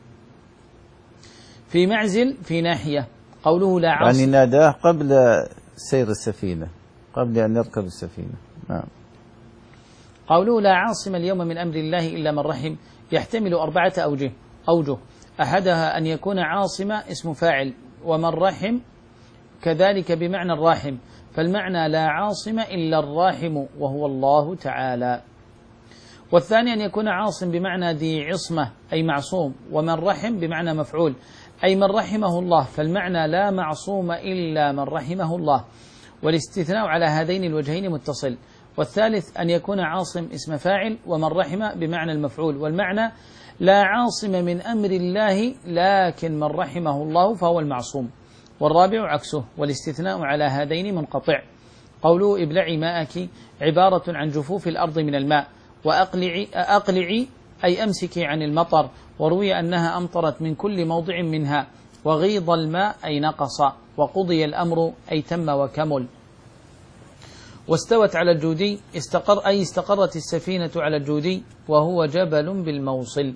في معزل في ناحية. قوله لا عاصم، يعني ناداه قبل سير السفينة، قبل أن يركب السفينة. نعم. قوله لا عاصم اليوم من أمر الله إلا من رحم، يحتمل أربعة أوجه أوجه أحدها أن يكون عاصم اسم فاعل، ومن رحم كذلك بمعنى الراحم، فالمعنى لا عاصم إلا الراحم وهو الله تعالى. والثاني أن يكون عاصم بمعنى ذي عصمة أي معصوم، ومن رحم بمعنى مفعول أي من رحمه الله، فالمعنى لا معصوم إلا من رحمه الله، والاستثناء على هذين الوجهين متصل. والثالث أن يكون عاصم اسم فاعل، ومن رحم بمعنى المفعول، والمعنى لا عاصم من أمر الله لكن من رحمه الله فهو المعصوم. والرابع عكسه، والاستثناء على هذين منقطع. قوله ابلعي ماءك عبارة عن جفوف الأرض من الماء، وأقلعي أقلعي أي أمسكي عن المطر، وروي أنها أمطرت من كل موضع منها. وغيض الماء أي نقص، وقضي الأمر أي تم وكمل. واستوت على الجودي استقر أي استقرت السفينة على الجودي وهو جبل بالموصل.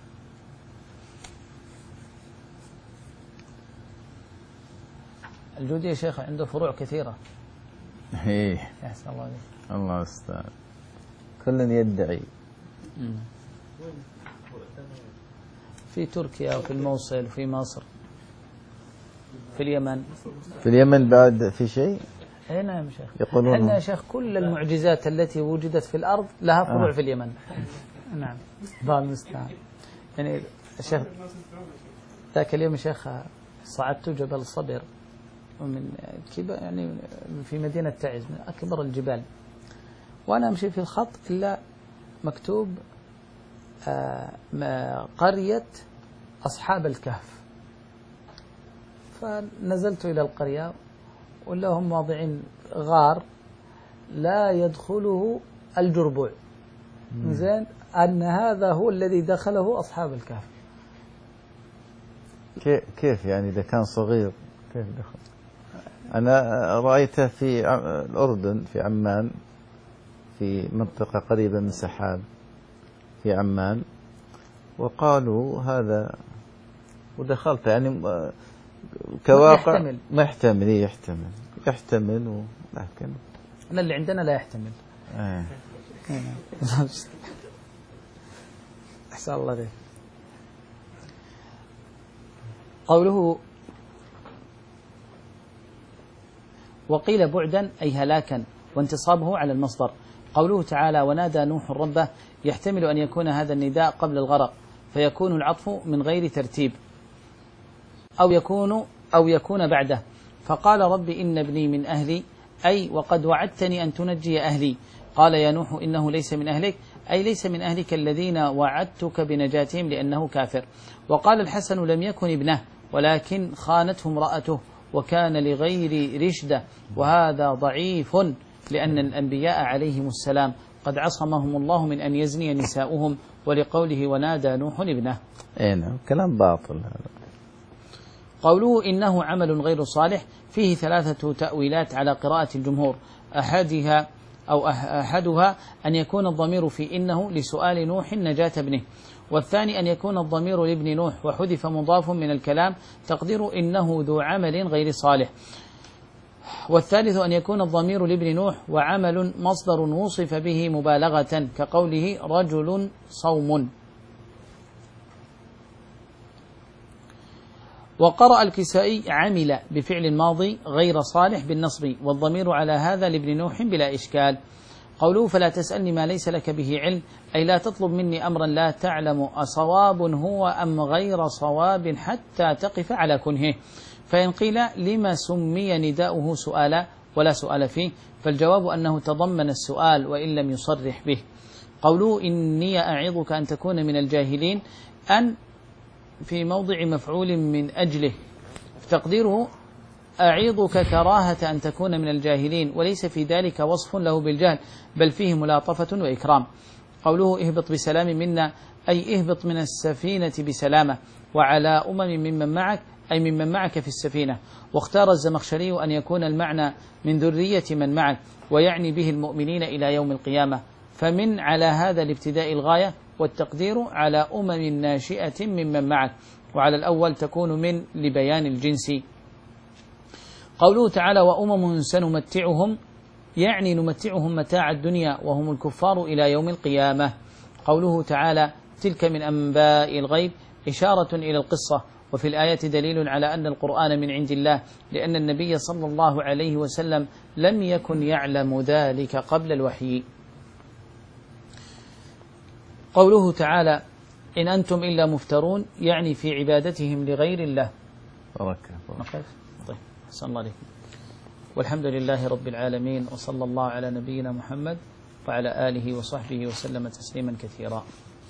الجودي يا شيخ عنده فروع كثيرة. إيه. يحسن الله عليك. الله استعان. كل يدعي. في تركيا وفي الموصل وفي مصر في اليمن. في اليمن بعد في شيء؟ اي نعم يا شيخ. يقولون احنا يا شيخ كل المعجزات التي وجدت في الأرض لها فروع آه. في اليمن. نعم الله المستعان. يعني الشيخ ذاك اليوم يا شيخ صعدت جبل صبر ومن كبا يعني في مدينة تعز من أكبر الجبال، وأنا أمشي في الخط إلا مكتوب آه قرية أصحاب الكهف، فنزلت إلى القرية ولا هم واضعين غار لا يدخله الجربوع، زين أن هذا هو الذي دخله أصحاب الكهف. كيف يعني إذا كان صغير كيف دخل؟ أنا رأيته في الأردن في عمان، في منطقة قريبة من سحاب في عمان، وقالوا هذا ودخلت يعني كواقع يحتمل. ما يحتمل يحتمل يحتمل ولكن أنا اللي عندنا لا يحتمل. آه. أحسن الله عليك. قوله وقيل بعدا أي هلاكا، وانتصابه على المصدر. قوله تعالى ونادى نوح ربه يحتمل أن يكون هذا النداء قبل الغرق فيكون العطف من غير ترتيب، أو يكون أو يكون بعده، فقال رب إن ابني من أهلي أي وقد وعدتني أن تنجي أهلي. قال يا نوح إنه ليس من أهلك أي ليس من أهلك الذين وعدتك بنجاتهم لأنه كافر. وقال الحسن لم يكن ابنه ولكن خانته امرأته وكان لغير رشدة، وهذا ضعيف لأن الأنبياء عليهم السلام قد عصمهم الله من أن يزني نساؤهم، ولقوله ونادى نوح ابنه. اي نعم كلام باطل هذا. قوله إنه عمل غير صالح فيه ثلاثة تأويلات على قراءة الجمهور، أحدها أو أحدها أن يكون الضمير في إنه لسؤال نوح نجاة ابنه، والثاني أن يكون الضمير لابن نوح وحذف مضاف من الكلام تقدير إنه ذو عمل غير صالح، والثالث أن يكون الضمير لابن نوح وعمل مصدر وصف به مبالغة كقوله رجل صوم. وقرأ الكسائي عمل بفعل الماضي غير صالح بالنصب، والضمير على هذا لابن نوح بلا إشكال. قوله فلا تسألني ما ليس لك به علم أي لا تطلب مني أمرا لا تعلم أصواب هو أم غير صواب حتى تقف على كنهه. فإن قيل لما سمي نداؤه سؤالا ولا سؤال فيه، فالجواب أنه تضمن السؤال وإن لم يصرح به. قوله إني أعظك أن تكون من الجاهلين أن في موضع مفعول من أجله، تقديره أعيضك كراهة أن تكون من الجاهلين، وليس في ذلك وصف له بالجهل بل فيه ملاطفة وإكرام. قوله اهبط بسلام منا أي اهبط من السفينة بسلامة، وعلى أمم ممن معك أي ممن معك في السفينة. واختار الزمخشري أن يكون المعنى من ذرية من معك، ويعني به المؤمنين إلى يوم القيامة، فمن على هذا الابتداء الغاية، والتقدير على أمم ناشئة ممن معك، وعلى الأول تكون من لبيان الجنس. قوله تعالى وأمم سنمتعهم يعني نمتعهم متاع الدنيا وهم الكفار إلى يوم القيامة. قوله تعالى تلك من أنباء الغيب إشارة إلى القصة، وفي الآية دليل على أن القرآن من عند الله، لأن النبي صلى الله عليه وسلم لم يكن يعلم ذلك قبل الوحي. قوله تعالى إن أنتم إلا مفترون يعني في عبادتهم لغير الله. بارك طيب أحسن الله عليكم. والحمد لله رب العالمين، وصلى الله على نبينا محمد وعلى آله وصحبه وسلم تسليما كثيرا.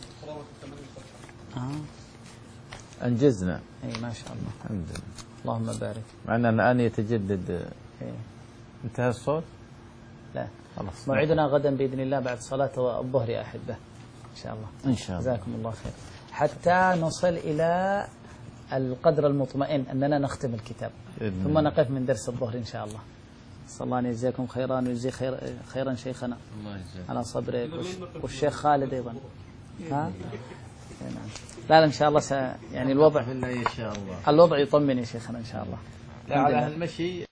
آه. أنجزنا. أي ما شاء الله الحمد لله. اللهم بارك. مع أن الآن يتجدد. إيه. انتهى الصوت؟ لا خلاص. موعدنا غدا بإذن الله بعد صلاة الظهر يا أحبة إن شاء الله. إن شاء الله. جزاكم الله خير. حتى نصل إلى القدر المطمئن أننا نختم الكتاب ثم نقف من درس الظهر إن شاء الله. صلى الله أن يجزاكم خيرا ويجزي خير خيرا شيخنا الله يجزاك على صبرك، والشيخ خالد أيضا. ها؟ لا لا إن شاء الله س... يعني الوضع بالله إن شاء الله الوضع يطمن يا شيخنا إن شاء الله. على هالمشي.